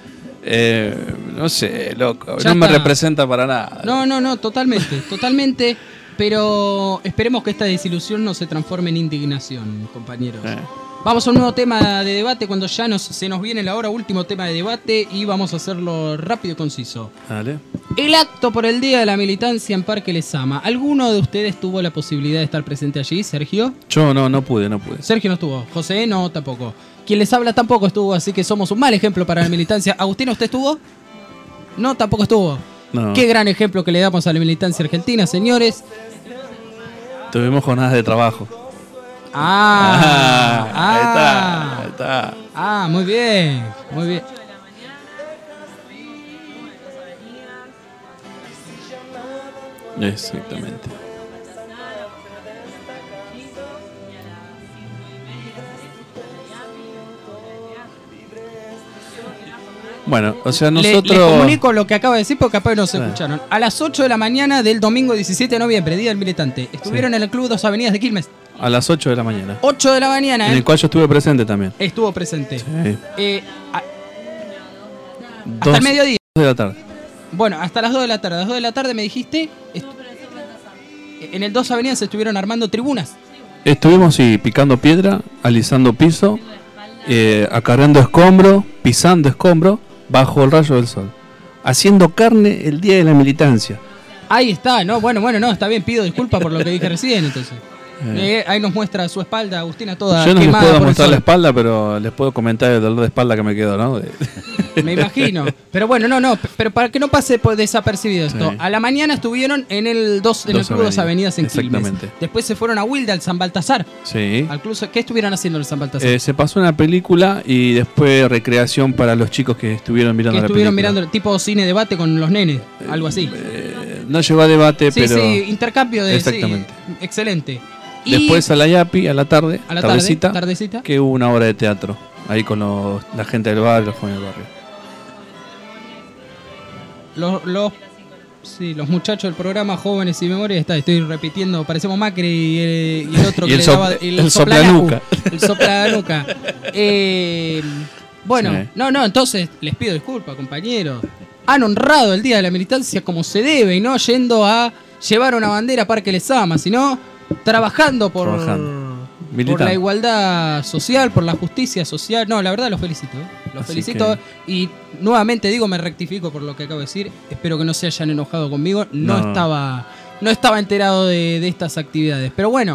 Eh, no sé, loco, Ya no me está. representa para nada. No, no, no, totalmente, totalmente. Pero esperemos que esta desilusión no se transforme en indignación, compañeros. Eh. Vamos a un nuevo tema de debate cuando ya nos, se nos viene la hora, último tema de debate, y vamos a hacerlo rápido y conciso. Dale. El acto por el Día de la Militancia en Parque Lezama. ¿Alguno de ustedes tuvo la posibilidad de estar presente allí, Sergio? Yo no, no pude, no pude. Sergio no estuvo. José no, tampoco. Quien les habla tampoco estuvo, así que somos un mal ejemplo para la militancia. Agustina, ¿usted estuvo? No, tampoco estuvo. No. Qué gran ejemplo que le damos a la militancia argentina, señores. Tuvimos jornadas de trabajo. Ah, Ah, ahí ah, está, ahí está. Ah, muy bien, muy bien. Exactamente. Bueno, o sea, Le- nosotros... Les comunico lo que acaba de decir porque capaz no se Sí. escucharon. A las ocho de la mañana del domingo diecisiete de noviembre, Día del Militante, estuvieron en el Club Dos Avenidas de Quilmes. A las ocho de la mañana. ocho de la mañana, En ¿eh? el cual yo estuve presente también. Estuvo presente. Sí. Eh, a- hasta Dos- el mediodía. dos de la tarde. Bueno, hasta las dos de la tarde. A las dos de la tarde me dijiste. est- En el Dos Avenidas se estuvieron armando tribunas. Estuvimos, sí, picando piedra, alisando piso, eh, acarreando escombro, pisando escombro, bajo el rayo del sol. Haciendo carne el día de la militancia. Ahí está, ¿no? Bueno, bueno, no, está bien, pido disculpas por lo que dije recién, entonces. Eh, ahí nos muestra su espalda, Agustina, toda Yo no les quemada puedo por el mostrar sol. la espalda, pero les puedo comentar el dolor de espalda que me quedó, ¿no? De- Me imagino. Pero bueno, no, no, p- pero para que no pase por desapercibido esto. Sí. A la mañana estuvieron en el dos, en el Dos Club Dos Avenidas, Avenidas en Quilmes. exactamente. Después se fueron a Wilde, al San Baltasar. Sí. Al club, ¿qué estuvieron haciendo en el San Baltasar? Eh, se pasó una película y después recreación para los chicos que estuvieron mirando que la estuvieron película. mirando tipo cine debate con los nenes, algo así. Eh, no llegó a debate, Sí, pero... sí, intercambio de... Exactamente. sí, excelente. Y después a la Yapi, a la tarde, a la tardecita, tarde, tardecita, que hubo una obra de teatro, ahí con los, la gente del barrio, los jóvenes del barrio. Los, los, sí, los muchachos del programa Jóvenes y Memoria, está, estoy repitiendo, parecemos Macri y el, y el otro y que el le sop- daba el soplanuca. El soplanuca. eh, bueno, Sí. no, no, entonces les pido disculpas, compañeros. Han honrado el Día de la Militancia como se debe y no yendo a llevar una bandera a Parque Lezama, sino trabajando por, Trabajando. por Militando. la igualdad social, por la justicia social. No, la verdad los felicito. ¿eh? Los Así felicito y nuevamente digo, me rectifico por lo que acabo de decir. Espero que no se hayan enojado conmigo. No, No. estaba no estaba enterado de, de estas actividades. Pero bueno,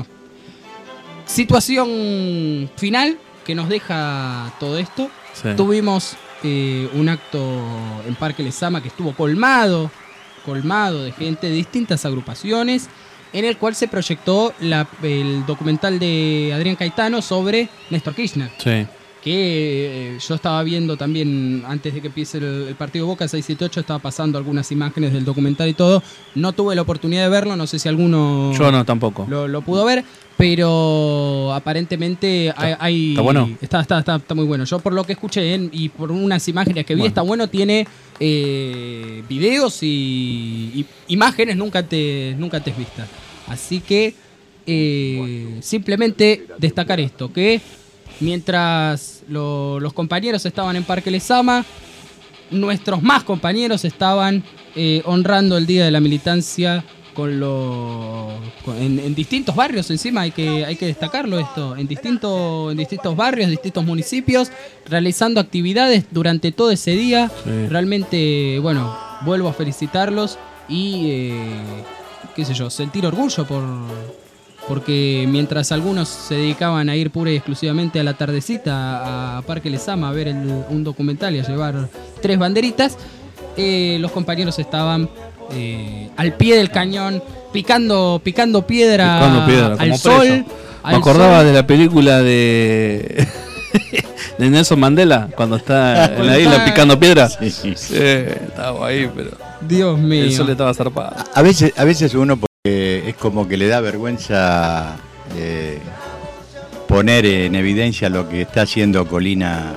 situación final que nos deja todo esto. Sí. Tuvimos eh, un acto en Parque Lezama que estuvo colmado, colmado de gente de distintas agrupaciones, en el cual se proyectó la- el documental de Adrián Caetano sobre Néstor Kirchner. Sí. Que eh, yo estaba viendo también, antes de que empiece el, el partido Boca seiscientos setenta y ocho, estaba pasando algunas imágenes del documental y todo. No tuve la oportunidad de verlo, no sé si alguno Yo no, tampoco. lo, lo pudo ver, pero aparentemente hay... hay- ¿Está bueno? Está, está, está, está muy bueno. Yo por lo que escuché eh, y por unas imágenes que vi, Bueno. está bueno, tiene eh, videos y, y imágenes nunca antes, nunca antes vistas. Así que eh, simplemente destacar esto, que mientras lo- los compañeros estaban en Parque Lezama, nuestros más compañeros estaban eh, honrando el Día de la Militancia con los con- en, en distintos barrios. Encima hay que hay que destacarlo esto, en distintos en distintos barrios, distintos municipios, realizando actividades durante todo ese día. Sí. Realmente, bueno, vuelvo a felicitarlos y eh, qué sé yo, sentir orgullo por porque mientras algunos se dedicaban a ir pura y exclusivamente a la tardecita a Parque Lezama a ver el- un documental y a llevar tres banderitas, eh, los compañeros estaban eh, al pie del cañón, picando, picando piedra, Picando piedra, al como sol. preso. al Me acordaba sol. de la película de de Nelson Mandela cuando está en la isla picando piedra. Sí, sí. Eh, estaba ahí, pero Dios mío. el sol estaba zarpado. A veces, a veces uno porque es como que le da vergüenza eh, poner en evidencia lo que está haciendo Colina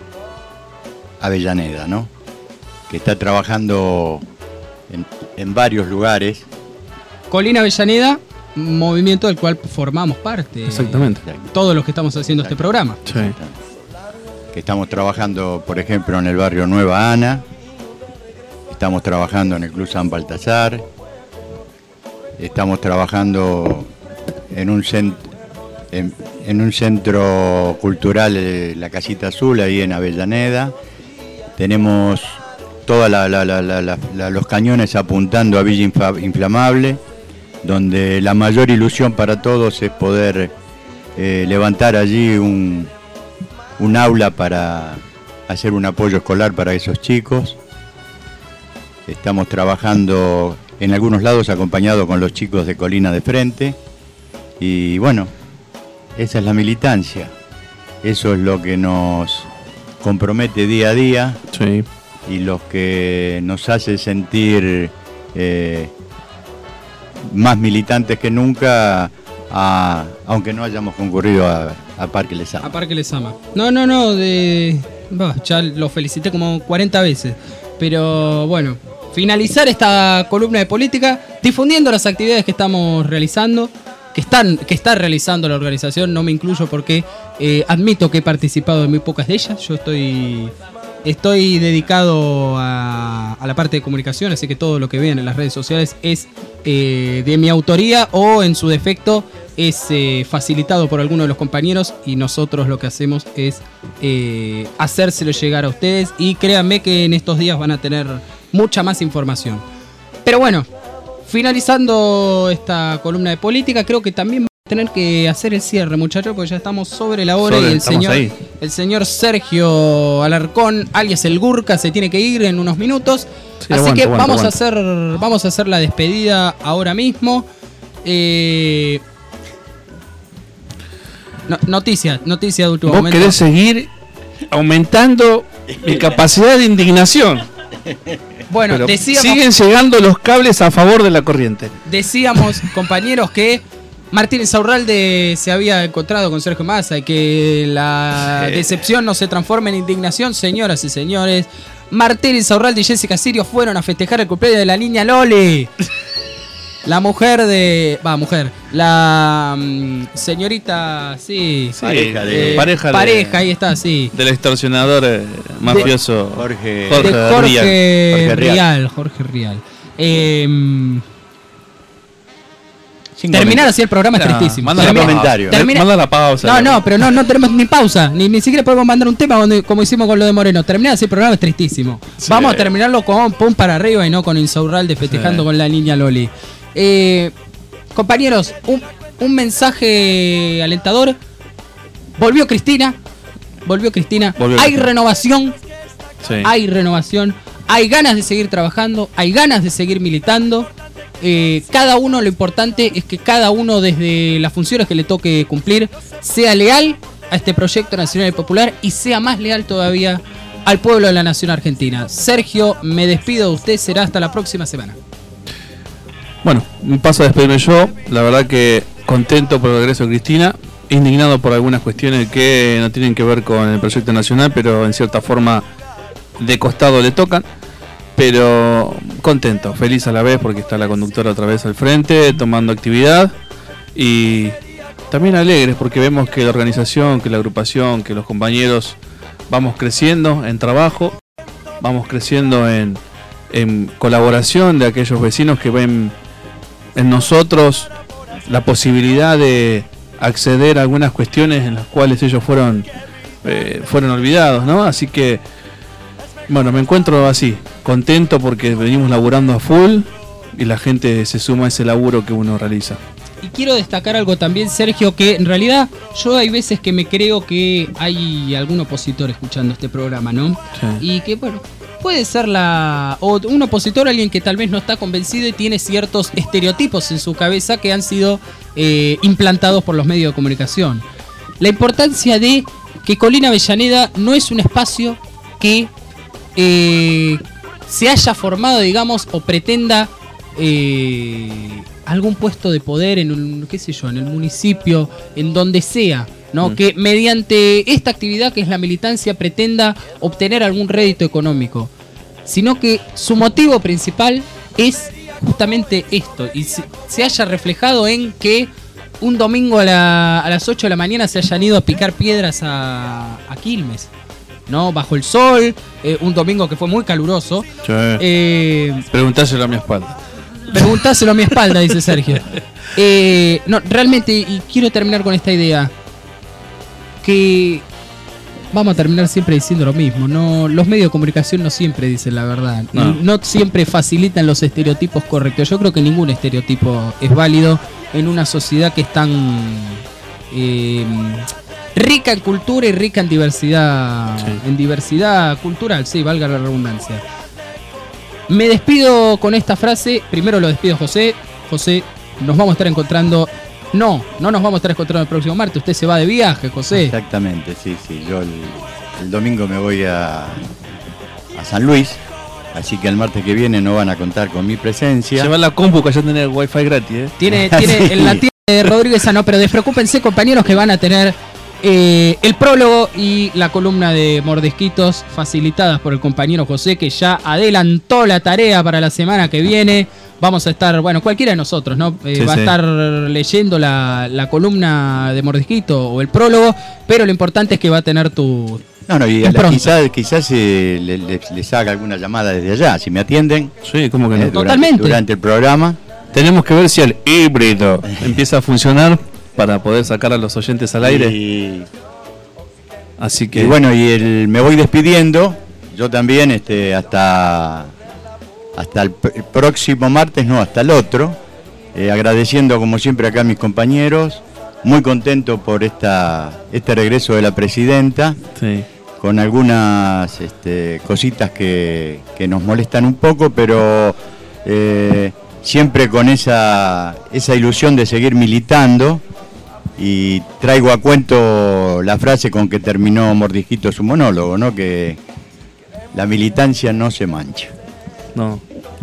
Avellaneda, ¿no? Que está trabajando en, en varios lugares. Colina Avellaneda, movimiento del cual formamos parte. Exactamente. Todos los que estamos haciendo este programa. Sí. Que estamos trabajando, por ejemplo, en el barrio Nueva Ana. Estamos trabajando en el Club San Baltasar. Estamos trabajando en un centro en, en un centro cultural, eh, la Casita Azul, ahí en Avellaneda. Tenemos todos la, la, la, la, la, los cañones apuntando a Villa Infa- Inflamable, donde la mayor ilusión para todos es poder eh, levantar allí un, un aula para hacer un apoyo escolar para esos chicos. Estamos trabajando en algunos lados acompañado con los chicos de Colina de Frente. Y bueno, esa es la militancia. Eso es lo que nos compromete día a día. Sí. Y lo que nos hace sentir eh, más militantes que nunca, a- aunque no hayamos concurrido a, a Parque Lezama. A Parque Lezama. No, no, no, de... bah, ya lo felicité como cuarenta veces. Pero bueno, finalizar esta columna de política difundiendo las actividades que estamos realizando, que están que está realizando la organización. No me incluyo porque eh, admito que he participado en muy pocas de ellas. Yo estoy estoy dedicado a, a la parte de comunicación, así que todo lo que vean en las redes sociales es eh, de mi autoría o en su defecto es eh, facilitado por alguno de los compañeros, y nosotros lo que hacemos es eh, hacérselo llegar a ustedes, y créanme que en estos días van a tener mucha más información. Pero bueno, finalizando esta columna de política, creo que también vamos a tener que hacer el cierre, muchachos, porque ya estamos sobre la hora. Sobre, y el estamos señor, ahí. el señor Sergio Alarcón, alias el Gurka, se tiene que ir en unos minutos. Sí, Así aguanta, que aguanta, vamos aguanta. a hacer vamos a hacer la despedida ahora mismo. Eh, no- noticia, noticia de último Vos momento. querés seguir aumentando mi capacidad de indignación. Bueno, Pero decíamos, siguen llegando los cables a favor de la corriente. decíamos, compañeros, que Martín Insaurralde se había encontrado con Sergio Massa y que la Sí. decepción no se transforme en indignación, señoras y señores. Martín Insaurralde y Jessica Sirio fueron a festejar el cumpleaños de la niña Loli. La mujer de... Va, mujer. La mm, señorita... Sí. Sí, Pareja de- eh, pareja de- pareja, ahí está, sí. Del extorsionador eh, mafioso Jorge, Jorge, de Jorge Rial. Jorge Rial. Rial. Jorge Rial. Eh, Sin terminar comentario. así el programa es No, tristísimo. manda la Termina- pausa. comentario. termina- Manda la pausa. No, no, pero no, no tenemos ni pausa, ni, ni siquiera podemos mandar un tema donde- como hicimos con lo de Moreno. Terminar así el programa es tristísimo. Sí. Vamos a terminarlo con pum para arriba y no con Insaurralde festejando Sí. con la niña Loli. Eh, compañeros, un, un mensaje alentador. Volvió Cristina. Volvió Cristina. Volvió hay Cristina. renovación. Sí. Hay renovación. Hay ganas de seguir trabajando. Hay ganas de seguir militando. Eh, cada uno, lo importante es que cada uno desde las funciones que le toque cumplir sea leal a este proyecto nacional y popular y sea más leal todavía al pueblo de la nación argentina. Sergio, me despido de usted, será hasta la próxima semana. Bueno, paso a despedirme yo. La verdad que contento por el regreso de Cristina. Indignado por algunas cuestiones que no tienen que ver con el proyecto nacional, pero en cierta forma de costado le tocan. Pero contento, feliz a la vez porque está la conductora otra vez al frente, tomando actividad. Y también alegres porque vemos que la organización, que la agrupación, que los compañeros vamos creciendo en trabajo, vamos creciendo en, en colaboración de aquellos vecinos que ven en nosotros la posibilidad de acceder a algunas cuestiones en las cuales ellos fueron eh, fueron olvidados, ¿no? Así que bueno, me encuentro así, contento porque venimos laburando a full y la gente se suma a ese laburo que uno realiza. Y quiero destacar algo también, Sergio, que en realidad yo hay veces que me creo que hay algún opositor escuchando este programa, ¿no? Sí. Y que, bueno, puede ser la o un opositor, alguien que tal vez no está convencido y tiene ciertos estereotipos en su cabeza que han sido eh, implantados por los medios de comunicación. La importancia de que Colina Avellaneda no es un espacio que eh, se haya formado, digamos, o pretenda eh, algún puesto de poder en un, qué sé yo, en el municipio, en donde sea, ¿no? Mm. Que mediante esta actividad que es la militancia pretenda obtener algún rédito económico, sino que su motivo principal es justamente esto, y se, se haya reflejado en que un domingo a, la- a las ocho de la mañana se hayan ido a picar piedras a, a Quilmes, ¿no? Bajo el sol, eh, un domingo que fue muy caluroso. Sí. Eh, Preguntáselo a mi espalda. Preguntáselo a mi espalda, dice Sergio. Eh, no, realmente, y quiero terminar con esta idea, que vamos a terminar siempre diciendo lo mismo. No, los medios de comunicación no siempre dicen la verdad. No. No, no siempre facilitan los estereotipos correctos. Yo creo que ningún estereotipo es válido en una sociedad que es tan eh, rica en cultura y rica en diversidad, Sí. en diversidad cultural, sí, valga la redundancia. Me despido con esta frase. Primero lo despido a José. José, nos vamos a estar encontrando. No, no nos vamos a estar encontrando el próximo martes. Usted se va de viaje, José. Exactamente, sí, sí. Yo el, el domingo me voy a, a San Luis, así que el martes que viene no van a contar con mi presencia. Lleva la compu que ya tiene wifi gratis, ¿eh? Tiene, tiene en la tienda de Rodríguez, ah, no, pero despreocúpense, compañeros, que van a tener eh, el prólogo y la columna de Mordisquitos facilitadas por el compañero José, que ya adelantó la tarea para la semana que viene. Vamos a estar, bueno, cualquiera de nosotros, ¿no? Eh, Sí, va sí. a estar leyendo la, la columna de Mordisquito o el prólogo, pero lo importante es que va a tener tu... No, no, y tu a la- impronta. quizás, quizás eh, le- le- les haga alguna llamada desde allá, si me atienden. Sí, ¿cómo que no? eh, durante, Totalmente. durante el programa. Tenemos que ver si el híbrido empieza a funcionar para poder sacar a los oyentes al aire. Y, Así que y bueno, y el, me voy despidiendo, yo también, este, hasta, hasta el, pr- el próximo martes, no, hasta el otro, eh, agradeciendo como siempre acá a mis compañeros, muy contento por esta, este regreso de la presidenta, sí. con algunas este, cositas que, que nos molestan un poco, pero eh, siempre con esa, esa ilusión de seguir militando. Y traigo a cuento la frase con que terminó Mordisquito su monólogo, ¿no? Que la militancia no se mancha. No.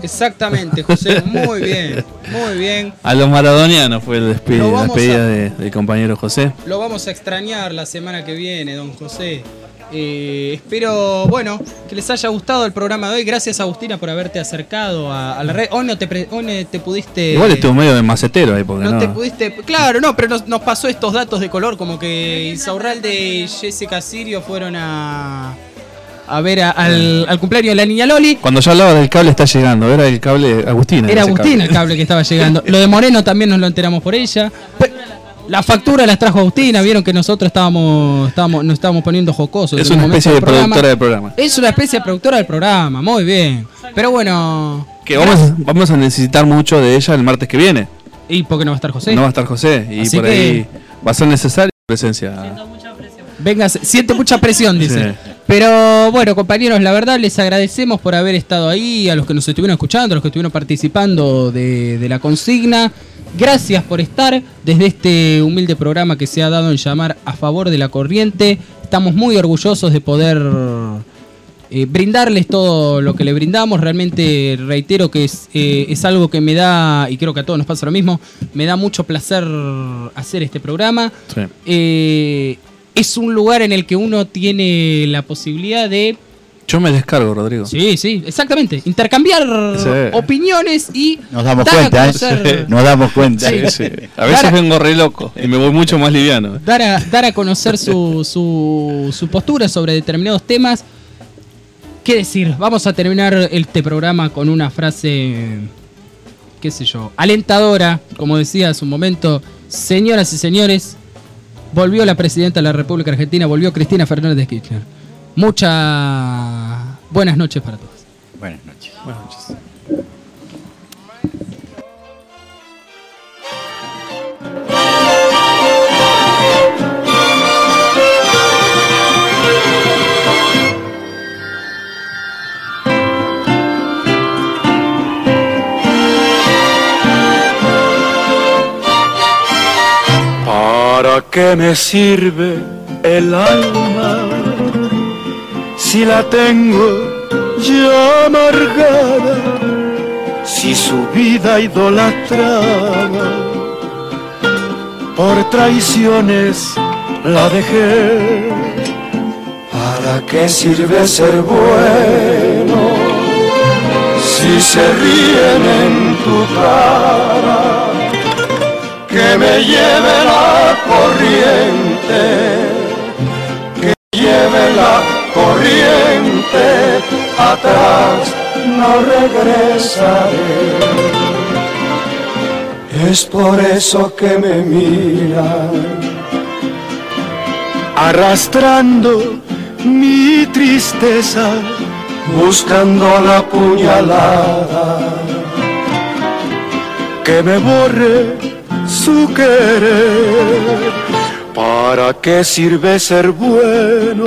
Exactamente, José, muy bien, muy bien. A los maradonianos fue el despido, la despedida a... de, del compañero José. Lo vamos a extrañar la semana que viene, don José. Eh, espero, bueno, que les haya gustado el programa de hoy. Gracias, Agustina, por haberte acercado a, a la red. Hoy no te, pre, hoy no te pudiste... Igual estuvo medio de macetero ahí, porque no, no... te pudiste... Claro, no, pero nos, nos pasó estos datos de color, como que Insaurralde y Jessica Sirio fueron a... a ver a, al, al cumpleaños de la niña Loli. Cuando yo hablaba del cable está llegando, era el cable Agustina. Era Agustina cable. El cable que estaba llegando. Lo de Moreno también nos lo enteramos por ella. Pero la factura las trajo Agustina, vieron que nosotros estábamos, estábamos nos estábamos poniendo jocosos. Es una especie de productora del programa. Es una especie de productora del programa, muy bien. Pero bueno... Que vamos, vamos a necesitar mucho de ella el martes que viene. ¿Y por qué no va a estar José? No va a estar José, y Así por ahí va a ser necesaria presencia. Venga, siente mucha presión, dice. Sí. Pero bueno, compañeros, la verdad les agradecemos por haber estado ahí, a los que nos estuvieron escuchando, a los que estuvieron participando de, de la consigna. Gracias por estar desde este humilde programa que se ha dado en llamar A Favor de la Corriente. Estamos muy orgullosos de poder eh, brindarles todo lo que le brindamos. Realmente reitero que es, eh, es algo que me da, y creo que a todos nos pasa lo mismo, me da mucho placer hacer este programa. Sí. Eh, es un lugar en el que uno tiene la posibilidad de... Yo me descargo, Rodrigo. Sí, sí, exactamente. Intercambiar sí. opiniones y... Nos damos cuenta, conocer... ¿eh? Nos damos cuenta. Sí, sí. A veces dar vengo re loco y me voy mucho más liviano. Dar a, dar a conocer su, su, su postura sobre determinados temas. ¿Qué decir? Vamos a terminar este programa con una frase, qué sé yo, alentadora. Como decía hace un momento, señoras y señores, volvió la presidenta de la República Argentina, volvió Cristina Fernández de Kirchner. Muchas buenas noches para todos. Buenas noches. Buenas noches. ¿Para qué me sirve el alma si la tengo ya amargada, si su vida idolatrada por traiciones la dejé? ¿Para qué sirve ser bueno si se ríen en tu cara? Que me lleve la corriente, que lleve la corriente, atrás no regresaré. Es por eso que me miran, arrastrando mi tristeza, buscando la puñalada que me borre su querer. ¿Para qué sirve ser bueno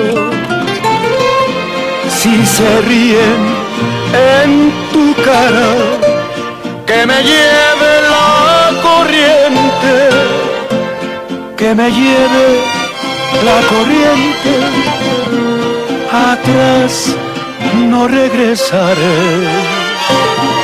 si se ríen en tu cara? Que me lleve la corriente, que me lleve la corriente, atrás no regresaré.